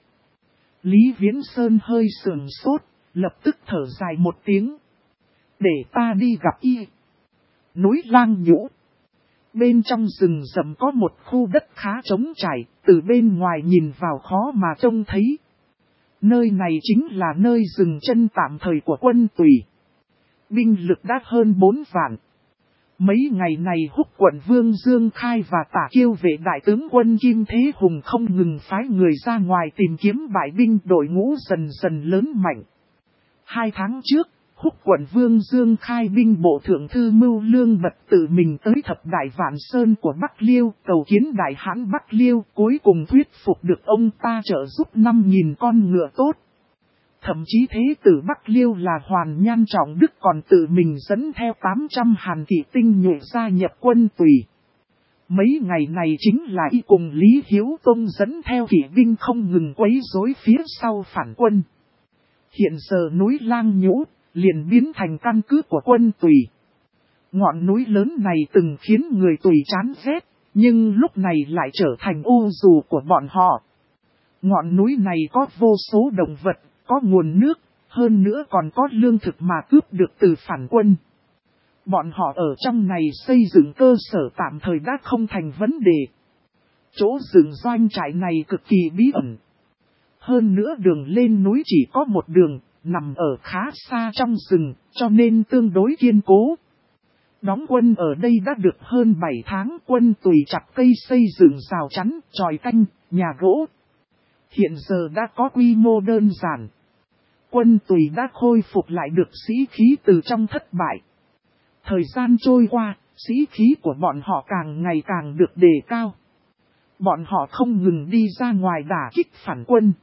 Lý Viễn Sơn hơi sườn sốt, lập tức thở dài một tiếng. Để ta đi gặp y. Núi Lang Nhũ. Bên trong rừng rậm có một khu đất khá trống trải, từ bên ngoài nhìn vào khó mà trông thấy. Nơi này chính là nơi dừng chân tạm thời của quân tùy. Binh lực đã hơn 4 vạn. Mấy ngày này Húc quận Vương Dương Khai và Tả Kiêu vệ đại tướng quân Kim Thế Hùng không ngừng phái người ra ngoài tìm kiếm bại binh, đội ngũ dần dần lớn mạnh. 2 tháng trước, Húc quận Vương Dương Khai binh bộ thượng thư Mưu Lương Bật tự mình tới Thập Đại Vạn Sơn của Bắc Liêu, cầu kiến đại hãn Bắc Liêu, cuối cùng thuyết phục được ông ta trợ giúp 5.000 con ngựa tốt. Thậm chí thế tử Bắc Liêu là Hoàn Nhan Trọng Đức còn tự mình dẫn theo 800 hàn kỵ tinh nhuệ gia nhập quân tùy. Mấy ngày này chính là y cùng Lý Hiếu Tông dẫn theo kỵ binh không ngừng quấy rối phía sau phản quân. Hiện giờ núi Lang Nhũ liền biến thành căn cứ của quân tùy. Ngọn núi lớn này từng khiến người tùy chán ghét, nhưng lúc này lại trở thành ô dù của bọn họ. Ngọn núi này có vô số động vật, có nguồn nước, hơn nữa còn có lương thực mà cướp được từ phản quân. Bọn họ ở trong này xây dựng cơ sở tạm thời đã không thành vấn đề. Chỗ dựng doanh trại này cực kỳ bí ẩn. Hơn nữa đường lên núi chỉ có một đường, nằm ở khá xa trong rừng, cho nên tương đối kiên cố. Đóng quân ở đây đã được hơn 7 tháng, quân tùy chặt cây xây dựng rào chắn, chòi canh, nhà gỗ. Hiện giờ đã có quy mô đơn giản. Quân tùy đã khôi phục lại được sĩ khí từ trong thất bại. Thời gian trôi qua, sĩ khí của bọn họ càng ngày càng được đề cao. Bọn họ không ngừng đi ra ngoài đả kích phản quân.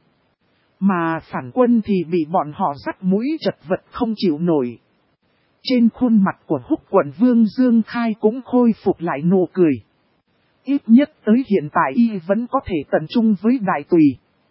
Mà phản quân thì bị bọn họ dắt mũi chật vật không chịu nổi. Trên khuôn mặt của Húc quận Vương Dương Khai cũng khôi phục lại nụ cười. Ít nhất tới hiện tại y vẫn có thể tận trung với đại tùy.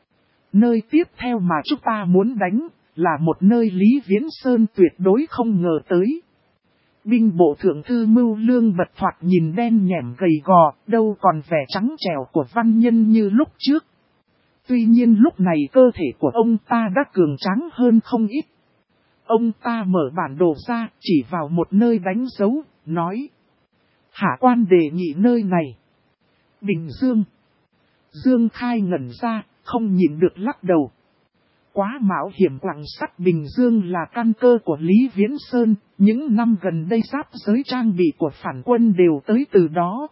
Nơi tiếp theo mà chúng ta muốn đánh là một nơi Lý Viễn Sơn tuyệt đối không ngờ tới. Binh bộ thượng thư Mưu Lương Bật thoạt nhìn đen nhẻm gầy gò, đâu còn vẻ trắng trẻo của văn nhân như lúc trước. Tuy nhiên lúc này cơ thể của ông ta đã cường tráng hơn không ít. Ông ta mở bản đồ ra, chỉ vào một nơi đánh dấu, nói. Hạ quan đề nghị nơi này. Bình Dương. Dương Khai ngẩn ra, không nhịn được lắc đầu. Quá mạo hiểm, quặng sắt Bình Dương là căn cơ của Lý Viễn Sơn, những năm gần đây giáp giới trang bị của phản quân đều tới từ đó.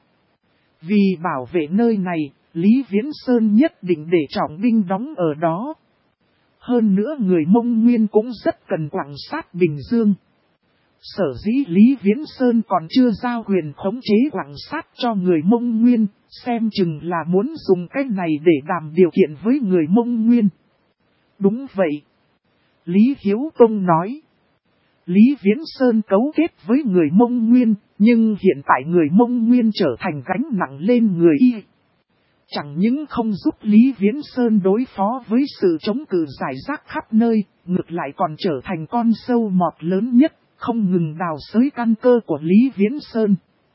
Vì bảo vệ nơi này, Lý Viễn Sơn nhất định để trọng binh đóng ở đó. Hơn nữa người Mông Nguyên cũng rất cần quặng sắt Bình Dương. Sở dĩ Lý Viễn Sơn còn chưa giao quyền khống chế quặng sắt cho người Mông Nguyên, xem chừng là muốn dùng cái này để đàm điều kiện với người Mông Nguyên. Đúng vậy. Lý Hiếu Tông nói. Lý Viễn Sơn cấu kết với người Mông Nguyên, nhưng hiện tại người Mông Nguyên trở thành gánh nặng lên người y. Chẳng những không giúp Lý Viễn Sơn đối phó với sự chống cự rải rác khắp nơi, ngược lại còn trở thành con sâu mọt lớn nhất, không ngừng đào xới căn cơ của Lý Viễn Sơn.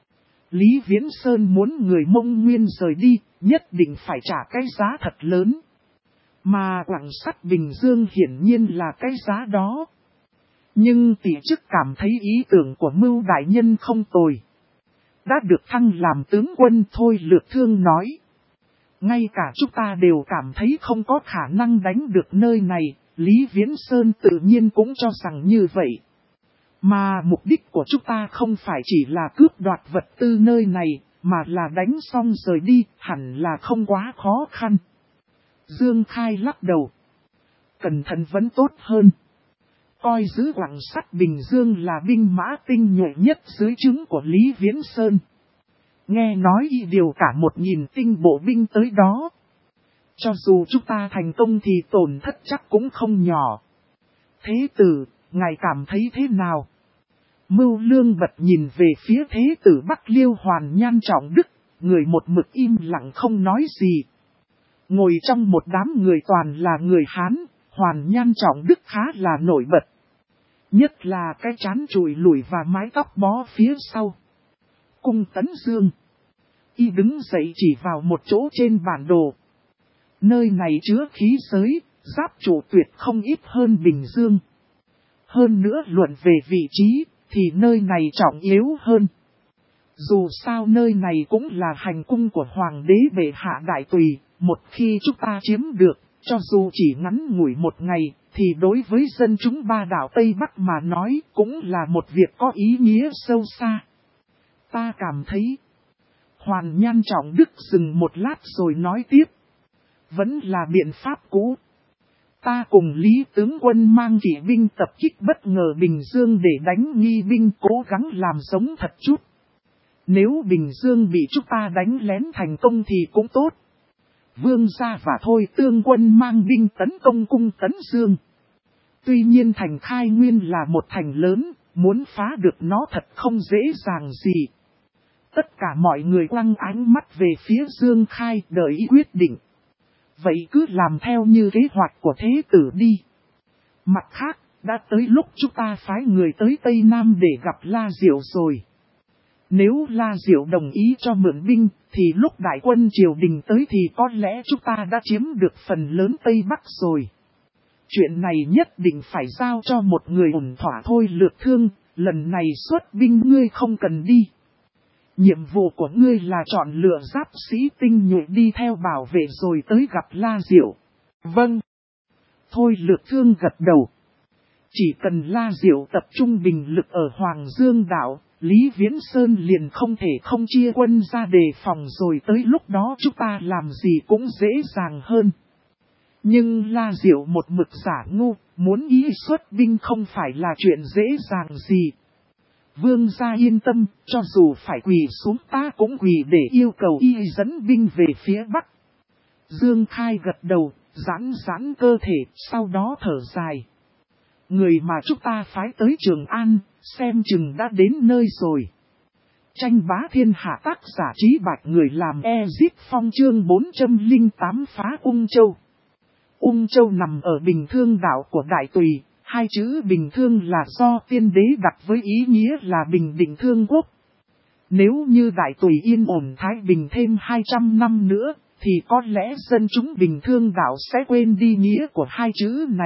Lý Viễn Sơn muốn người Mông Nguyên rời đi, nhất định phải trả cái giá thật lớn. Mà quặng sắt Bình Dương hiển nhiên là cái giá đó. Nhưng tỷ chức cảm thấy ý tưởng của Mưu đại nhân không tồi. Đã được thăng làm tướng quân thôi, Lược Thương nói. Ngay cả chúng ta đều cảm thấy không có khả năng đánh được nơi này, Lý Viễn Sơn tự nhiên cũng cho rằng như vậy. Mà mục đích của chúng ta không phải chỉ là cướp đoạt vật tư nơi này, mà là đánh xong rời đi, hẳn là không quá khó khăn. Dương Khai lắc đầu. Cẩn thận vẫn tốt hơn. Coi giữ quặng sắt Bình Dương là binh mã tinh nhuệ nhất dưới trướng của Lý Viễn Sơn. Nghe nói y điều cả 1.000 tinh bộ binh tới đó. Cho dù chúng ta thành công thì tổn thất chắc cũng không nhỏ. Thế tử, ngài cảm thấy thế nào? Mưu Lương Bật nhìn về phía thế tử Bắc Liêu Hoàn Nhan Trọng Đức, người một mực im lặng không nói gì. Ngồi trong một đám người toàn là người Hán, Hoàn Nhan Trọng Đức khá là nổi bật. Nhất là cái trán trụi lủi và mái tóc bó phía sau. Cung Tấn Dương. Y đứng dậy chỉ vào một chỗ trên bản đồ. Nơi này chứa khí giới, giáp trụ tuyệt không ít hơn Bình Dương. Hơn nữa luận về vị trí, thì nơi này trọng yếu hơn. Dù sao nơi này cũng là hành cung của Hoàng đế bệ hạ đại tùy, một khi chúng ta chiếm được, cho dù chỉ ngắn ngủi một ngày, thì đối với dân chúng ba đảo Tây Bắc mà nói cũng là một việc có ý nghĩa sâu xa. Ta cảm thấy. Hoàn Nhan Trọng Đức dừng một lát rồi nói tiếp. Vẫn là biện pháp cũ. Ta cùng Lý tướng quân mang kỵ binh tập kích bất ngờ Bình Dương để đánh nghi binh, cố gắng làm giống thật chút. Nếu Bình Dương bị chúng ta đánh lén thành công thì cũng tốt. Vương gia và Thôi Tương quân mang binh tấn công cung Tấn Dương. Tuy nhiên thành Khai Nguyên là một thành lớn, muốn phá được nó thật không dễ dàng gì. Tất cả mọi người quăng ánh mắt về phía Dương Khai đợi ý quyết định. Vậy cứ làm theo như kế hoạch của thế tử đi. Mặt khác, đã tới lúc chúng ta phái người tới Tây Nam để gặp La Diệu rồi. Nếu La Diệu đồng ý cho mượn binh, thì lúc đại quân triều đình tới thì có lẽ chúng ta đã chiếm được phần lớn Tây Bắc rồi. Chuyện này nhất định phải giao cho một người ổn thỏa thôi Lược Thương, lần này xuất binh ngươi không cần đi. Nhiệm vụ của ngươi là chọn lựa giáp sĩ tinh nhuệ đi theo bảo vệ rồi tới gặp La Diệu. Vâng. Thôi Lược Thương gật đầu. Chỉ cần La Diệu tập trung bình lực ở Hoàng Dương Đảo, Lý Viễn Sơn liền không thể không chia quân ra đề phòng rồi tới lúc đó chúng ta làm gì cũng dễ dàng hơn. Nhưng La Diệu một mực giả ngu, muốn ý xuất binh không phải là chuyện dễ dàng gì. Vương gia yên tâm, cho dù phải quỳ xuống ta cũng quỳ để yêu cầu y dẫn binh về phía Bắc. Dương Khai gật đầu, giãn cơ thể, sau đó thở dài. Người mà chúng ta phái tới Trường An, xem chừng đã đến nơi rồi. Tranh bá thiên hạ tác giả Trí Bạch người làm Ezip Phong chương 408 phá Ung Châu. Ung Châu nằm ở Bình Thương đảo của Đại Tùy, hai chữ Bình Thương là do tiên đế đặt với ý nghĩa là Bình Định Thương Quốc. Nếu như Đại Tùy yên ổn thái bình thêm 200 năm nữa, thì có lẽ dân chúng Bình Thương đảo sẽ quên đi nghĩa của hai chữ này.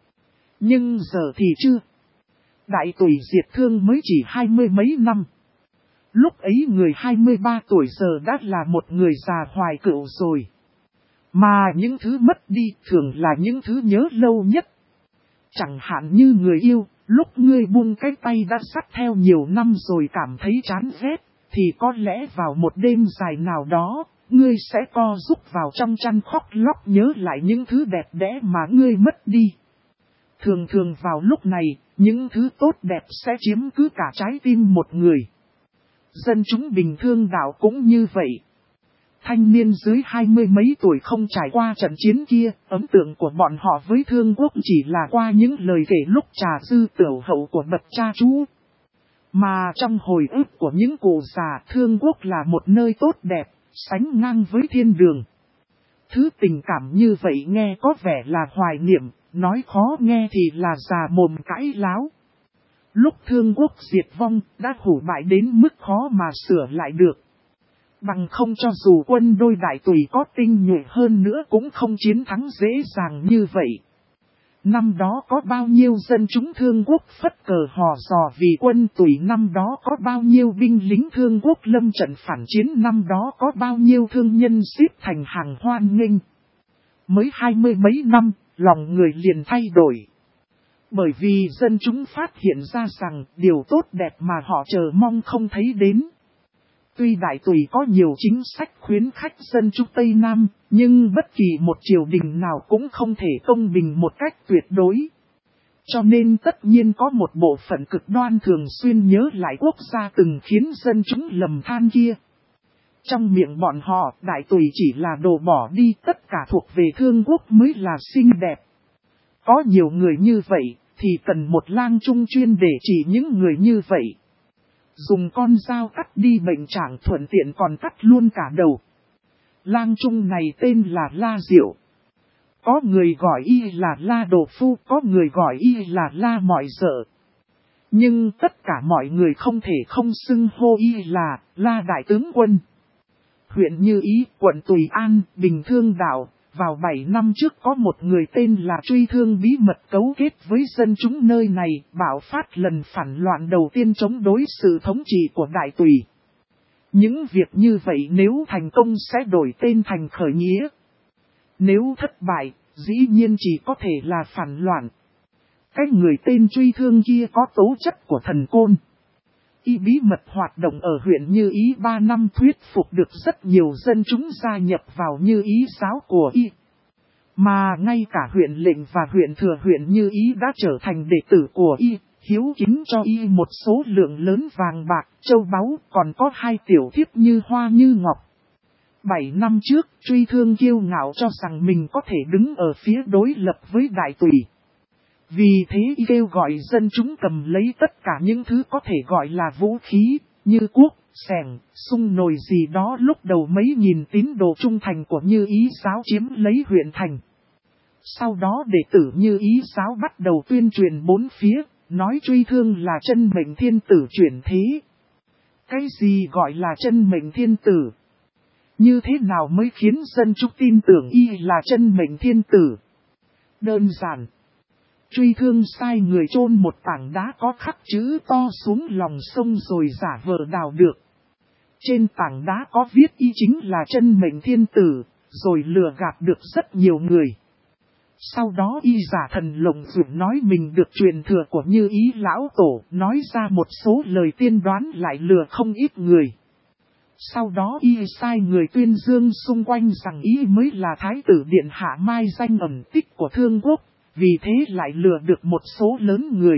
Nhưng giờ thì chưa. Đại Tùy diệt Thương mới chỉ 20 mấy năm. Lúc ấy người 23 tuổi giờ đã là một người già hoài cựu rồi. Mà những thứ mất đi thường là những thứ nhớ lâu nhất. Chẳng hạn như người yêu, lúc ngươi buông cái tay đã sắt theo nhiều năm rồi cảm thấy chán ghét, thì có lẽ vào một đêm dài nào đó, ngươi sẽ co rúc vào trong chăn khóc lóc nhớ lại những thứ đẹp đẽ mà ngươi mất đi. Thường thường vào lúc này, những thứ tốt đẹp sẽ chiếm cứ cả trái tim một người. Dân chúng Bình Thương đảo cũng như vậy. Thanh niên dưới 20 mấy tuổi không trải qua trận chiến kia, ấn tượng của bọn họ với Thương Quốc chỉ là qua những lời kể lúc trà dư tiểu hậu của bậc cha chú. Mà trong hồi ức của những cụ già, Thương Quốc là một nơi tốt đẹp, sánh ngang với thiên đường. Thứ tình cảm như vậy nghe có vẻ là hoài niệm, nói khó nghe thì là già mồm cãi láo. Lúc Thương Quốc diệt vong, đã hủ bại đến mức khó mà sửa lại được. Bằng không cho dù quân đôi Đại Tùy có tinh nhuệ hơn nữa cũng không chiến thắng dễ dàng như vậy. Năm đó có bao nhiêu dân chúng Thương Quốc phất cờ hò rò vì quân Tùy, năm đó có bao nhiêu binh lính Thương Quốc lâm trận phản chiến, năm đó có bao nhiêu thương nhân xếp thành hàng hoan nghênh. Mới 20 mấy năm, lòng người liền thay đổi. Bởi vì dân chúng phát hiện ra rằng điều tốt đẹp mà họ chờ mong không thấy đến. Tuy Đại Tùy có nhiều chính sách khuyến khích dân chúng Tây Nam, nhưng bất kỳ một triều đình nào cũng không thể công bình một cách tuyệt đối. Cho nên tất nhiên có một bộ phận cực đoan thường xuyên nhớ lại quốc gia từng khiến dân chúng lầm than kia. Trong miệng bọn họ, Đại Tùy chỉ là đồ bỏ đi, tất cả thuộc về Thương Quốc mới là xinh đẹp. Có nhiều người như vậy, thì cần một lang trung chuyên để chỉ những người như vậy. Dùng con dao cắt đi bệnh trạng thuận tiện còn cắt luôn cả đầu. Lang trung này tên là La Diệu. Có người gọi y là La Đồ Phu, có người gọi y là La Mọi Dợ. Nhưng tất cả mọi người không thể không xưng hô y là La Đại Tướng Quân. Huyện Như Ý, quận Tùy An, Bình Thương đảo, vào 7 năm trước có một người tên là Truy Thương bí mật cấu kết với dân chúng nơi này, bạo phát lần phản loạn đầu tiên chống đối sự thống trị của Đại Tùy. Những việc như vậy nếu thành công sẽ đổi tên thành khởi nghĩa. Nếu thất bại, dĩ nhiên chỉ có thể là phản loạn. Cái người tên Truy Thương kia có tố chất của thần côn. Y bí mật hoạt động ở huyện Như Ý 3 năm thuyết phục được rất nhiều dân chúng gia nhập vào Như Ý giáo của Y. Mà ngay cả huyện lệnh và huyện thừa huyện Như Ý đã trở thành đệ tử của Y, hiếu kính cho Y một số lượng lớn vàng bạc, châu báu, còn có 2 tiểu thiếp như hoa như ngọc. 7 năm trước, Truy Thương kiêu ngạo cho rằng mình có thể đứng ở phía đối lập với đại tùy. Vì thế Y kêu gọi dân chúng cầm lấy tất cả những thứ có thể gọi là vũ khí, như cuốc, xẻng, sung nồi gì đó. Lúc đầu mấy nghìn tín đồ trung thành của Như Ý giáo chiếm lấy huyện thành. Sau đó đệ tử Như Ý giáo bắt đầu tuyên truyền bốn phía, nói Truy Thương là chân mệnh thiên tử chuyển thế. Cái gì gọi là chân mệnh thiên tử? Như thế nào mới khiến dân chúng tin tưởng Y là chân mệnh thiên tử? Đơn giản. Truy Thương sai người chôn một tảng đá có khắc chữ to xuống lòng sông rồi giả vờ đào được. Trên tảng đá có viết Y chính là chân mệnh thiên tử, rồi lừa gạt được rất nhiều người. Sau đó Y giả thần lộng dụng nói mình được truyền thừa của Như Ý lão tổ, nói ra một số lời tiên đoán lại lừa không ít người. Sau đó Y sai người tuyên dương xung quanh rằng Y mới là thái tử điện hạ mai danh ẩn tích của Thương Quốc, vì thế lại lừa được một số lớn người.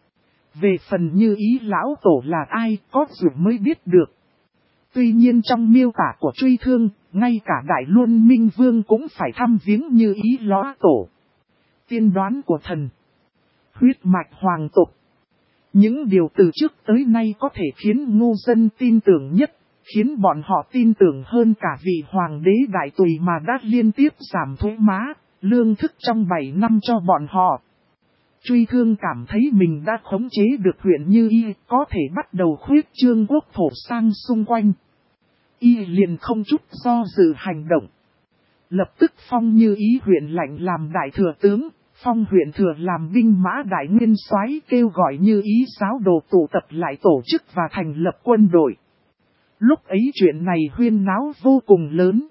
Về phần Như Ý lão tổ là ai, có dù mới biết được. Tuy nhiên trong miêu tả của Truy Thương, ngay cả Đại Luân Minh Vương cũng phải thăm viếng Như Ý lão tổ. Tiên đoán của thần, huyết mạch hoàng tộc. Những điều từ trước tới nay có thể khiến ngu dân tin tưởng nhất, khiến bọn họ tin tưởng hơn cả vị hoàng đế đại tùy mà đã liên tiếp giảm thuế má, lương thức trong 7 năm cho bọn họ. Truy Thương cảm thấy mình đã khống chế được huyện Như Y, có thể bắt đầu khuyết trương quốc thổ sang xung quanh. Y liền không chút do dự hành động. Lập tức phong Như Ý huyện lệnh làm đại thừa tướng, phong huyện thừa làm binh mã đại nguyên soái, kêu gọi Như Ý giáo đồ tụ tập lại tổ chức và thành lập quân đội. Lúc ấy chuyện này huyên náo vô cùng lớn.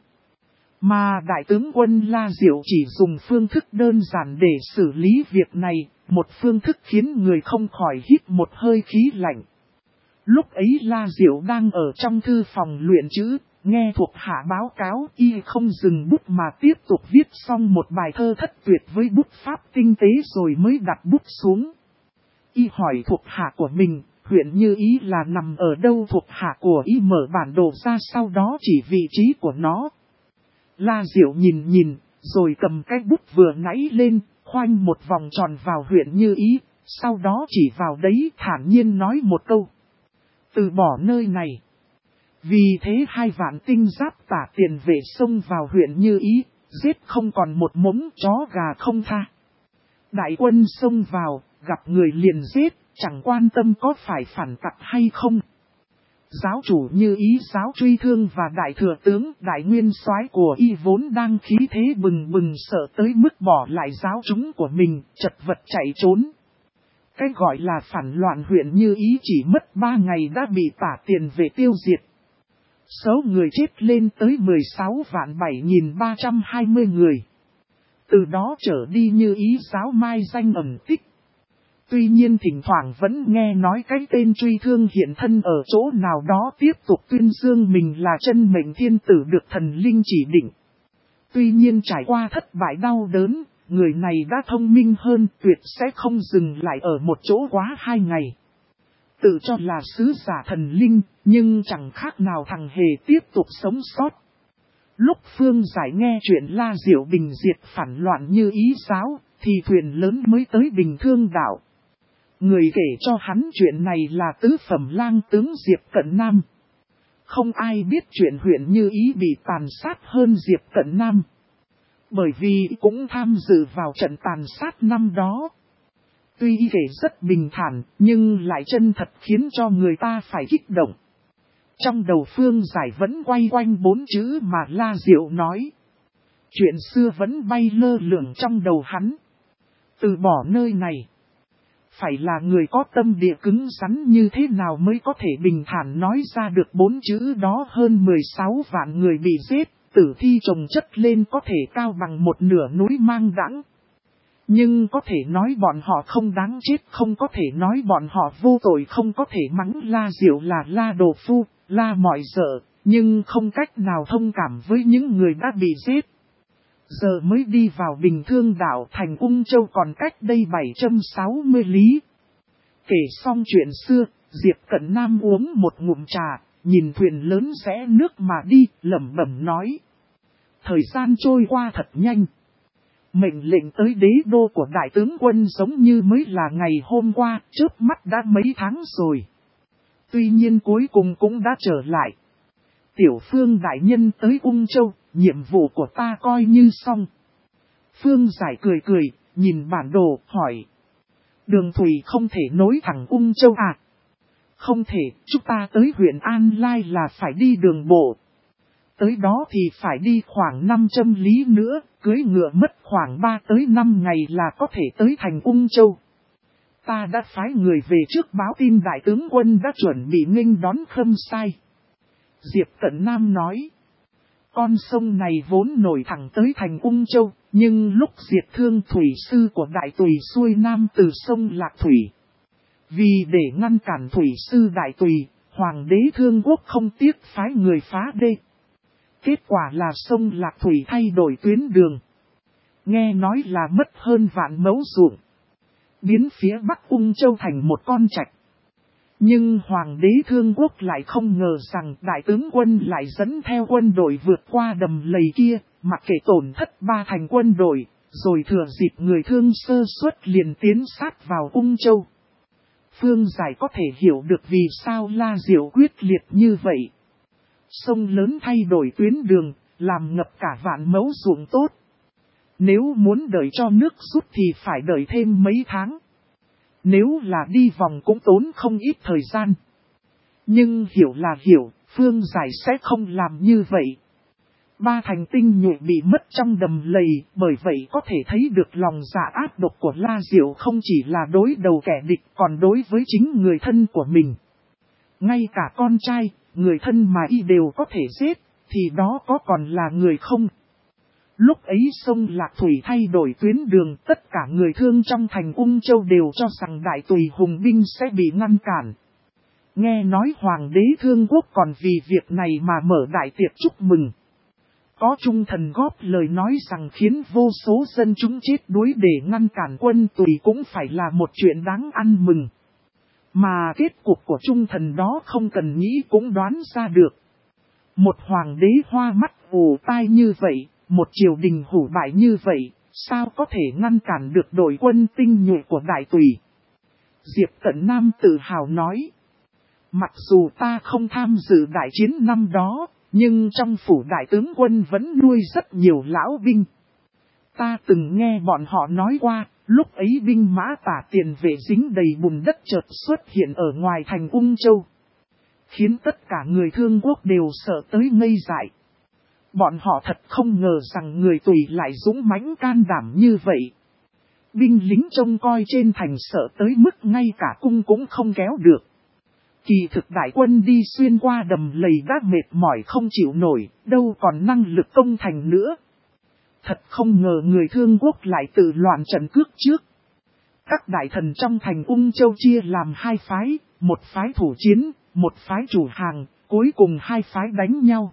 Mà đại tướng quân La Diệu chỉ dùng phương thức đơn giản để xử lý việc này, một phương thức khiến người không khỏi hít một hơi khí lạnh. Lúc ấy La Diệu đang ở trong thư phòng luyện chữ, nghe thuộc hạ báo cáo, Y không dừng bút mà tiếp tục viết xong một bài thơ thất tuyệt với bút pháp tinh tế rồi mới đặt bút xuống. Y hỏi thuộc hạ của mình, huyện Như Ý là nằm ở đâu? Thuộc hạ của Y mở bản đồ ra, sau đó chỉ vị trí của nó. La Diệu nhìn, rồi cầm cái bút vừa nãy lên, khoanh một vòng tròn vào huyện Như Ý, sau đó chỉ vào đấy thản nhiên nói một câu. Từ bỏ nơi này. Vì thế 2 vạn tinh giáp tả tiền vệ xông vào huyện Như Ý, giết không còn một mống chó gà không tha. Đại quân xông vào, gặp người liền giết, chẳng quan tâm có phải phản tặc hay không. Giáo chủ Như Ý giáo Truy Thương và đại thừa tướng đại nguyên soái của Y vốn đang khí thế bừng bừng, sợ tới mức bỏ lại giáo chúng của mình, chật vật chạy trốn. Cái gọi là phản loạn huyện Như Ý chỉ mất 3 ngày đã bị tả tiền vệ tiêu diệt. Số người chết lên tới 16.7.320 người. Từ đó trở đi Như Ý giáo mai danh ẩn tích. Tuy nhiên thỉnh thoảng vẫn nghe nói cái tên Truy Thương hiện thân ở chỗ nào đó, tiếp tục tuyên dương mình là chân mệnh thiên tử được thần linh chỉ định. Tuy nhiên trải qua thất bại đau đớn, người này đã thông minh hơn, tuyệt sẽ không dừng lại ở một chỗ quá 2 ngày. Tự cho là sứ giả thần linh, nhưng chẳng khác nào thằng hề tiếp tục sống sót. Lúc Phương Giải nghe chuyện La Diệu bình diệt phản loạn Như Ý giáo, thì thuyền lớn mới tới Bình Thương đảo. Người kể cho hắn chuyện này là tứ phẩm lang tướng Diệp Cận Nam. Không ai biết chuyện huyện Như Ý bị tàn sát hơn Diệp Cận Nam. Bởi vì cũng tham dự vào trận tàn sát năm đó. Tuy kể rất bình thản, nhưng lại chân thật khiến cho người ta phải kích động. Trong đầu Phương Giải vẫn quay quanh 4 chữ mà La Diệu nói. Chuyện xưa vẫn bay lơ lửng trong đầu hắn. Từ bỏ nơi này. Phải là người có tâm địa cứng rắn như thế nào mới có thể bình thản nói ra được 4 chữ đó. Hơn 16 vạn người bị giết, tử thi chồng chất lên có thể cao bằng một nửa núi Mang Đãng. Nhưng có thể nói bọn họ không đáng chết, không có thể nói bọn họ vô tội, không có thể mắng La Diệu là La đồ phu, La mọi dở, nhưng không cách nào thông cảm với những người đã bị giết. Giờ mới đi vào Bình Thương đảo, thành Ung Châu còn cách đây 760 lý. Kể xong chuyện xưa, Diệp Cận Nam uống một ngụm trà, nhìn thuyền lớn rẽ nước mà đi, lẩm bẩm nói. Thời gian trôi qua thật nhanh. Mệnh lệnh tới đế đô của đại tướng quân giống như mới là ngày hôm qua, chớp mắt đã mấy tháng rồi. Tuy nhiên cuối cùng cũng đã trở lại. Tiểu Phương đại nhân tới Ung Châu, nhiệm vụ của ta coi như xong. Phương Giải cười cười, nhìn bản đồ, hỏi. Đường thủy không thể nối thẳng Ung Châu à? Không thể, chúng ta tới huyện An Lai là phải đi đường bộ. Tới đó thì phải đi khoảng 500 lý nữa, cưỡi ngựa mất khoảng 3 tới 5 ngày là có thể tới thành Ung Châu. Ta đã phái người về trước báo tin đại tướng quân đã chuẩn bị nghênh đón Khâm Sai. Diệp Cận Nam nói. Con sông này vốn nổi thẳng tới thành Ung Châu, nhưng lúc diệt thương thủy sư của đại tùy xuôi nam từ sông Lạc Thủy. Vì để ngăn cản thủy sư đại tùy, Hoàng đế Thương Quốc không tiếc phái người phá đê. Kết quả là sông Lạc Thủy thay đổi tuyến đường. Nghe nói là mất hơn vạn mẫu ruộng. Biến phía Bắc Ung Châu thành một con trạch. Nhưng Hoàng đế Thương Quốc lại không ngờ rằng đại tướng quân lại dẫn theo quân đội vượt qua đầm lầy kia, mặc kệ tổn thất 3 thành quân đội, rồi thừa dịp người Thương sơ suất liền tiến sát vào Ung Châu. Phương Giải có thể hiểu được vì sao La Diệu quyết liệt như vậy. Sông lớn thay đổi tuyến đường, làm ngập cả vạn mẫu ruộng tốt. Nếu muốn đợi cho nước rút thì phải đợi thêm mấy tháng. Nếu là đi vòng cũng tốn không ít thời gian. Nhưng hiểu là hiểu, Phương Giải sẽ không làm như vậy. 3 thành tinh nhuệ bị mất trong đầm lầy, bởi vậy có thể thấy được lòng dạ ác độc của La Diệu không chỉ là đối đầu kẻ địch còn đối với chính người thân của mình. Ngay cả con trai, người thân mà y đều có thể giết, thì đó có còn là người không? Lúc ấy sông Lạc Thủy thay đổi tuyến đường, tất cả người Thương trong thành Ung Châu đều cho rằng đại tùy hùng binh sẽ bị ngăn cản. Nghe nói Hoàng đế Thương Quốc còn vì việc này mà mở đại tiệc chúc mừng. Có trung thần góp lời nói rằng khiến vô số dân chúng chết đuối để ngăn cản quân tùy cũng phải là một chuyện đáng ăn mừng. Mà kết cục của trung thần đó không cần nghĩ cũng đoán ra được. Một hoàng đế hoa mắt ù tai như vậy, một triều đình hủ bại như vậy, sao có thể ngăn cản được đội quân tinh nhuệ của đại tùy? Diệp Cận Nam tự hào nói. Mặc dù ta không tham dự đại chiến năm đó, nhưng trong phủ đại tướng quân vẫn nuôi rất nhiều lão binh. Ta từng nghe bọn họ nói qua, lúc ấy binh mã Tả Tiền Vệ dính đầy bùn đất chợt xuất hiện ở ngoài thành Ung Châu. Khiến tất cả người Thương Quốc đều sợ tới ngây dại. Bọn họ thật không ngờ rằng người tùy lại dũng mãnh can đảm như vậy. Binh lính trông coi trên thành sợ tới mức ngay cả cung cũng không kéo được. Kỳ thực đại quân đi xuyên qua đầm lầy đã mệt mỏi không chịu nổi, đâu còn năng lực công thành nữa. Thật không ngờ người Thương Quốc lại tự loạn trận cước trước. Các đại thần trong thành Ung Châu chia làm 2 phái, một phái thủ chiến, một phái chủ hàng, cuối cùng 2 phái đánh nhau.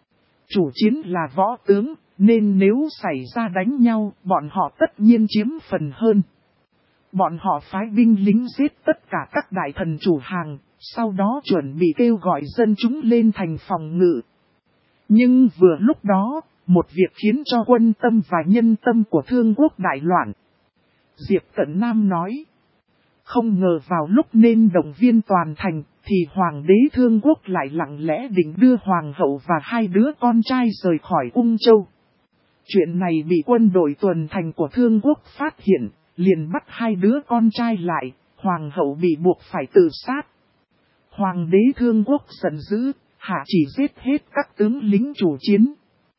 Chủ chiến là võ tướng, nên nếu xảy ra đánh nhau, bọn họ tất nhiên chiếm phần hơn. Bọn họ phái binh lính giết tất cả các đại thần chủ hàng, sau đó chuẩn bị kêu gọi dân chúng lên thành phòng ngự. Nhưng vừa lúc đó, một việc khiến cho quân tâm và nhân tâm của Thương Quốc đại loạn. Diệp Cận Nam nói, không ngờ vào lúc nên động viên toàn thành, thì Hoàng đế Thương Quốc lại lặng lẽ định đưa Hoàng hậu và 2 đứa con trai rời khỏi Ung Châu. Chuyện này bị quân đội tuần thành của Thương Quốc phát hiện, liền bắt 2 đứa con trai lại, Hoàng hậu bị buộc phải tự sát. Hoàng đế Thương Quốc giận dữ, hạ chỉ giết hết các tướng lính chủ chiến.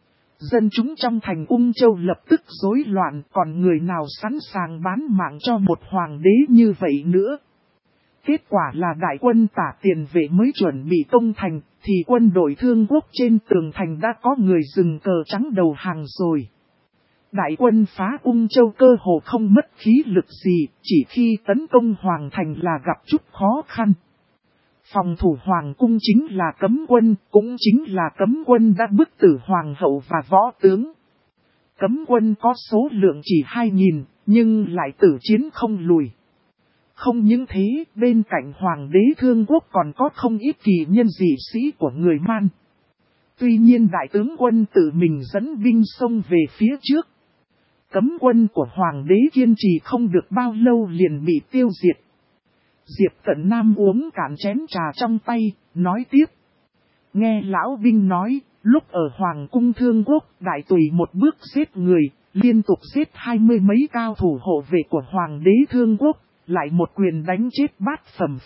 Dân chúng trong thành Ung Châu lập tức rối loạn, còn người nào sẵn sàng bán mạng cho một hoàng đế như vậy nữa. Kết quả là đại quân Tả Tiền Vệ mới chuẩn bị công thành, thì quân đội Thương Quốc trên tường thành đã có người dừng cờ trắng đầu hàng rồi. Đại quân phá Ung Châu cơ hồ không mất khí lực gì, chỉ khi tấn công Hoàng Thành là gặp chút khó khăn. Phòng thủ Hoàng Cung chính là cấm quân, cũng chính là cấm quân đã bức tử Hoàng hậu và võ tướng. Cấm quân có số lượng chỉ 2.000, nhưng lại tử chiến không lùi. Không những thế, bên cạnh Hoàng đế Thương Quốc còn có không ít kỳ nhân dị sĩ của người Man. Tuy nhiên đại tướng quân tự mình dẫn binh xông về phía trước. Cấm quân của Hoàng đế kiên trì không được bao lâu liền bị tiêu diệt. Diệp Cận Nam uống cạn chén trà trong tay, nói tiếp. Nghe lão binh nói, lúc ở Hoàng cung Thương Quốc, đại tùy một bước giết người, liên tục giết 20 mấy cao thủ hộ vệ của Hoàng đế Thương Quốc, lại một quyền đánh chết bát phẩm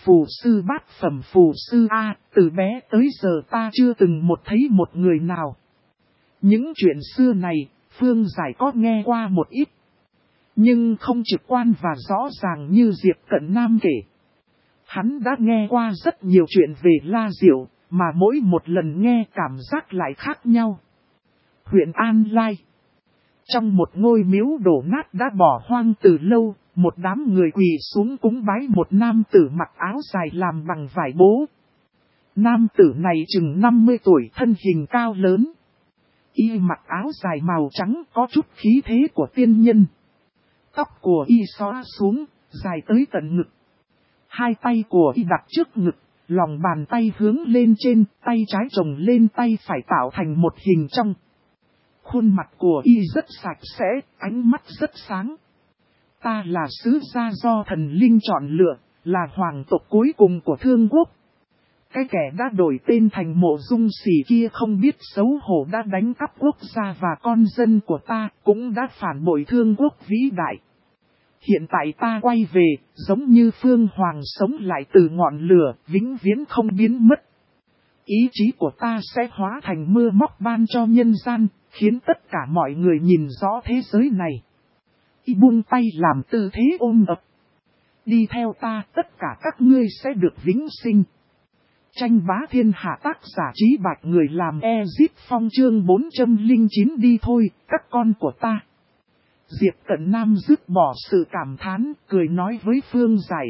phù sư A, từ bé tới giờ ta chưa từng thấy một người nào. Những chuyện xưa này, Phương Giải có nghe qua một ít, nhưng không trực quan và rõ ràng như Diệp Cận Nam kể. Hắn đã nghe qua rất nhiều chuyện về La Diệu, mà mỗi một lần nghe cảm giác lại khác nhau. Huyện An Lai. Trong một ngôi miếu đổ nát đã bỏ hoang từ lâu, một đám người quỳ xuống cúng bái một nam tử mặc áo dài làm bằng vải bố. Nam tử này chừng 50 tuổi, thân hình cao lớn. Y mặc áo dài màu trắng có chút khí thế của tiên nhân. Tóc của y xõa xuống, dài tới tận ngực. Hai tay của y đặt trước ngực, lòng bàn tay hướng lên trên, tay trái chồng lên tay phải tạo thành một hình trong. Khuôn mặt của y rất sạch sẽ, ánh mắt rất sáng. Ta là sứ gia do thần linh chọn lựa, là hoàng tộc cuối cùng của Thương Quốc. Cái kẻ đã đổi tên thành Mộ Dung Sỉ kia không biết xấu hổ đã đánh cắp quốc gia và con dân của ta, cũng đã phản bội Thương Quốc vĩ đại. Hiện tại ta quay về, giống như Phương Hoàng sống lại từ ngọn lửa, vĩnh viễn không biến mất. Ý chí của ta sẽ hóa thành mưa móc ban cho nhân gian, khiến tất cả mọi người nhìn rõ thế giới này. Y buông tay làm tư thế ôm ập. Đi theo ta, tất cả các ngươi sẽ được vĩnh sinh. Tranh bá thiên hạ, tác giả Trí Bạch, người làm Ezip Phong, chương 409 đi thôi, các con của ta. Diệp Cận Nam dứt bỏ sự cảm thán, cười nói với Phương Giải.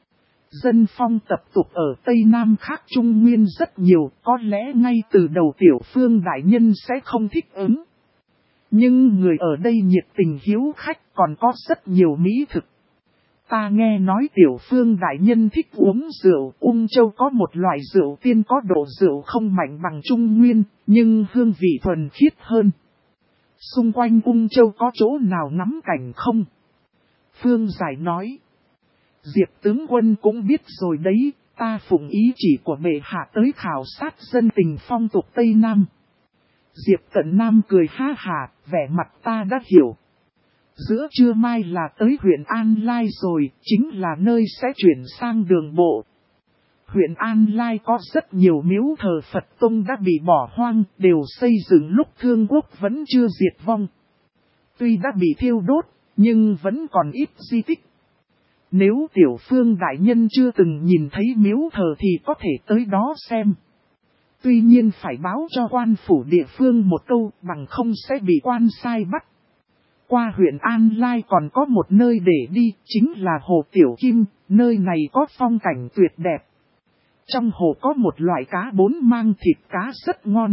Dân phong tập tục ở Tây Nam khác Trung Nguyên rất nhiều, có lẽ ngay từ đầu Tiểu Phương đại nhân sẽ không thích ứng. Nhưng người ở đây nhiệt tình hiếu khách, còn có rất nhiều mỹ thực. Ta nghe nói Tiểu Phương đại nhân thích uống rượu, Ung Châu có một loại rượu tiên có độ rượu không mạnh bằng Trung Nguyên, nhưng hương vị thuần khiết hơn. Xung quanh Ung Châu có chỗ nào ngắm cảnh không? Phương Giải nói. Diệp tướng quân cũng biết rồi đấy, ta phụng ý chỉ của bệ hạ tới khảo sát dân tình phong tục Tây Nam. Diệp Cận Nam cười ha hả, vẻ mặt ta đã hiểu. Giữa trưa mai là tới huyện An Lai rồi, chính là nơi sẽ chuyển sang đường bộ. Huyện An Lai có rất nhiều miếu thờ Phật Tông đã bị bỏ hoang, đều xây dựng lúc Thương Quốc vẫn chưa diệt vong. Tuy đã bị thiêu đốt, nhưng vẫn còn ít di tích. Nếu Tiểu Phương đại nhân chưa từng nhìn thấy miếu thờ thì có thể tới đó xem. Tuy nhiên phải báo cho quan phủ địa phương một câu, bằng không sẽ bị quan sai bắt. Qua huyện An Lai còn có một nơi để đi, chính là Hồ Tiểu Kim, nơi này có phong cảnh tuyệt đẹp. Trong hồ có một loại cá bốn mang thịt cá rất ngon.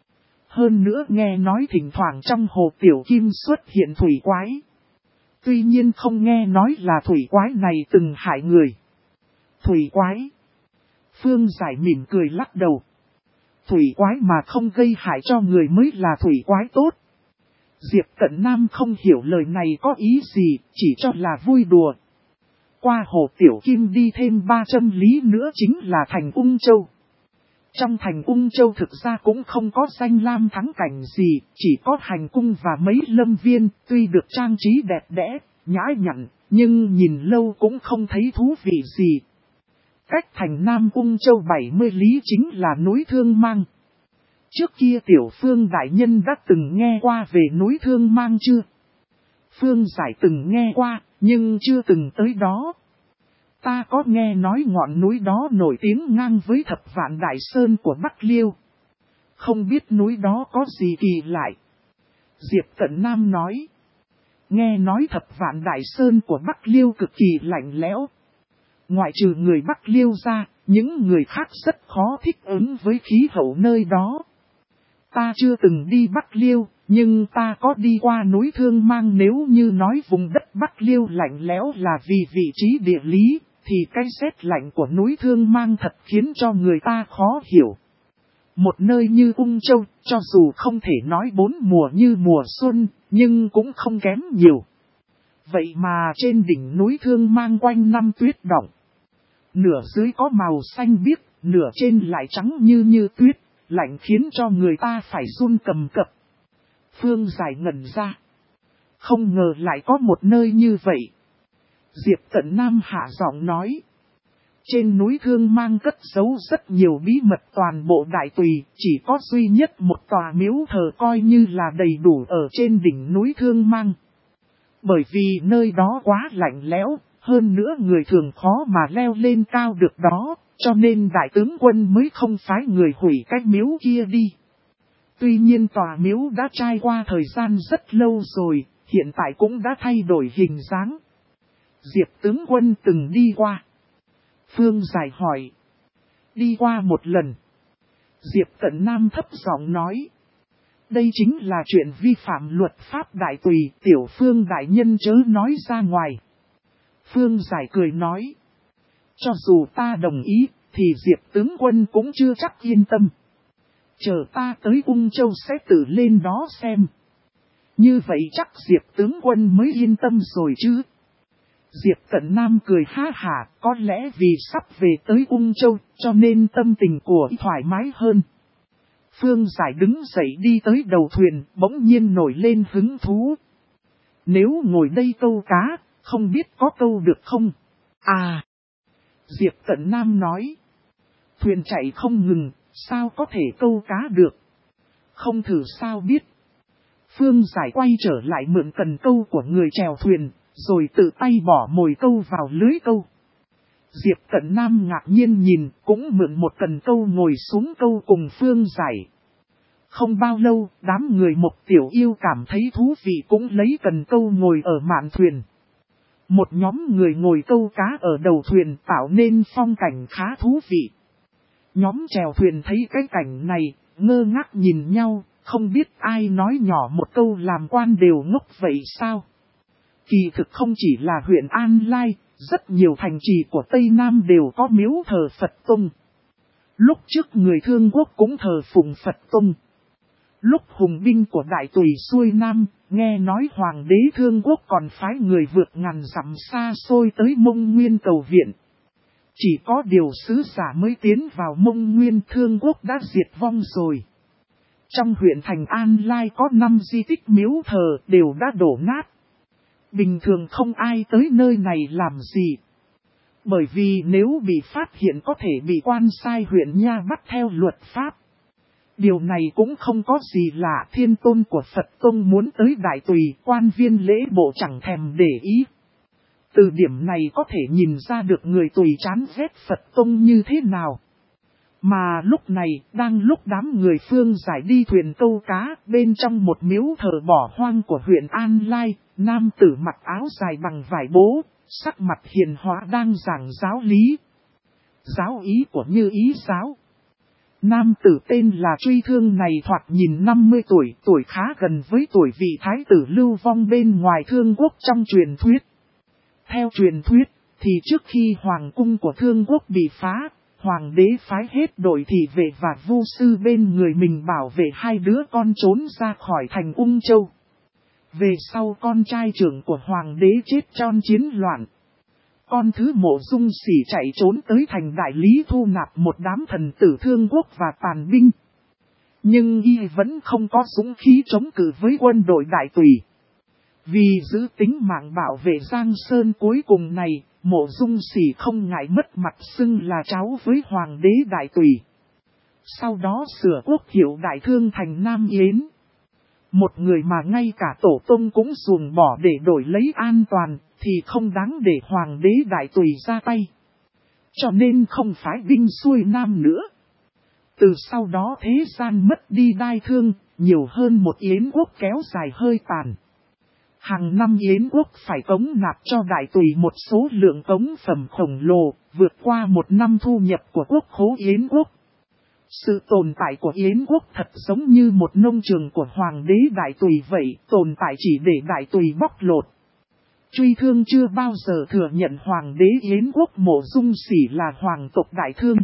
Hơn nữa nghe nói thỉnh thoảng trong Hồ Tiểu Kim xuất hiện thủy quái. Tuy nhiên không nghe nói là thủy quái này từng hại người. Thủy quái. Phương Giải mỉm cười lắc đầu. Thủy quái mà không gây hại cho người mới là thủy quái tốt. Diệp Cận Nam không hiểu lời này có ý gì, chỉ cho là vui đùa. Qua Hồ Tiểu Kim đi thêm 300 lý nữa chính là thành Ung Châu. Trong thành Ung Châu thực ra cũng không có danh lam thắng cảnh gì, chỉ có hành cung và mấy lâm viên, tuy được trang trí đẹp đẽ, nhã nhặn, nhưng nhìn lâu cũng không thấy thú vị gì. Cách thành Nam Ung Châu 70 lý chính là núi Thương Mang. Trước kia Tiểu Phương đại nhân đã từng nghe qua về núi Thương Mang chưa? Phương Giải từng nghe qua, nhưng chưa từng tới đó. Ta có nghe nói ngọn núi đó nổi tiếng ngang với Thập Vạn Đại Sơn của Bắc Liêu. Không biết núi đó có gì kỳ lạ. Diệp Cận Nam nói. nghe nói Thập Vạn Đại Sơn của Bắc Liêu cực kỳ lạnh lẽo. Ngoại trừ người Bắc Liêu ra, những người khác rất khó thích ứng với khí hậu nơi đó. Ta chưa từng đi Bắc Liêu, nhưng ta có đi qua núi Thương Mang. Nếu như nói vùng đất Bắc Liêu lạnh lẽo là vì vị trí địa lý, thì cái rét lạnh của núi Thương Mang thật khiến cho người ta khó hiểu. Một nơi như Ung Châu, cho dù không thể nói 4 mùa như mùa xuân, nhưng cũng không kém nhiều. Vậy mà trên đỉnh núi Thương Mang quanh năm tuyết đọng. Nửa dưới có màu xanh biếc, nửa trên lại trắng như tuyết, lạnh khiến cho người ta phải run cầm cập. Phương Giải ngẩn ra. Không ngờ lại có một nơi như vậy. Diệp Cận Nam hạ giọng nói. Trên núi Thương Mang cất giấu rất nhiều bí mật, toàn bộ Đại Tùy, chỉ có duy nhất một tòa miếu thờ coi như là đầy đủ ở trên đỉnh núi Thương Mang. Bởi vì nơi đó quá lạnh lẽo, hơn nữa người thường khó mà leo lên cao được đó, cho nên đại tướng quân mới không phái người hủy cái miếu kia đi. Tuy nhiên tòa miếu đã trải qua thời gian rất lâu rồi, hiện tại cũng đã thay đổi hình dáng. Diệp tướng quân từng đi qua. Phương Giải hỏi. Đi qua một lần. Diệp Cận Nam thấp giọng nói. Đây chính là chuyện vi phạm luật pháp Đại Tùy, tiểu Phương đại nhân chớ nói ra ngoài. Phương Giải cười nói. Cho dù ta đồng ý, thì Diệp tướng quân cũng chưa chắc yên tâm. Chờ ta tới Ung Châu sẽ tự lên đó xem. Như vậy chắc Diệp tướng quân mới yên tâm rồi chứ. Diệp Cận Nam cười ha hả, có lẽ vì sắp về tới Ung Châu, cho nên tâm tình của thoải mái hơn. Phương Giải đứng dậy đi tới đầu thuyền, bỗng nhiên nổi lên hứng thú. Nếu ngồi đây câu cá, không biết có câu được không? À! Diệp Cận Nam nói. Thuyền chạy không ngừng, sao có thể câu cá được? Không thử sao biết. Phương Giải quay trở lại mượn cần câu của người chèo thuyền, rồi tự tay bỏ mồi câu vào lưới câu. Diệp Cận Nam ngạc nhiên nhìn, cũng mượn một cần câu ngồi xuống câu cùng Phương Giải. Không bao lâu, đám người Mộc Tiểu Yêu cảm thấy thú vị cũng lấy cần câu ngồi ở mạn thuyền. Một nhóm người ngồi câu cá ở đầu thuyền tạo nên phong cảnh khá thú vị. Nhóm chèo thuyền thấy cái cảnh này, ngơ ngác nhìn nhau, không biết ai nói nhỏ một câu làm quan đều ngốc vậy sao. Kỳ thực không chỉ là huyện An Lai, rất nhiều thành trì của Tây Nam đều có miếu thờ Phật Tông. Lúc trước người Thương Quốc cũng thờ phụng Phật Tông. Lúc hùng binh của Đại Tùy xuôi Nam, nghe nói Hoàng đế Thương Quốc còn phái người vượt ngàn dặm xa xôi tới Mông Nguyên cầu viện. Chỉ có điều sứ giả mới tiến vào Mông Nguyên, Thương Quốc đã diệt vong rồi. Trong huyện thành An Lai có 5 di tích miếu thờ đều đã đổ nát. Bình thường không ai tới nơi này làm gì. Bởi vì nếu bị phát hiện có thể bị quan sai huyện nha bắt theo luật pháp. Điều này cũng không có gì lạ, thiên tôn của Phật Tông muốn tới Đại Tùy, quan viên lễ bộ chẳng thèm để ý. Từ điểm này có thể nhìn ra được người Tùy chán ghét Phật Tông như thế nào. Mà lúc này, đang lúc đám người Phương Giải đi thuyền câu cá, bên trong một miếu thờ bỏ hoang của huyện An Lai, nam tử mặc áo dài bằng vải bố, sắc mặt hiền hóa đang giảng giáo lý. Giáo ý của Như Ý giáo. Nam tử tên là Truy Thương này thoạt nhìn 50 tuổi, tuổi khá gần với tuổi vị thái tử lưu vong bên ngoài Thương Quốc trong truyền thuyết. Theo truyền thuyết, thì trước khi hoàng cung của Thương Quốc bị phá, hoàng đế phái hết đội thị vệ và vu sư bên người mình bảo vệ 2 đứa con trốn ra khỏi thành Ung Châu. Về sau con trai trưởng của hoàng đế chết trong chiến loạn. Con thứ Mộ Dung Sỉ chạy trốn tới thành Đại Lý thu nạp một đám thần tử Thương Quốc và tàn binh. Nhưng y vẫn không có dũng khí chống cự với quân đội Đại Tùy. Vì giữ tính mạng bảo vệ Giang Sơn cuối cùng này, Mộ Dung Sỉ không ngại mất mặt xưng là cháu với Hoàng đế Đại Tùy. Sau đó sửa quốc hiệu Đại Thương thành Nam Yến. Một người mà ngay cả tổ tông cũng ruồng bỏ để đổi lấy an toàn, thì không đáng để Hoàng đế Đại Tùy ra tay. Cho nên không phái binh xuôi Nam nữa. Từ sau đó thế gian mất đi Đai Thương, nhiều hơn một Yến quốc kéo dài hơi tàn. Hàng năm Yến quốc phải cống nạp cho đại tùy một số lượng cống phẩm khổng lồ, vượt qua một năm thu nhập của quốc khố Yến quốc. Sự tồn tại của Yến quốc thật giống như một nông trường của hoàng đế đại tùy vậy, tồn tại chỉ để đại tùy bóc lột. Truy Thương chưa bao giờ thừa nhận hoàng đế Yến quốc Mộ Dung Sỉ là hoàng tộc đại thương.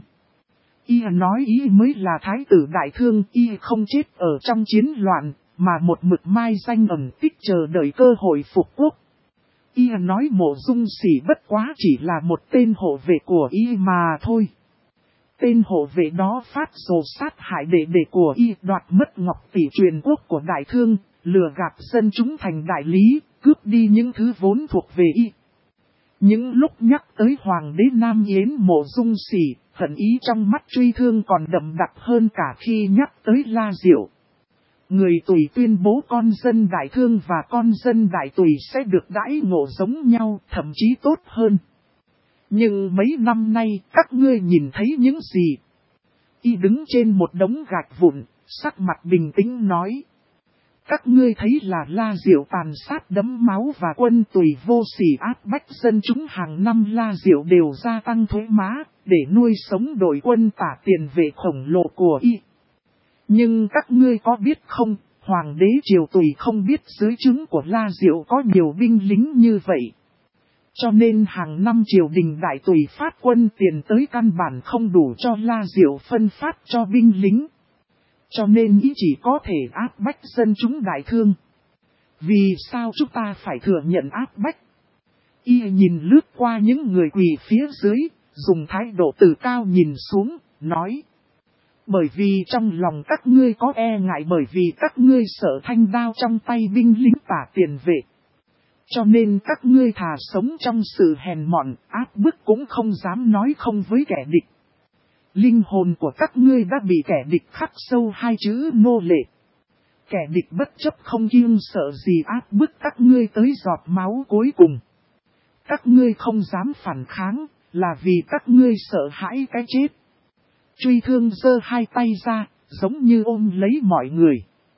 Y nói y mới là thái tử đại thương, y không chết ở trong chiến loạn, mà một mực mai danh ẩn tích chờ đợi cơ hội phục quốc. Y nói Mộ Dung Sỉ bất quá chỉ là một tên hộ vệ của y mà thôi. Tên hộ vệ đó phát rồ sát hại đệ đệ của y, đoạt mất ngọc tỷ truyền quốc của đại thương, lừa gạt dân chúng thành đại lý, cướp đi những thứ vốn thuộc về y. Những lúc nhắc tới hoàng đế Nam Yến Mộ Dung Sỉ, hận ý trong mắt Truy Thương còn đậm đặc hơn cả khi nhắc tới La Diệu. Người Tùy tuyên bố con dân đại thương và con dân đại Tùy sẽ được đãi ngộ giống nhau, thậm chí tốt hơn. Nhưng mấy năm nay, các ngươi nhìn thấy những gì? Y đứng trên một đống gạch vụn, sắc mặt bình tĩnh nói. Các ngươi thấy là La Diệu tàn sát đẫm máu và quân Tùy vô sỉ áp bách dân chúng, hàng năm La Diệu đều gia tăng thuế má, để nuôi sống đội quân tả tiền vệ khổng lồ của y. Nhưng các ngươi có biết không, hoàng đế triều Tùy không biết dưới trướng của La Diệu có nhiều binh lính như vậy. Cho nên hàng năm triều đình đại Tùy phát quân tiền tới căn bản không đủ cho La Diệu phân phát cho binh lính. Cho nên ý chỉ có thể áp bách dân chúng đại thương. Vì sao chúng ta phải thừa nhận áp bách? Y nhìn lướt qua những người quỳ phía dưới, dùng thái độ từ cao nhìn xuống, nói. Bởi vì trong lòng các ngươi có e ngại, bởi vì các ngươi sợ thanh đao trong tay binh lính tả tiền vệ. Cho nên các ngươi thà sống trong sự hèn mọn, áp bức cũng không dám nói không với kẻ địch. Linh hồn của các ngươi đã bị kẻ địch khắc sâu hai chữ nô lệ. Kẻ địch bất chấp không kiêng sợ gì áp bức các ngươi tới giọt máu cuối cùng. Các ngươi không dám phản kháng, là vì các ngươi sợ hãi cái chết. Truy Thương giơ hai tay ra, giống như ôm lấy mọi người.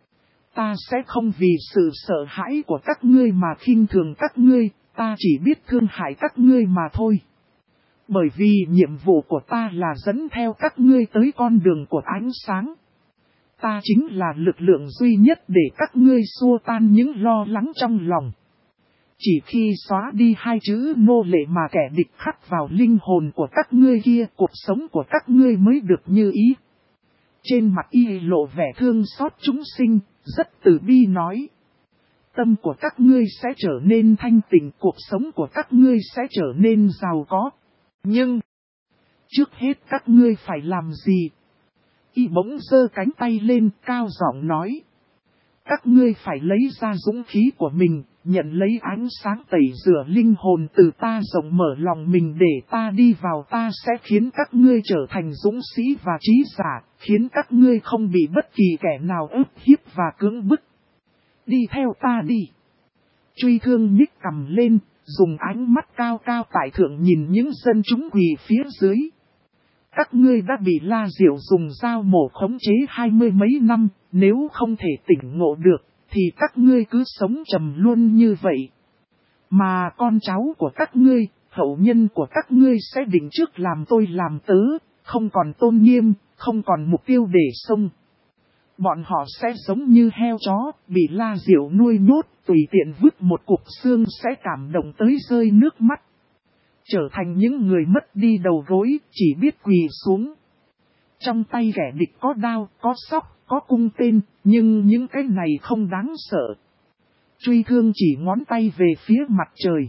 Ta sẽ không vì sự sợ hãi của các ngươi mà khinh thường các ngươi, ta chỉ biết thương hại các ngươi mà thôi. Bởi vì nhiệm vụ của ta là dẫn theo các ngươi tới con đường của ánh sáng. Ta chính là lực lượng duy nhất để các ngươi xua tan những lo lắng trong lòng. Chỉ khi xóa đi hai chữ nô lệ mà kẻ địch khắc vào linh hồn của các ngươi kia, cuộc sống của các ngươi mới được như ý. Trên mặt y lộ vẻ thương xót chúng sinh, rất từ bi nói. Tâm của các ngươi sẽ trở nên thanh tịnh, cuộc sống của các ngươi sẽ trở nên giàu có. Nhưng, trước hết các ngươi phải làm gì? Y bỗng giơ cánh tay lên, cao giọng nói. Các ngươi phải lấy ra dũng khí của mình, nhận lấy ánh sáng tẩy rửa linh hồn từ ta, rộng mở lòng mình để ta đi vào. Ta sẽ khiến các ngươi trở thành dũng sĩ và trí giả, khiến các ngươi không bị bất kỳ kẻ nào ức hiếp và cưỡng bức. Đi theo ta đi. Truy Thương nhích cằm lên, dùng ánh mắt cao cao tại thượng nhìn những dân chúng quỳ phía dưới. Các ngươi đã bị La Diệu dùng dao mổ khống chế 20 mấy năm, nếu không thể tỉnh ngộ được, thì các ngươi cứ sống trầm luôn như vậy. Mà con cháu của các ngươi, hậu nhân của các ngươi sẽ định trước làm tôi làm tớ, không còn tôn nghiêm, không còn mục tiêu để sống. Bọn họ sẽ giống như heo chó, bị La Diệu nuôi nhốt, tùy tiện vứt một cục xương sẽ cảm động tới rơi nước mắt. Trở thành những người mất đi đầu gối, chỉ biết quỳ xuống. Trong tay kẻ địch có đao, có sóc, có cung tên, nhưng những cái này không đáng sợ. Truy Thương chỉ ngón tay về phía mặt trời.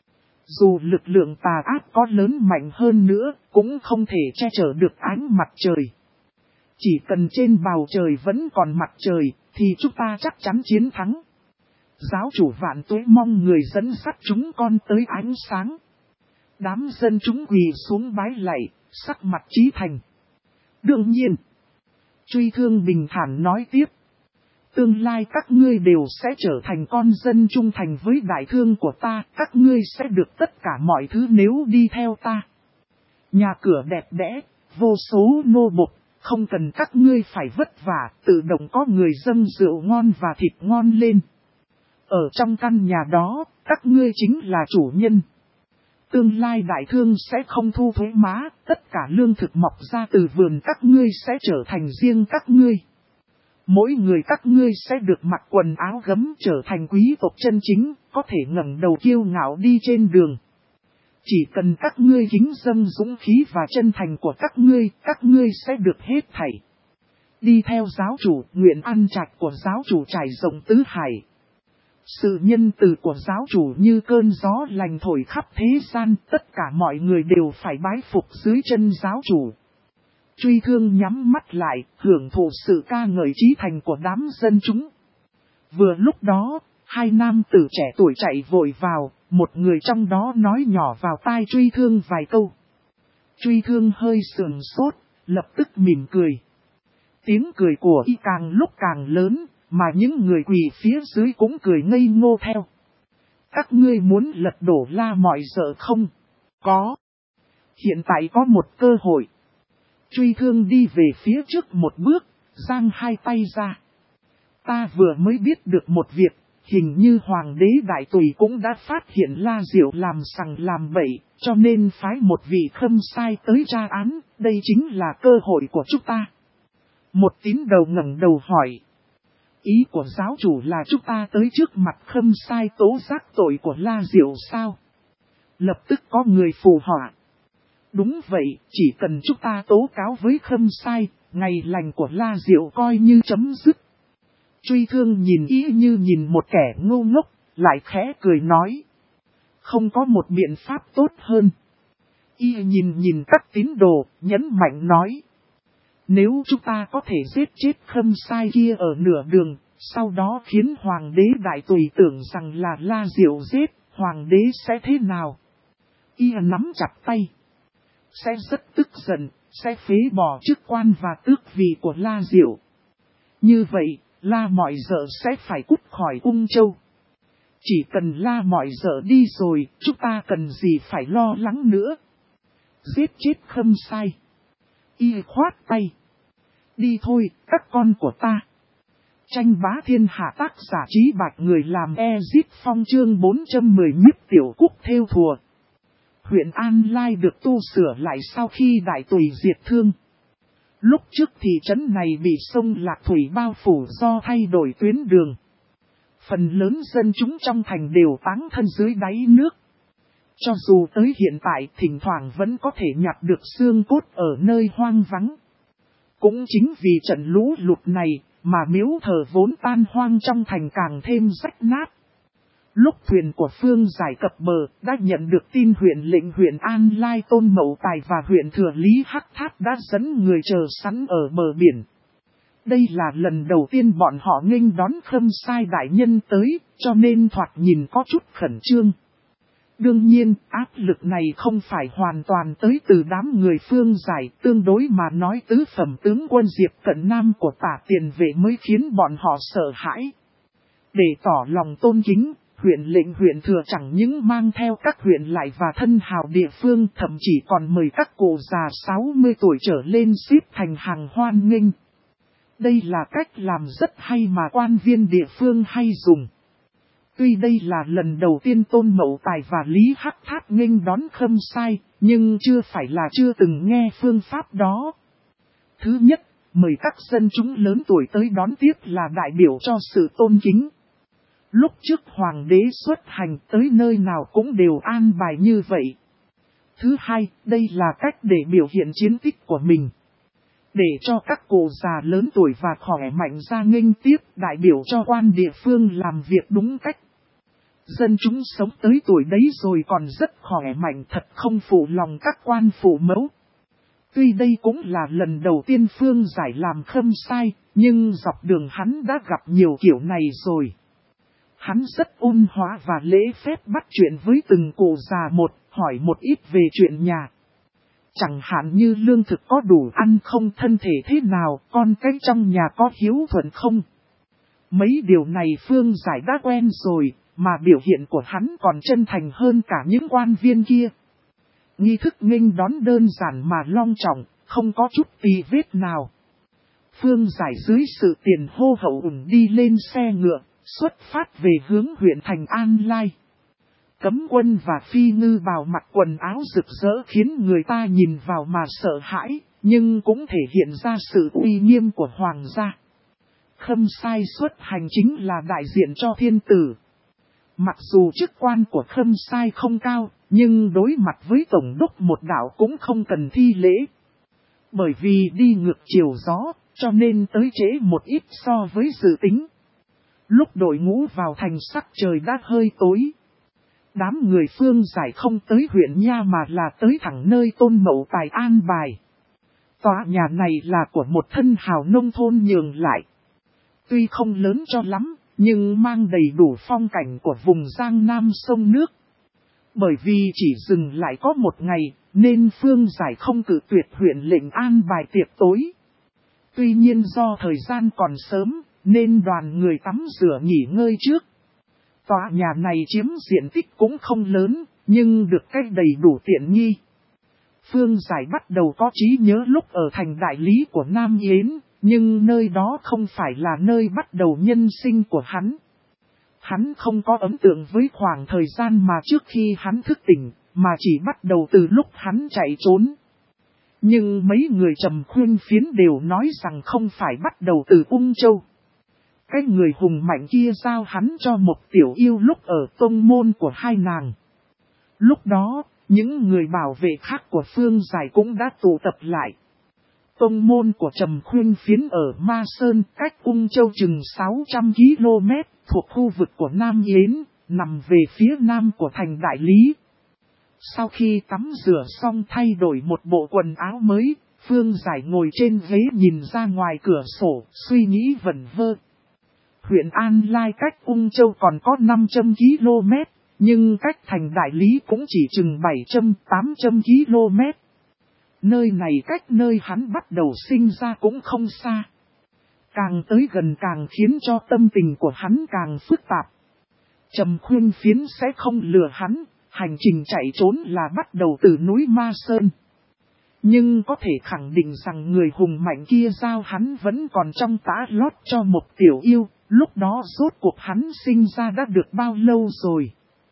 Dù lực lượng tà ác có lớn mạnh hơn nữa, cũng không thể che chở được ánh mặt trời. Chỉ cần trên bầu trời vẫn còn mặt trời, thì chúng ta chắc chắn chiến thắng. Giáo chủ vạn tuế mong người dẫn dắt chúng con tới ánh sáng. Đám dân chúng quỳ xuống bái lạy, sắc mặt chí thành. Đương nhiên, Truy Thương bình thản nói tiếp. Tương lai các ngươi đều sẽ trở thành con dân trung thành với đại thương của ta, các ngươi sẽ được tất cả mọi thứ nếu đi theo ta. Nhà cửa đẹp đẽ, vô số nô bộc, không cần các ngươi phải vất vả, tự động có người dâng rượu ngon và thịt ngon lên. Ở trong căn nhà đó, các ngươi chính là chủ nhân. Tương lai đại thương sẽ không thu thuế má, tất cả lương thực mọc ra từ vườn các ngươi sẽ trở thành riêng các ngươi. Mỗi người các ngươi sẽ được mặc quần áo gấm trở thành quý tộc chân chính, có thể ngẩng đầu kiêu ngạo đi trên đường. Chỉ cần các ngươi kính dâng dũng khí và chân thành của các ngươi sẽ được hết thảy. Đi theo giáo chủ, nguyện ăn trạch của giáo chủ trải rộng tứ hải. Sự nhân từ của giáo chủ như cơn gió lành thổi khắp thế gian, tất cả mọi người đều phải bái phục dưới chân giáo chủ. Truy Thương nhắm mắt lại, hưởng thụ sự ca ngợi trí thành của đám dân chúng. Vừa lúc đó, hai nam tử trẻ tuổi chạy vội vào, một người trong đó nói nhỏ vào tai Truy Thương vài câu. Truy Thương hơi sườn sốt, lập tức mỉm cười. Tiếng cười của y càng lúc càng lớn, mà những người quỳ phía dưới cũng cười ngây ngô theo. Các ngươi muốn lật đổ La Mọi Dợ không? Có. Hiện tại có một cơ hội. Truy Thương đi về phía trước một bước, giang hai tay ra. Ta vừa mới biết được một việc, hình như Hoàng đế Đại Tùy cũng đã phát hiện La Diệu làm sằng làm bậy, cho nên phái một vị khâm sai tới tra án, đây chính là cơ hội của chúng ta. Một tín đầu ngẩng đầu hỏi. Ý của giáo chủ là chúng ta tới trước mặt khâm sai tố giác tội của La Diệu sao? Lập tức có người phù họa. Đúng vậy, chỉ cần chúng ta tố cáo với khâm sai, ngày lành của La Diệu coi như chấm dứt. Truy Thương nhìn ý như nhìn một kẻ ngu ngốc, lại khẽ cười nói. Không có một biện pháp tốt hơn. Y nhìn các tín đồ, nhấn mạnh nói. Nếu chúng ta có thể giết chết khâm sai kia ở nửa đường, sau đó khiến Hoàng đế Đại Tùy tưởng rằng là La Diệu giết, Hoàng đế sẽ thế nào? Y nắm chặt tay. Sẽ rất tức giận, sẽ phế bỏ chức quan và tước vị của La Diệu. Như vậy, La Mọi Dợ sẽ phải cút khỏi Ung Châu. Chỉ cần La Mọi Dợ đi rồi, chúng ta cần gì phải lo lắng nữa. Giết chết khâm sai. Y khoát tay. Đi thôi, các con của ta. Tranh bá thiên hạ tác giả Trí Bạch người làm Ezip Phong chương 410 nhiếp tiểu cúc theo thùa. Huyện An Lai được tu sửa lại sau khi Đại Tùy diệt Thương. Lúc trước thị trấn này bị sông Lạc Thủy bao phủ do thay đổi tuyến đường. Phần lớn dân chúng trong thành đều táng thân dưới đáy nước. Cho dù tới hiện tại thỉnh thoảng vẫn có thể nhặt được xương cốt ở nơi hoang vắng. Cũng chính vì trận lũ lụt này mà miếu thờ vốn tan hoang trong thành càng thêm rách nát. Lúc thuyền của Phương Giải cập bờ đã nhận được tin huyện An Lai Tôn Mậu Tài và huyện Thừa Lý Hắc Thát đã dẫn người chờ sẵn ở bờ biển. Đây là lần đầu tiên bọn họ nghênh đón khâm sai đại nhân tới, cho nên thoạt nhìn có chút khẩn trương. Đương nhiên, áp lực này không phải hoàn toàn tới từ đám người Phương Giải, tương đối mà nói tứ phẩm tướng quân Diệp Cận Nam của Tả Tiền Vệ mới khiến bọn họ sợ hãi. Để tỏ lòng tôn kính, huyện Thừa chẳng những mang theo các huyện lại và thân hào địa phương, thậm chỉ còn mời các cụ già 60 tuổi trở lên xếp thành hàng hoan nghênh. Đây là cách làm rất hay mà quan viên địa phương hay dùng. Tuy đây là lần đầu tiên Tôn Mậu Tài và Lý Hắc Thát nghênh đón khâm sai, nhưng chưa phải là chưa từng nghe phương pháp đó. Thứ nhất, mời các dân chúng lớn tuổi tới đón tiếp là đại biểu cho sự tôn kính. Lúc trước Hoàng đế xuất hành tới nơi nào cũng đều an bài như vậy. Thứ hai, đây là cách để biểu hiện chiến tích của mình. Để cho các cụ già lớn tuổi và khỏe mạnh ra nghênh tiếp đại biểu cho quan địa phương làm việc đúng cách. Dân chúng sống tới tuổi đấy rồi còn rất khỏe mạnh thật không phụ lòng các quan phụ mẫu. Tuy đây cũng là lần đầu tiên Phương Giải làm khâm sai, nhưng dọc đường hắn đã gặp nhiều kiểu này rồi. Hắn rất ôn hòa và lễ phép bắt chuyện với từng cụ già một, hỏi một ít về chuyện nhà. Chẳng hạn như lương thực có đủ ăn không, thân thể thế nào, con cái trong nhà có hiếu thuận không. Mấy điều này Phương Giải đã quen rồi, mà biểu hiện của hắn còn chân thành hơn cả những quan viên kia. Nghi thức nghênh đón đơn giản mà long trọng, không có chút tì vết nào. Phương Giải dưới sự tiền hô hậu ủng đi lên xe ngựa, xuất phát về hướng huyện thành An Lai. Cấm quân và phi ngư bào mặc quần áo rực rỡ khiến người ta nhìn vào mà sợ hãi, nhưng cũng thể hiện ra sự uy nghiêm của hoàng gia. Khâm Sai xuất hành chính là đại diện cho thiên tử. Mặc dù chức quan của Khâm Sai không cao, nhưng đối mặt với tổng đốc một đảo cũng không cần thi lễ. Bởi vì đi ngược chiều gió, cho nên tới trễ một ít so với dự tính. Lúc đội ngũ vào thành sắc trời đã hơi tối. Đám người Phương Giải không tới huyện Nha mà là tới thẳng nơi Tôn Mậu Tài an bài. Tòa nhà này là của một thân hào nông thôn nhường lại. Tuy không lớn cho lắm, nhưng mang đầy đủ phong cảnh của vùng Giang Nam sông nước. Bởi vì chỉ dừng lại có một ngày, nên Phương Giải không cự tuyệt huyện lệnh an bài tiệc tối. Tuy nhiên do thời gian còn sớm, nên đoàn người tắm rửa nghỉ ngơi trước. Tòa nhà này chiếm diện tích cũng không lớn, nhưng được cách đầy đủ tiện nghi. Phương Giải bắt đầu có trí nhớ lúc ở thành đại lý của Nam Yến, nhưng nơi đó không phải là nơi bắt đầu nhân sinh của hắn. Hắn không có ấn tượng với khoảng thời gian mà trước khi hắn thức tỉnh, mà chỉ bắt đầu từ lúc hắn chạy trốn. Nhưng mấy người Trầm Khuyên Phiến đều nói rằng không phải bắt đầu từ Ung Châu. Cái người hùng mạnh kia giao hắn cho một tiểu yêu lúc ở tông môn của hai nàng. Lúc đó, những người bảo vệ khác của Phương Giải cũng đã tụ tập lại. Tông môn của Trầm Khuyên Phiến ở Ma Sơn cách Ung Châu chừng 600 km thuộc khu vực của Nam Yến, nằm về phía nam của thành Đại Lý. Sau khi tắm rửa xong thay đổi một bộ quần áo mới, Phương Giải ngồi trên ghế nhìn ra ngoài cửa sổ, suy nghĩ vẩn vơ. Huyện An Lai cách Ung Châu còn có 500 km, nhưng cách thành Đại Lý cũng chỉ chừng 700-800 km. Nơi này cách nơi hắn bắt đầu sinh ra cũng không xa. Càng tới gần càng khiến cho tâm tình của hắn càng phức tạp. Trầm Khuyên Phiến sẽ không lừa hắn, hành trình chạy trốn là bắt đầu từ núi Ma Sơn. Nhưng có thể khẳng định rằng người hùng mạnh kia giao hắn vẫn còn trong tã lót cho một tiểu yêu, lúc đó rốt cuộc hắn sinh ra đã được bao lâu rồi.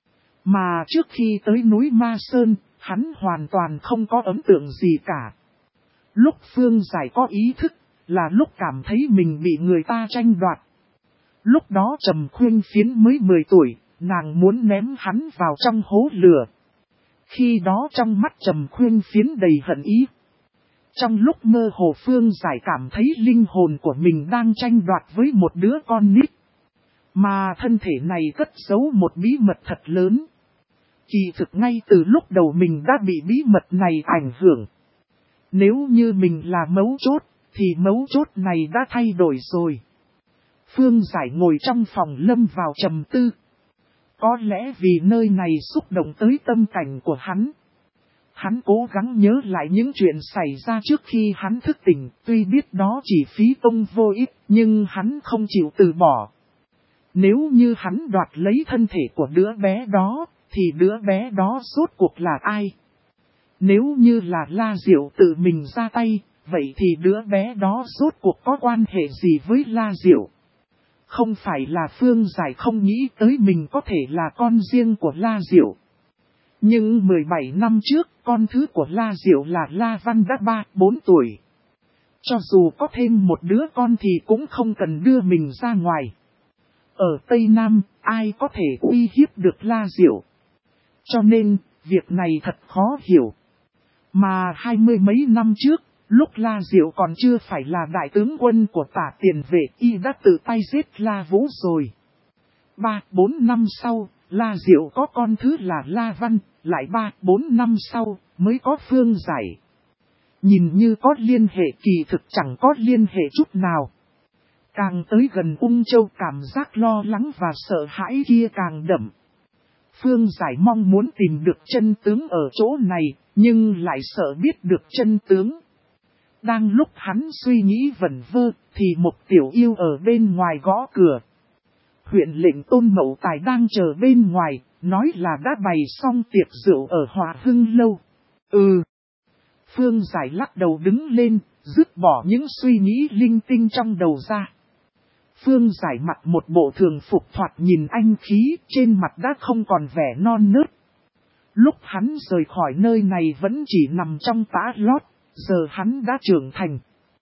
Mà trước khi tới núi Ma Sơn, hắn hoàn toàn không có ấn tượng gì cả. Lúc Phương Giải có ý thức, là lúc cảm thấy mình bị người ta tranh đoạt. Lúc đó Trầm Khuyên Phiến mới 10 tuổi, nàng muốn ném hắn vào trong hố lửa. Khi đó trong mắt Trầm Khuyên Phiến đầy hận ý. Trong lúc mơ hồ Phương Giải cảm thấy linh hồn của mình đang tranh đoạt với một đứa con nít. Mà thân thể này cất giấu một bí mật thật lớn. Kỳ thực ngay từ lúc đầu mình đã bị bí mật này ảnh hưởng. Nếu như mình là mấu chốt, thì mấu chốt này đã thay đổi rồi. Phương Giải ngồi trong phòng lâm vào trầm tư. Có lẽ vì nơi này xúc động tới tâm cảnh của hắn. Hắn cố gắng nhớ lại những chuyện xảy ra trước khi hắn thức tỉnh, tuy biết đó chỉ phí công vô ích, nhưng hắn không chịu từ bỏ. Nếu như hắn đoạt lấy thân thể của đứa bé đó, thì đứa bé đó rốt cuộc là ai? Nếu như là La Diệu tự mình ra tay, vậy thì đứa bé đó rốt cuộc có quan hệ gì với La Diệu? Không phải là Phương Giải không nghĩ tới mình có thể là con riêng của La Diệu. Nhưng 17 năm trước, con thứ của La Diệu là La Văn đã 3-4 tuổi. Cho dù có thêm một đứa con thì cũng không cần đưa mình ra ngoài. Ở Tây Nam, ai có thể uy hiếp được La Diệu? Cho nên, việc này thật khó hiểu. Mà 20 mấy năm trước, lúc La Diệu còn chưa phải là đại tướng quân của Tả Tiền Vệ, y đã tự tay giết La Vũ rồi. 3-4 năm sau, La Diệu có con thứ là La Văn, lại 3-4 năm sau, mới có Phương Giải. Nhìn như có liên hệ kỳ thực chẳng có liên hệ chút nào. Càng tới gần Ung Châu cảm giác lo lắng và sợ hãi kia càng đậm. Phương Giải mong muốn tìm được chân tướng ở chỗ này, nhưng lại sợ biết được chân tướng. Đang lúc hắn suy nghĩ vẩn vơ, thì một tiểu yêu ở bên ngoài gõ cửa. Huyện lệnh Tôn Mậu Tài đang chờ bên ngoài, nói là đã bày xong tiệc rượu ở Hòa Hưng Lâu. Phương Giải lắc đầu đứng lên, dứt bỏ những suy nghĩ linh tinh trong đầu ra. Phương Giải mặc một bộ thường phục thoạt nhìn anh khí, trên mặt đã không còn vẻ non nớt. Lúc hắn rời khỏi nơi này vẫn chỉ nằm trong tã lót, giờ hắn đã trưởng thành.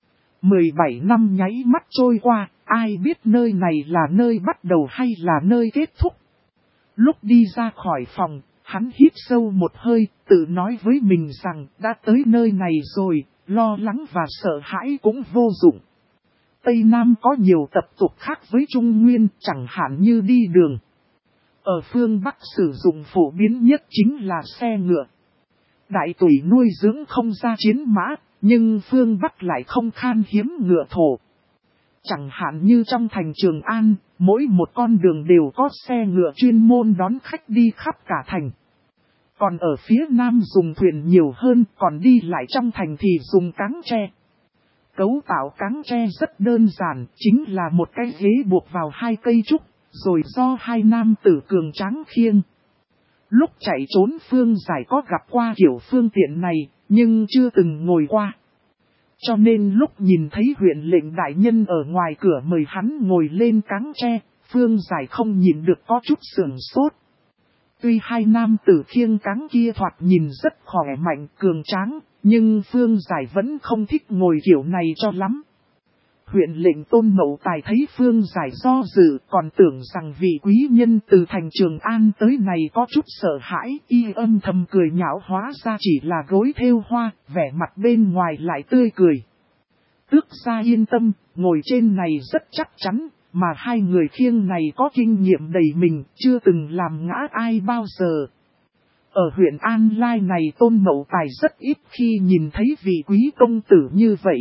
17 năm nháy mắt trôi qua, ai biết nơi này là nơi bắt đầu hay là nơi kết thúc. Lúc đi ra khỏi phòng, hắn hít sâu một hơi, tự nói với mình rằng đã tới nơi này rồi, lo lắng và sợ hãi cũng vô dụng. Tây Nam có nhiều tập tục khác với Trung Nguyên, chẳng hạn như đi đường. Ở phương Bắc sử dụng phổ biến nhất chính là xe ngựa. Đại tùy nuôi dưỡng không ra chiến mã, nhưng phương Bắc lại không khan hiếm ngựa thổ. Chẳng hạn như trong thành Trường An, mỗi một con đường đều có xe ngựa chuyên môn đón khách đi khắp cả thành. Còn ở phía Nam dùng thuyền nhiều hơn, còn đi lại trong thành thì dùng cáng tre. Cấu tạo cáng tre rất đơn giản, chính là một cái ghế buộc vào hai cây trúc, rồi do hai nam tử cường tráng khiêng. Lúc chạy trốn Phương Giải có gặp qua kiểu phương tiện này, nhưng chưa từng ngồi qua. Cho nên lúc nhìn thấy huyện lệnh đại nhân ở ngoài cửa mời hắn ngồi lên cáng tre, Phương Giải không nhìn được có chút sửng sốt. Tuy hai nam tử khiêng cáng kia thoạt nhìn rất khỏe mạnh cường tráng, nhưng Phương Giải vẫn không thích ngồi kiểu này cho lắm. Huyện lệnh Tôn Mậu Tài thấy Phương Giải do dự, còn tưởng rằng vị quý nhân từ thành Trường An tới này có chút sợ hãi, y âm thầm cười nhạo, hóa ra chỉ là gối thêu hoa, vẻ mặt bên ngoài lại tươi cười. Tước gia yên tâm, ngồi trên này rất chắc chắn, mà hai người khiêng này có kinh nghiệm đầy mình, chưa từng làm ngã ai bao giờ. Ở huyện An Lai này Tôn Mậu Tài rất ít khi nhìn thấy vị quý công tử như vậy.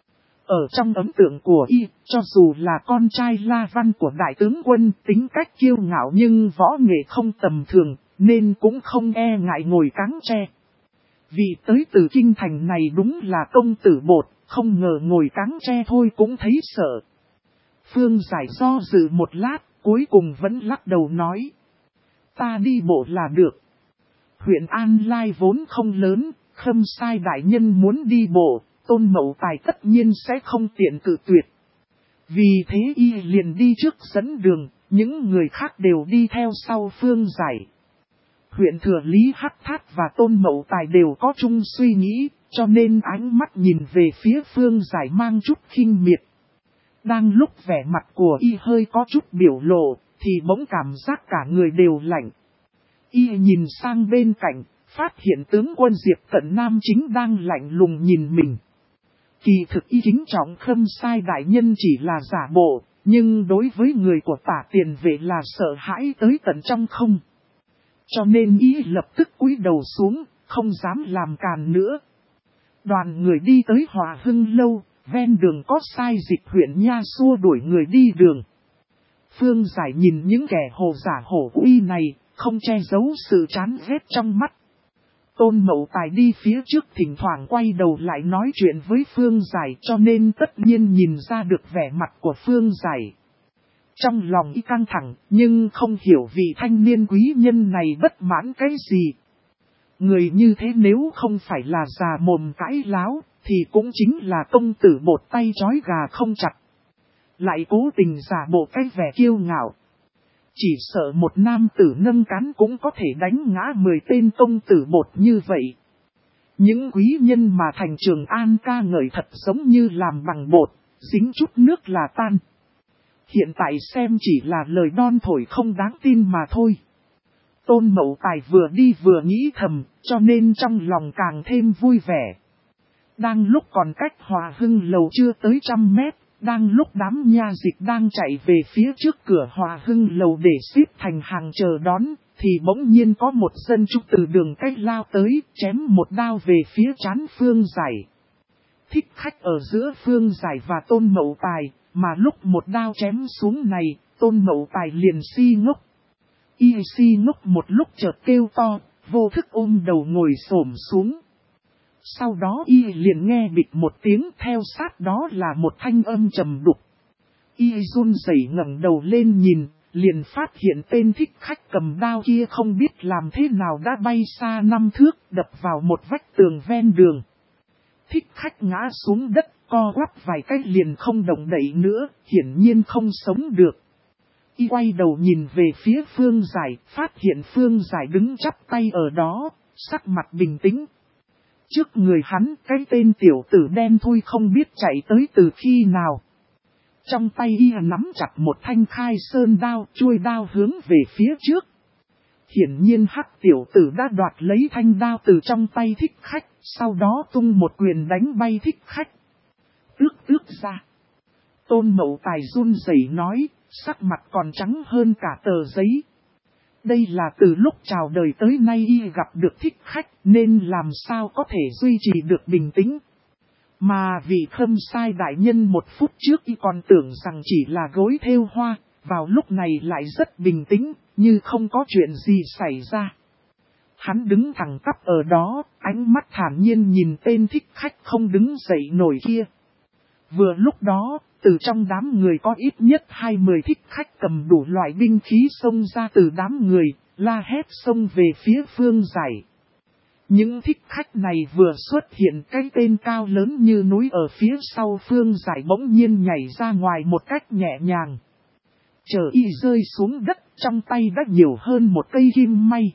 Ở trong ấn tượng của y, cho dù là con trai La Văn của đại tướng quân, tính cách kiêu ngạo nhưng võ nghệ không tầm thường, nên cũng không e ngại ngồi cáng tre. Vì tới từ kinh thành này đúng là công tử bột, không ngờ ngồi cáng tre thôi cũng thấy sợ. Phương Giải do dự một lát, cuối cùng vẫn lắc đầu nói. Ta đi bộ là được. Huyện An Lai vốn không lớn, Khâm Sai đại nhân muốn đi bộ, Tôn Mậu Tài tất nhiên sẽ không tiện cự tuyệt. Vì thế y liền đi trước dẫn đường, những người khác đều đi theo sau Phương Giải. Huyện Thừa Lý Hắc Thát và Tôn Mậu Tài đều có chung suy nghĩ, cho nên ánh mắt nhìn về phía Phương Giải mang chút khinh miệt. Đang lúc vẻ mặt của y hơi có chút biểu lộ, thì bỗng cảm giác cả người đều lạnh. Y nhìn sang bên cạnh, phát hiện tướng quân Diệp Cận Nam chính đang lạnh lùng nhìn mình. Kỳ thực y kính trọng Khâm Sai đại nhân chỉ là giả bộ, nhưng đối với người của Tả Tiền Vệ là sợ hãi tới tận trong không. Cho nên y lập tức cúi đầu xuống, không dám làm càn nữa. Đoàn người đi tới Hòa Hưng Lâu, ven đường có sai dịch huyện nha xua đuổi người đi đường. Phương Giải nhìn những kẻ hồ giả hổ uy này, không che giấu sự chán ghét trong mắt. Tôn Mậu Tài đi phía trước thỉnh thoảng quay đầu lại nói chuyện với Phương Giải, cho nên tất nhiên nhìn ra được vẻ mặt của Phương Giải. Trong lòng y căng thẳng, nhưng không hiểu vị thanh niên quý nhân này bất mãn cái gì. Người như thế nếu không phải là già mồm cãi láo, thì cũng chính là công tử bột tay trói gà không chặt. Lại cố tình giả bộ cái vẻ kiêu ngạo. Chỉ sợ một nam tử nâng cán cũng có thể đánh ngã 10 tên công tử bột như vậy. Những quý nhân mà thành Trường An ca ngợi thật giống như làm bằng bột, dính chút nước là tan. Hiện tại xem chỉ là lời đon thổi không đáng tin mà thôi. Tôn Mậu Tài vừa đi vừa nghĩ thầm, cho nên trong lòng càng thêm vui vẻ. Đang lúc còn cách Hòa Hưng Lầu chưa tới 100 mét, đang lúc đám nha dịch đang chạy về phía trước cửa Hòa Hưng Lầu để xếp thành hàng chờ đón, thì bỗng nhiên có một dân chúng từ đường cách lao tới, chém một đao về phía trán Phương Giải. Thích khách ở giữa Phương Giải và Tôn Mậu Tài, mà lúc một đao chém xuống này, Tôn Mậu Tài liền si ngốc. Y si ngốc một lúc chợt kêu to, vô thức ôm đầu ngồi xổm xuống. Sau đó y liền nghe bịch một tiếng, theo sát đó là một thanh âm trầm đục. Y run rẩy ngẩng đầu lên nhìn, liền phát hiện tên thích khách cầm đao kia không biết làm thế nào đã bay xa 5 thước, đập vào một vách tường ven đường. Thích khách ngã xuống đất, Co quắp vài cách liền không động đậy nữa, hiển nhiên không sống được. Y quay đầu nhìn về phía Phương Giải, phát hiện Phương Giải đứng chắp tay ở đó, sắc mặt bình tĩnh. Trước người hắn, cái tên tiểu tử đen thui không biết chạy tới từ khi nào. Trong tay y nắm chặt một thanh khai sơn đao, chuôi đao hướng về phía trước. Hiển nhiên hắc tiểu tử đã đoạt lấy thanh đao từ trong tay thích khách, sau đó tung một quyền đánh bay thích khách. Tước ra. Tôn Mậu Tài run rẩy nói, sắc mặt còn trắng hơn cả tờ giấy. Đây là từ lúc chào đời tới nay y gặp được thích khách nên làm sao có thể duy trì được bình tĩnh. Mà vì Khâm Sai đại nhân một phút trước y còn tưởng rằng chỉ là gối thêu hoa, vào lúc này lại rất bình tĩnh, như không có chuyện gì xảy ra. Hắn đứng thẳng tắp ở đó, ánh mắt thản nhiên nhìn tên thích khách không đứng dậy nổi kia. Vừa lúc đó, từ trong đám người có ít nhất 20 thích khách cầm đủ loại binh khí xông ra từ đám người, la hét xông về phía Phương Giải. Những thích khách này vừa xuất hiện, cái tên cao lớn như núi ở phía sau Phương Giải bỗng nhiên nhảy ra ngoài một cách nhẹ nhàng. Chờ y rơi xuống đất, trong tay đã nhiều hơn một cây kim may.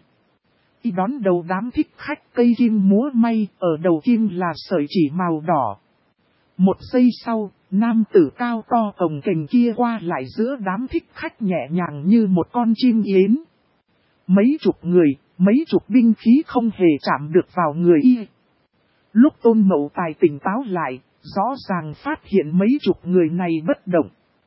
Y đón đầu đám thích khách, cây kim múa may, ở đầu kim là sợi chỉ màu đỏ. Một giây sau, nam tử cao to cồng kềnh kia qua lại giữa đám thích khách nhẹ nhàng như một con chim yến. Mấy chục người, mấy chục binh khí không hề chạm được vào người y. Lúc Tôn Mậu Tài tỉnh táo lại, rõ ràng phát hiện mấy chục người này bất động.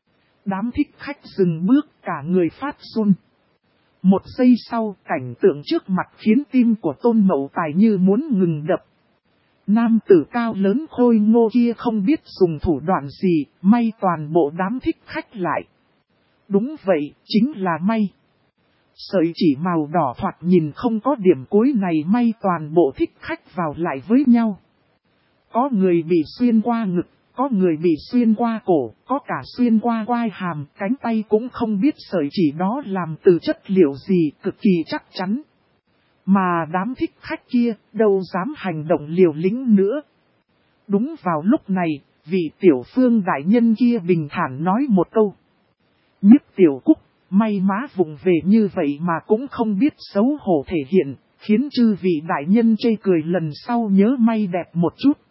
Đám thích khách dừng bước, cả người phát run. Một giây sau, cảnh tượng trước mặt khiến tim của Tôn Mậu Tài như muốn ngừng đập. Nam tử cao lớn khôi ngô kia không biết dùng thủ đoạn gì, may toàn bộ đám thích khách lại. Đúng vậy, chính là may. Sợi chỉ màu đỏ thoạt nhìn không có điểm cuối này may toàn bộ thích khách vào lại với nhau. Có người bị xuyên qua ngực, có người bị xuyên qua cổ, có cả xuyên qua quai hàm, cánh tay cũng không biết sợi chỉ đó làm từ chất liệu gì, cực kỳ chắc chắn. Mà đám thích khách kia đâu dám hành động liều lĩnh nữa. Đúng vào lúc này, vị tiểu Phương đại nhân kia bình thản nói một câu. Nhiếp Tiểu Cúc, may má vùng về như vậy mà cũng không biết xấu hổ thể hiện, khiến chư vị đại nhân chê cười lần sau nhớ may đẹp một chút.